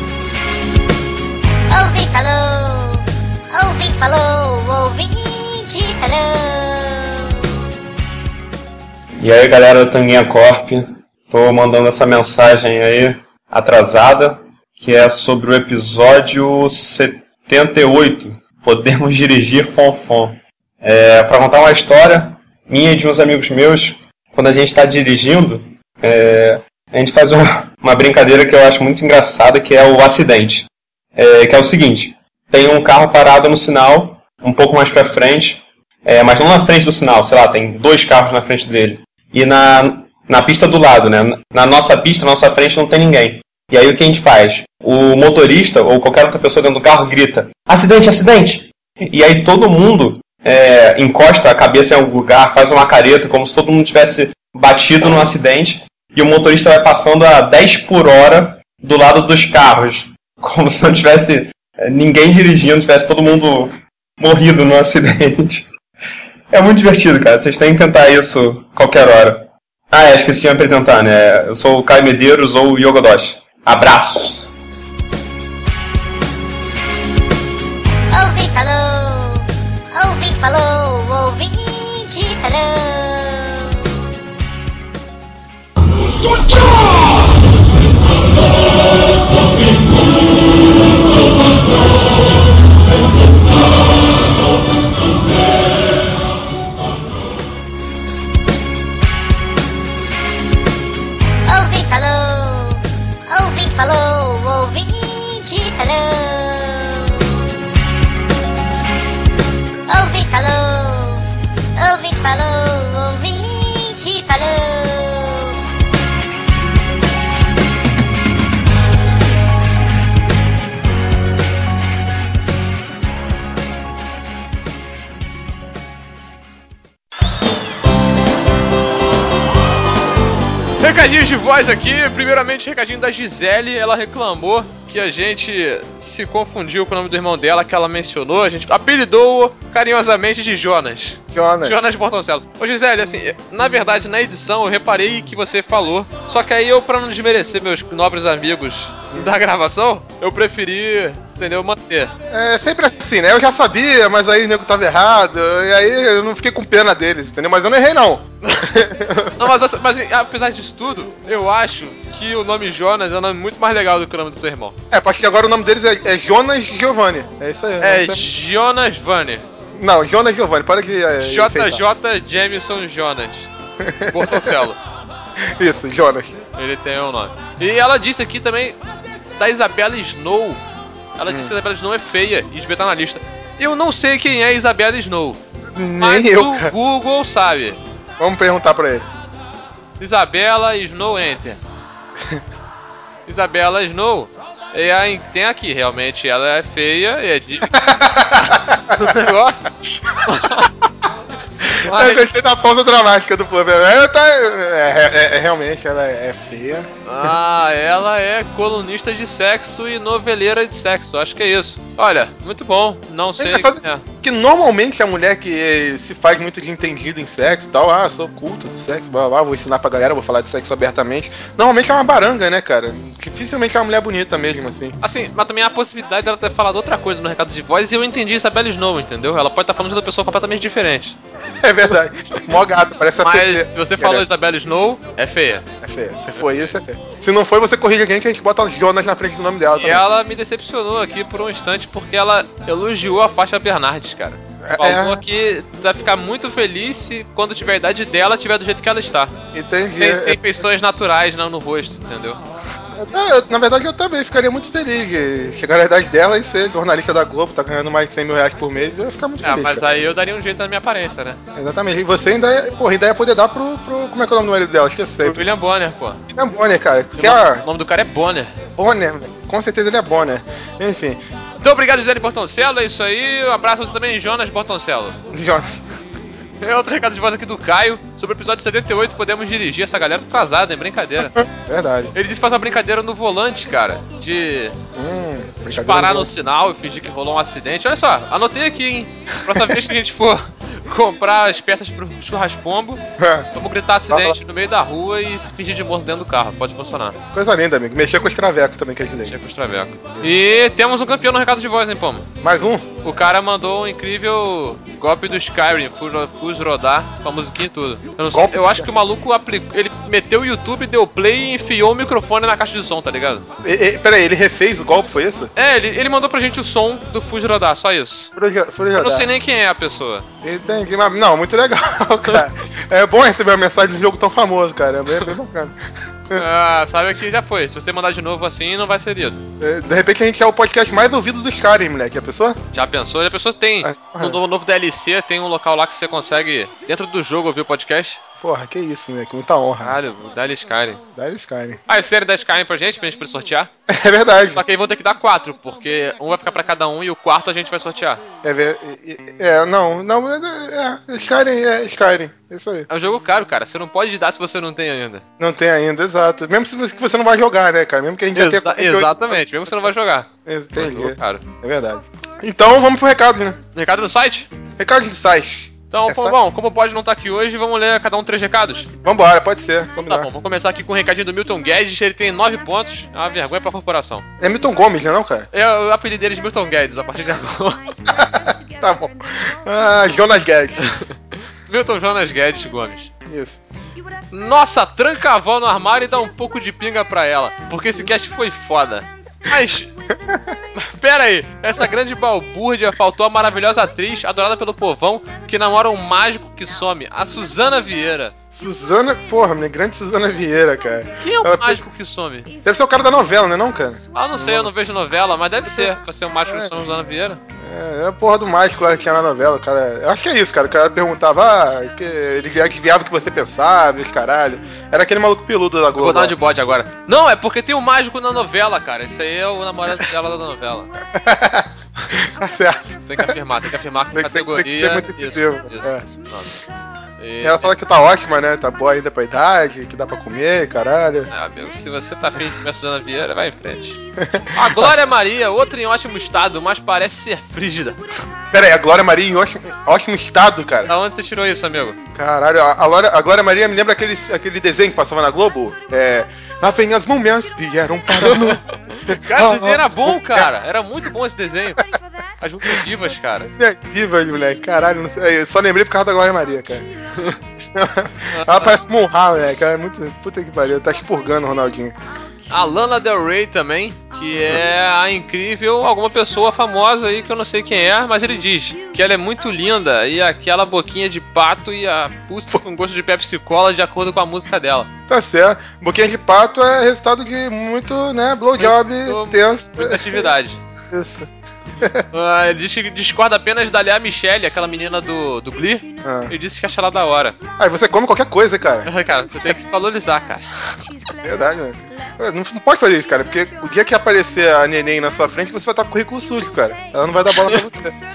Ouvinte falou, ouvinte E aí, galera da Tanguinha Corp, tô mandando essa mensagem aí atrasada, que é sobre o episódio 78, Podemos Dirigir Fonfon. Para contar uma história minha e de uns amigos meus, quando a gente está dirigindo, a gente faz uma brincadeira que eu acho muito engraçada, que é o acidente. Que é o seguinte, tem um carro parado no sinal, um pouco mais para frente, mas não na frente do sinal, sei lá, tem 2 carros na frente dele. E na pista do lado, né? Na nossa pista, na nossa frente, não tem ninguém. E aí o que a gente faz? O motorista ou qualquer outra pessoa dentro do carro grita: acidente, acidente! E aí todo mundo encosta a cabeça em algum lugar, faz uma careta, como se todo mundo tivesse batido num acidente. E o motorista vai passando a 10 por hora do lado dos carros. Como se não tivesse ninguém dirigindo, tivesse todo mundo morrido no acidente. É muito divertido, cara. Vocês têm que tentar isso qualquer hora. Esqueci de me apresentar, né? Eu sou o Caio Medeiros ou o Yogodoshi. Abraços! Ouvinte falou, ouvinte falou, ouvinte falou. Ouvinte falou, ouvinte falou. Ouvinte falou, ouvinte falou, ouvinte falou. Recadinhos de voz aqui, primeiramente recadinho da Gisele, ela reclamou que a gente se confundiu com o nome do irmão dela, que ela mencionou, a gente apelidou-o carinhosamente de Jonas. Jonas Bortoncello. Ô Gisele, assim, na verdade na edição eu reparei que você falou, só que aí eu, pra não desmerecer meus nobres amigos da gravação, eu preferi, entendeu, manter. É sempre assim, né? Eu já sabia, mas aí o nego tava errado, e aí eu não fiquei com pena deles, entendeu? Mas eu não errei, não. Não, mas apesar disso tudo, eu acho que o nome Jonas é um nome muito mais legal do que o nome do seu irmão. A partir de agora o nome deles é Jonas Giovanni. É isso aí. Jonas Vanni. Não, Jonas Giovanni, para de... JJ Jameson Jonas Bortoncello. Isso, Jonas. Ele tem um nome. E ela disse aqui também da Isabela Snow. Ela disse que a Isabela Snow é feia e devia estar na lista. Eu não sei quem é Isabela Snow. Nem eu, cara. Google sabe. Vamos perguntar pra ele. Isabela Snow, enter. Isabela Snow. Tem aqui, realmente, ela é feia e é de... negócio. Mas... Eu gostei da pausa dramática do povo. Realmente, ela é feia. Ela é colunista de sexo e noveleira de sexo. Acho que é isso. Olha, muito bom. Não sei. Que normalmente a mulher que se faz muito de entendido em sexo e tal, sou culto de sexo, blá, blá, vou ensinar pra galera, vou falar de sexo abertamente. Normalmente é uma baranga, né, cara? Dificilmente é uma mulher bonita mesmo, assim. Assim, mas também há a possibilidade dela ter falado outra coisa no recado de voz e eu entendi Isabela Snow, entendeu? Ela pode estar falando de outra pessoa completamente diferente. É verdade. Mó gato, parece a Mas se você falou Isabela Snow, é feia. É feia. Se foi isso, é feia. Se não foi, você corrige a gente bota Jonas na frente do nome dela também. E ela me decepcionou aqui por um instante porque ela elogiou a Fátima Bernardes, cara. Falou que vai ficar muito feliz se quando tiver a idade dela, tiver do jeito que ela está. Entendi. Sem feições naturais no rosto, entendeu? Na verdade, eu também ficaria muito feliz de chegar na idade dela e ser jornalista da Globo, tá ganhando mais de 100 mil reais por mês, eu ia ficar muito feliz. Mas cara. aí eu daria um jeito na minha aparência, né? Exatamente. E você ainda ia poder dar pro como é que é o nome do marido dela? Esqueci. Pro William Bonner, pô. William Bonner, cara. O nome do cara é Bonner. Bonner, com certeza ele é Bonner. Enfim. Então, obrigado, Gisele Bortoncello, é isso aí. Um abraço a você também, Jonas Bortoncello. Jonas. Outro recado de voz aqui do Caio. Sobre o episódio 78, podemos dirigir essa galera atrasada, é brincadeira. Verdade. Ele disse que faz uma brincadeira no volante, cara. De parar no sinal e fingir que rolou um acidente. Olha só, anotei aqui, hein. Próxima vez que a gente for comprar as peças pro churraspombo, vamos gritar acidente no meio da rua e se fingir de morto dentro do carro. Pode funcionar. Coisa linda, amigo. Mexer com os travecos também, que é de lei. Mexer com os travecos. E temos um campeão no recado de voz, hein, Pomo? Mais um? O cara mandou um incrível golpe do Skyrim, Fuz rodar, com a musiquinha e tudo. Eu, não sei, eu acho que o maluco aplicou, ele meteu o YouTube, deu play e enfiou o microfone na caixa de som, tá ligado? Peraí, ele refez o golpe, foi isso? É, ele mandou pra gente o som do Fuz rodar, só isso. Eu não sei nem quem é a pessoa. Entendi, mas não, muito legal, cara. É bom receber uma mensagem de um jogo tão famoso, cara. É bem bacana. Ah, sabe que já foi. Se você mandar de novo assim, não vai ser lido. De repente a gente é o podcast mais ouvido dos caras, hein, moleque? Já pensou? Já pensou? Já pensou? Tem. No novo DLC tem um local lá que você consegue, dentro do jogo, ouvir o podcast. Porra, que isso, moleque. Muita honra. Caralho, dá-lhe Skyrim. Dá-lhe Skyrim. Ah, eles querem dar Skyrim pra gente poder sortear? É verdade. Só que aí vão ter que dar 4, porque um vai ficar pra cada um e o quarto a gente vai sortear. Skyrim. Isso aí. É um jogo caro, cara. Você não pode dar se você não tem ainda. Não tem ainda, exato. Mesmo se você não vai jogar, né, cara? Mesmo que a gente já tenha... Exatamente, mesmo que você não vai jogar. Entendi. É, caro. É verdade. Então vamos pro recado, né? Recado do site? Recado do site. Então, bom, como pode não estar aqui hoje, vamos ler cada um 3 recados? Vambora, pode ser. Então tá bom, vamos começar aqui com o recadinho do Milton Guedes, ele tem 9 pontos, é uma vergonha pra corporação. É Milton Gomes, não, cara? Eu apelidei dele de Milton Guedes a partir de agora. Tá bom. Jonas Guedes. Milton Jonas Guedes Gomes. Isso. Nossa, tranca a avó no armário e dá um pouco de pinga pra ela, porque esse cast foi foda. Mas, pera aí, essa grande balbúrdia faltou a maravilhosa atriz, adorada pelo povão, que namora um mágico que some, a Suzana Vieira. Suzana, porra, minha grande Suzana Vieira, cara. Quem é o mágico que some? Deve ser o cara da novela, né não, cara? Ah, não sei, eu não vejo novela, mas deve ser, pra ser o mágico que some, Suzana Vieira. É a porra do mágico lá que tinha na novela, cara. Eu acho que é isso, cara. O cara perguntava, que ele adivinhava o que você pensava, os caralho. Era aquele maluco peludo da Globo. Vou dar de bode agora. Não, é porque tem um mágico na novela, cara. Esse aí é o namorado dela da novela. Tá certo. Tem que afirmar com categoria. Tem que ser muito decisivo. Isso. Ela fala que tá ótima, né? Tá boa ainda pra idade, que dá pra comer, caralho. Ah, meu, se você tá afim de comer a Suzana Vieira, vai em frente. A Glória Maria, outra em ótimo estado, mas parece ser frígida. Pera aí, a Glória Maria em ótimo estado, cara? Da onde você tirou isso, amigo? Caralho, a Glória Maria me lembra aquele desenho que passava na Globo? Lá vem as múmias, vieram para no... Cara, esse desenho era bom, cara. Era muito bom esse desenho. As músicas vivas, cara. Vivas, moleque. Caralho, eu só lembrei por causa da Glória Maria, cara. Ela parece Monra, moleque. Ela é muito... Puta que pariu. Tá expurgando o Ronaldinho. A Lana Del Rey também, que é a incrível, alguma pessoa famosa aí que eu não sei quem é, mas ele diz que ela é muito linda e aquela boquinha de pato e a pulsa com gosto de Pepsi Cola de acordo com a música dela. Tá certo. Boquinha de pato é resultado de muito, né, blowjob tenso. Muita atividade. Isso. Ele diz que discorda apenas da Lea Michele, aquela menina do Glee. Ele disse que acha ela da hora. Aí você come qualquer coisa, cara. Cara, você tem que se valorizar, cara. Verdade, né? Não pode fazer isso, cara, porque o dia que aparecer a neném na sua frente, você vai estar com o currículo sujo, cara. Ela não vai dar bola pra você.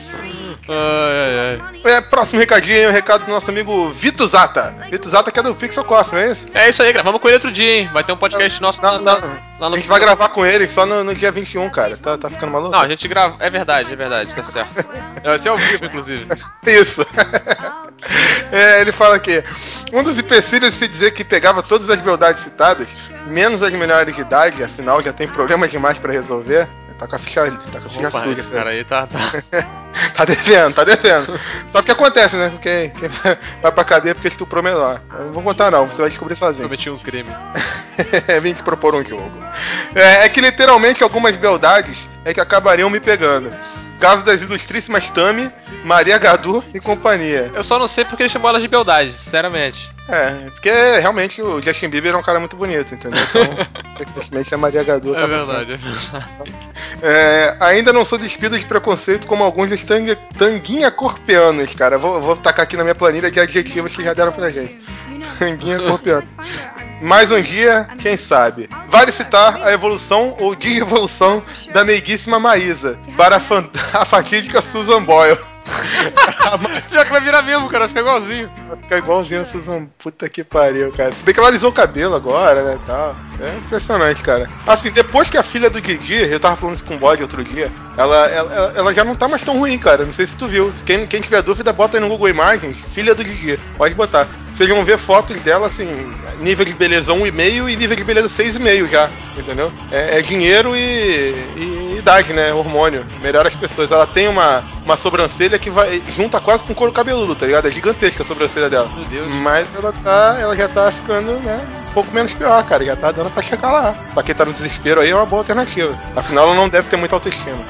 Próximo recadinho, o recado do nosso amigo Vito Zata. Vito Zata que é do Pixel Coffee, não é isso? É isso aí, gravamos com ele outro dia, hein? Vai ter um podcast nosso lá no A gente vai gravar com ele só no dia 21, cara. Tá ficando maluco? Não, a gente grava. É verdade, tá certo. Vai ser ao vivo, inclusive. Isso. Ele fala que um dos empecilhos se dizer que pegava todas as beldades citadas, menos as menores de idade, afinal já tem problemas demais pra resolver. Tá com a ficha suja. Esse cara aí tá... Tá devendo. Só que acontece, né? Quem vai pra cadeia porque estuprou menor. Eu não vou contar não, você vai descobrir sozinho. Cometi um crime. Vim te propor um jogo. É que literalmente algumas beldades é que acabariam me pegando. Caso das ilustríssimas Tami, Maria Gadu e companhia. Eu só não sei porque ele chamou elas de beldade, sinceramente. Porque realmente o Justin Bieber é um cara muito bonito, entendeu? Então, infelizmente a Maria Gadu tá verdade. Ainda não sou despido de preconceito como alguns dos tanguinha corpianos, cara. Vou tacar aqui na minha planilha de adjetivos que já deram pra gente. Tanguinha corpiano. Mais um dia, quem sabe? Vale citar a evolução ou desevolução da meiguíssima Maísa para a fatídica Susan Boyle. Pior que vai virar mesmo, cara, vai ficar igualzinho. Vai ficar igualzinho a Susan, puta que pariu, cara. Se bem que ela alisou o cabelo agora, né, tal. É impressionante, cara. Assim, depois que a filha do Didi, eu tava falando isso com o Bode outro dia, ela já não tá mais tão ruim, cara. Não sei se tu viu. Quem tiver dúvida, bota aí no Google Imagens, filha do Didi. Pode botar. Vocês vão ver fotos dela, assim, nível de beleza 1,5 e nível de beleza 6,5 já, entendeu? É dinheiro e idade, né? Hormônio. Melhora as pessoas. Ela tem uma sobrancelha que vai junta quase com couro cabeludo, tá ligado? É gigantesca a sobrancelha dela. Meu Deus. Mas ela já tá ficando, né? Um pouco menos pior, cara. Já tá dando pra chegar lá. Pra quem tá no desespero aí é uma boa alternativa. Afinal, ela não deve ter muita autoestima.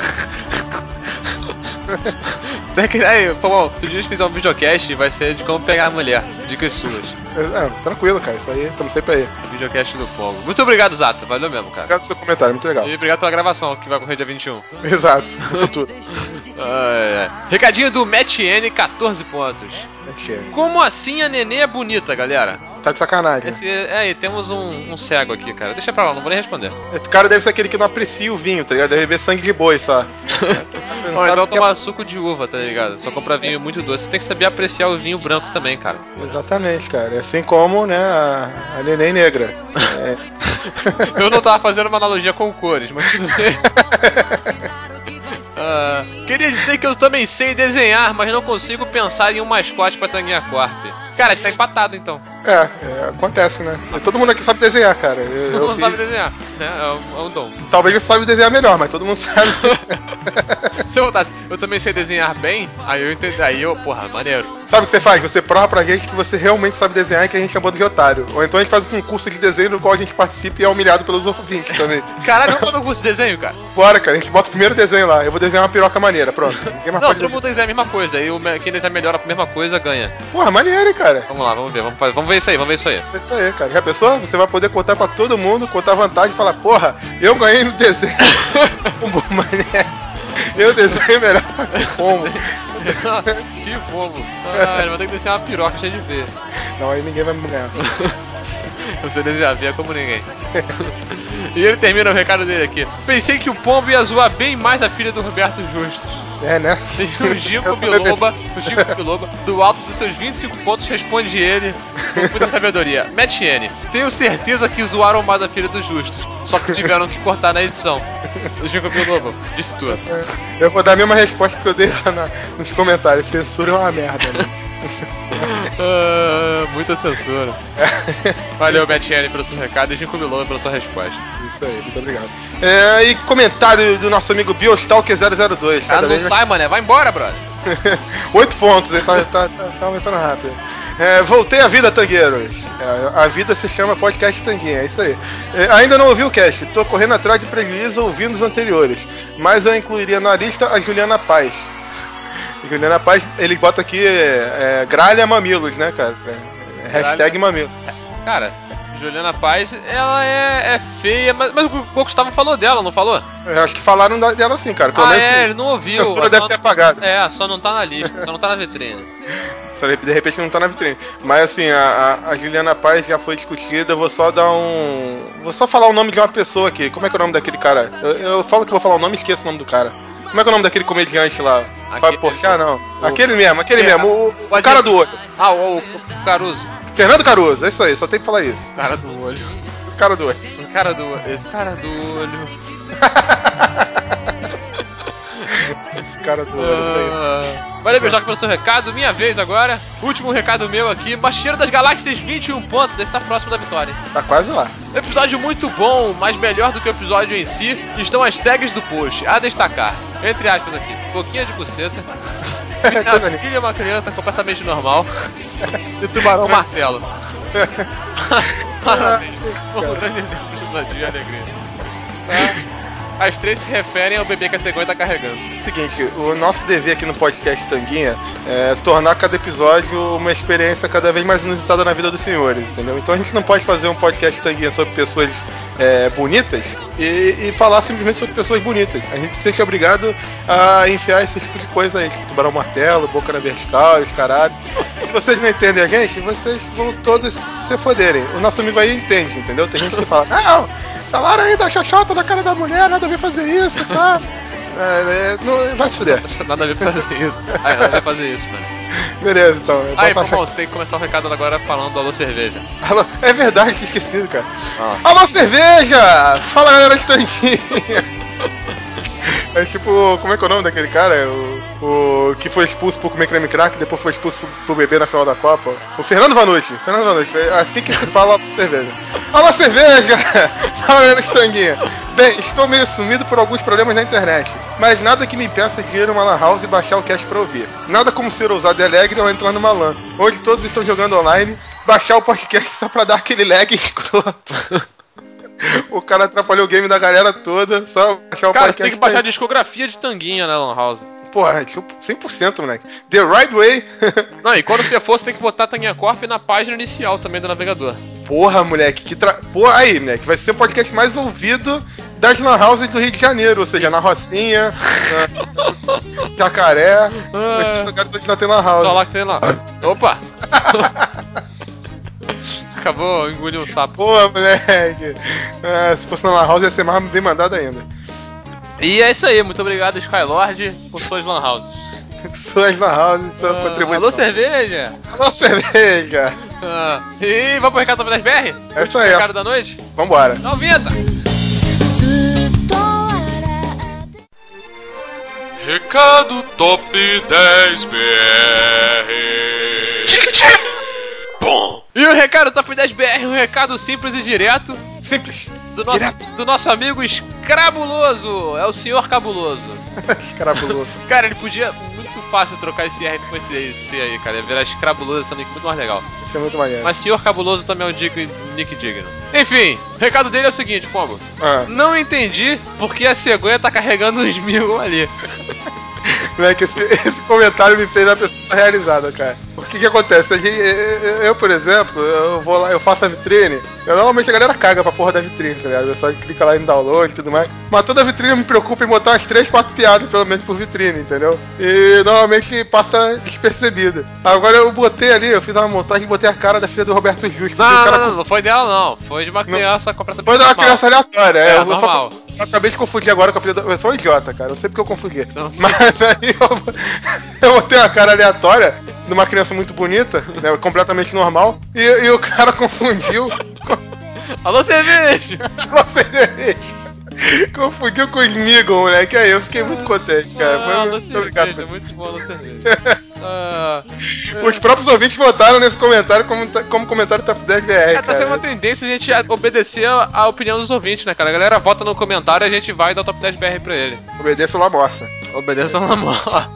Aí, pô, se o dia fizer um videocast, vai ser de como pegar a mulher. Dicas suas. Tranquilo, cara. Isso aí, estamos sempre aí. Videocast do Pombo. Muito obrigado, Zato. Valeu mesmo, cara. Obrigado pelo seu comentário, muito legal. E obrigado pela gravação, que vai correr dia 21. Exato, no futuro. Recadinho do Matt N, 14 pontos. Como assim a nenê é bonita, galera? Tá de sacanagem. E temos um cego aqui, cara. Deixa pra lá, não vou nem responder. Esse cara deve ser aquele que não aprecia o vinho, tá ligado? Deve beber sangue de boi só. Ou então tomar suco de uva, tá ligado? Só comprar vinho muito doce. Você tem que saber apreciar o vinho branco também, cara. Exatamente, cara. Assim como, né, a neném negra. Eu não tava fazendo uma analogia com cores, mas tudo bem. Queria dizer que eu também sei desenhar, mas não consigo pensar em um mascote pra Tanguinha Corp. Cara, a gente tá empatado então. Acontece, né? Todo mundo aqui sabe desenhar, cara. Todo mundo sabe desenhar, né? É um dom. Talvez eu saiba desenhar melhor, mas todo mundo sabe. Se eu voltasse, eu também sei desenhar bem, aí eu entendi. Porra, maneiro. Sabe o que você faz? Você prova pra gente que você realmente sabe desenhar e que a gente chamou de otário. Ou então a gente faz um concurso de desenho no qual a gente participa e é humilhado pelos ouvintes também. Caralho, vamos fazer um curso de desenho, cara? Bora, cara. A gente bota o primeiro desenho lá. Eu vou desenhar uma piroca maneira, pronto. Não, todo mundo desenha a mesma coisa. Aí quem desenha melhor a mesma coisa ganha. Porra, maneiro, hein, cara. Vamos lá, vamos ver. Vamos ver isso aí, Isso aí, cara. Já pensou? Você vai poder contar pra todo mundo, contar vantagem e falar, porra, eu ganhei no desenho. Eu desenho melhor que pombo. Que pombo. Ele vai ter que desenhar uma piroca cheia de V. Não, aí ninguém vai me ganhar. Você desenha V como ninguém. E ele termina o recado dele aqui. Pensei que o pombo ia zoar bem mais a filha do Roberto Justus. Né? O Gico Biloba, do alto dos seus 25 pontos, responde ele com muita sabedoria. Matt N, tenho certeza que zoaram mais a filha do Justus, só que tiveram que cortar na edição. O Gico Biloba disse tudo. Eu vou dar a mesma resposta que eu dei lá nos comentários. Censura é uma merda, né? Muita censura. Valeu, Matt N, pelo seu recado e Gico Biloba pela sua resposta. Isso aí, muito obrigado. E comentário do nosso amigo Biostalker002. Cara, não sai, mané. Vai embora, brother. 8 pontos, ele tá aumentando rápido. Voltei à vida, tangueiros. A vida se chama podcast Tanguinha, é isso aí. Ainda não ouvi o cast, tô correndo atrás de prejuízo ouvindo os anteriores, mas eu incluiria na lista a Juliana Paz. Juliana Paz, ele bota aqui gralha mamilos, né, cara? Hashtag mamilo. Cara, Juliana Paz, ela é feia, mas o Gustavo falou dela, não falou? Eu acho que falaram dela sim, cara. Pelo menos, ele não ouviu. A censura deve ter apagado. Só não tá na lista, só não tá na vitrine. De repente não tá na vitrine. Mas assim, a Juliana Paz já foi discutida, eu vou só dar vou só falar o nome de uma pessoa aqui. Como é que é o nome daquele cara? Eu falo que vou falar o nome e esqueço o nome do cara. Como é que é o nome daquele comediante lá? Fábio Porchat, não? Aquele mesmo. O cara do olho. O Caruso. Fernando Caruso, é isso aí, só tem que falar isso. Cara do olho. O cara do olho. Esse cara do olho. Esse cara do olho. Valeu, Beijoca, pelo seu recado. Minha vez agora. Último recado meu aqui. Baixeiro das Galáxias, 21 pontos. Esse tá próximo da vitória. Tá quase lá. Episódio muito bom, mas melhor do que o episódio em si. Estão as tags do post. A destacar. Entre aspas aqui. Boquinha de buceta. Minha filha é uma criança completamente normal. E tubarão martelo. Parabéns. Foi um grande exemplo de ousadia e alegria. As três se referem ao bebê que a cegonha tá carregando. Seguinte, o nosso dever aqui no podcast Tanguinha é tornar cada episódio uma experiência cada vez mais inusitada na vida dos senhores, entendeu? Então a gente não pode fazer um podcast Tanguinha sobre pessoas bonitas e falar simplesmente sobre pessoas bonitas. A gente se sente obrigado a enfiar esse tipo de coisa aí, tipo tubarão martelo, boca na vertical, os caralho. Se vocês não entendem a gente, vocês vão todos se foderem. O nosso amigo aí entende, entendeu? Tem gente que fala, não, falaram aí da xoxota da cara da mulher, nada a ver fazer isso, tá? Não, vai se fuder. Nada a ver fazer isso. Nada a ver fazer isso, mano. Beleza, então. Aí, bom, você tem que começar o recado agora falando do Alô Cerveja. Alô, é verdade, tinha esquecido, cara. Alô Cerveja! Fala, galera de Tanguinha! É tipo, como é que é o nome daquele cara? O que foi expulso por comer creme crack e depois foi expulso por beber na final da Copa. O Fernando Vanucci. É assim que se fala cerveja. Alô, cerveja! Fala, galera de Tanguinha. Bem, estou meio sumido por alguns problemas na internet, mas nada que me impeça de ir numa lan house e baixar o cast pra ouvir. Nada como ser ousado e alegre ou entrar numa lan. Hoje todos estão jogando online, baixar o podcast só pra dar aquele lag escroto. O cara atrapalhou o game da galera toda, só baixar o podcast. Cara, você tem que baixar a discografia de Tanguinha na lan house. Porra, 100%, moleque. The right way. Não, e quando você for, você tem que botar Tanguinha Corp na página inicial também do navegador. Porra, moleque, Porra, aí, moleque, vai ser o podcast mais ouvido das lan houses do Rio de Janeiro, ou seja, na Rocinha, na Jacaré, esses lugares onde não tem lan house. Só lá que tem lá. Opa! Acabou, engoliu um sapo. Porra, moleque. Se fosse na lan house ia ser mais bem mandado ainda. E é isso aí, muito obrigado, Skylord, por suas lan houses. Suas lan houses, suas contribuições. Alô, cerveja! Alô, cerveja! E vamos pro recado Top 10 BR? É isso aí. Recado da noite? Vambora. Então, vinheta! Recado Top 10 BR. Bom! E o recado Top 10 BR, um recado simples e direto. Simples. Do nosso amigo Escrabuloso. É o senhor Cabuloso. Escrabuloso. Cara, ele podia muito fácil trocar esse R com esse C aí, cara. Ia virar Escrabuloso, esse é um nick muito mais legal. Isso é muito maneiro. Mas senhor Cabuloso também é um nick digno. Enfim, o recado dele é o seguinte, Pombo. Não entendi porque a cegonha tá carregando uns mil ali. Moleque, esse comentário me fez a pessoa realizada, cara. O que acontece? Eu, por exemplo, eu vou lá, eu faço a vitrine. Normalmente a galera caga pra porra da vitrine, tá ligado? O pessoal clica lá em download e tudo mais. Mas toda vitrine eu me preocupa em botar umas 3, 4 piadas, pelo menos, por vitrine, entendeu? E normalmente passa despercebida. Agora eu botei ali, eu fiz uma montagem e botei a cara da filha do Roberto Justo. Não foi dela não. Foi de uma criança completamente normal. Foi de uma criança aleatória. Normal. Eu acabei de confundir agora com a filha do... Eu sou um idiota, cara. Eu não sei porque eu confundi. Mas aí eu botei uma cara aleatória de uma criança muito bonita, né, completamente normal, e o cara confundiu. Alô, cerveja! Alô, cerveja! Confundiu com o Smeagol, moleque. Aí eu fiquei muito contente, cara. Muito obrigado. Muito bom, Alô, cerveja. Os próprios ouvintes votaram nesse comentário como comentário Top 10 BR. Tá sendo uma tendência a gente obedecer a opinião dos ouvintes, né, cara? A galera vota no comentário e a gente vai dar o Top 10 BR pra ele. Obedeça lá, moça. Obedeça lá, moça.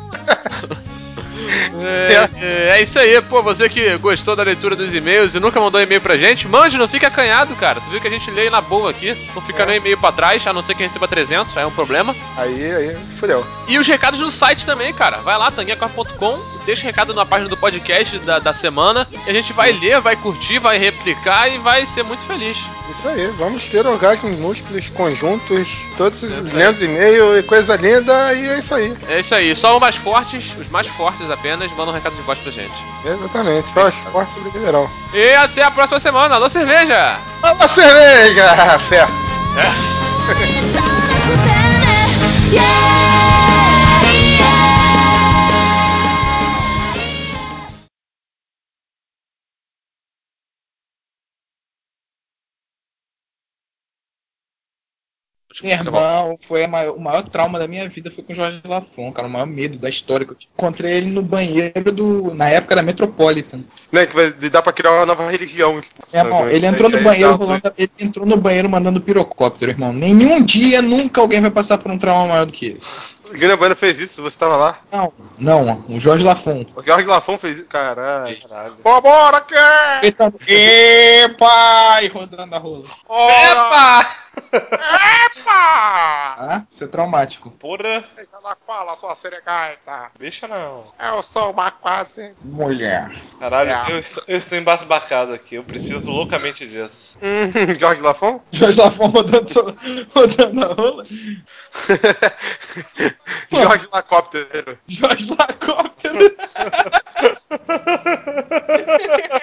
É isso aí, pô, você que gostou da leitura dos e-mails e nunca mandou e-mail pra gente, mande, não fica acanhado, cara. Tu viu que a gente lê na boa aqui, não fica nem e-mail pra trás, a não ser que receba 300, aí é um problema. Aí, fodeu. E os recados no site também, cara. Vai lá, tanguinhacorp.com, deixa recado na página do podcast da semana, e a gente vai ler, vai curtir, vai replicar e vai ser muito feliz. Isso aí, vamos ter orgasmos múltiplos, conjuntos, todos lendo e-mail e coisa linda, e é isso aí. É isso aí, só os mais fortes apenas, mandam um recado de voz pra gente. Exatamente, só os fortes sobreviverão. E até a próxima semana, alô cerveja! Alô cerveja! Fé! Meu irmão, foi o maior trauma da minha vida foi com o Jorge Lafon, cara, o maior medo da história que eu encontrei ele no banheiro na época da Metropolitan. Né, que vai dar pra criar uma nova religião. Irmão, ele entrou no banheiro ele entrou no banheiro mandando pirocóptero, irmão. Nenhum dia, nunca alguém vai passar por um trauma maior do que esse. O Guilherme Bueno fez isso, você tava lá? Não, o Jorge Lafon. O Jorge Lafon fez isso, caralho. Vambora, que? Epa! E rodando a rola. Epa! Isso é traumático. Porra. Deixa lá fala, sua seregaita. Deixa não. Eu sou uma quase mulher. Caralho, eu estou embasbacado aqui. Eu preciso loucamente disso. Jorge Lafon? Jorge Lafon rodando a rola? Jorge Lacóptero. Jorge Lacóptero.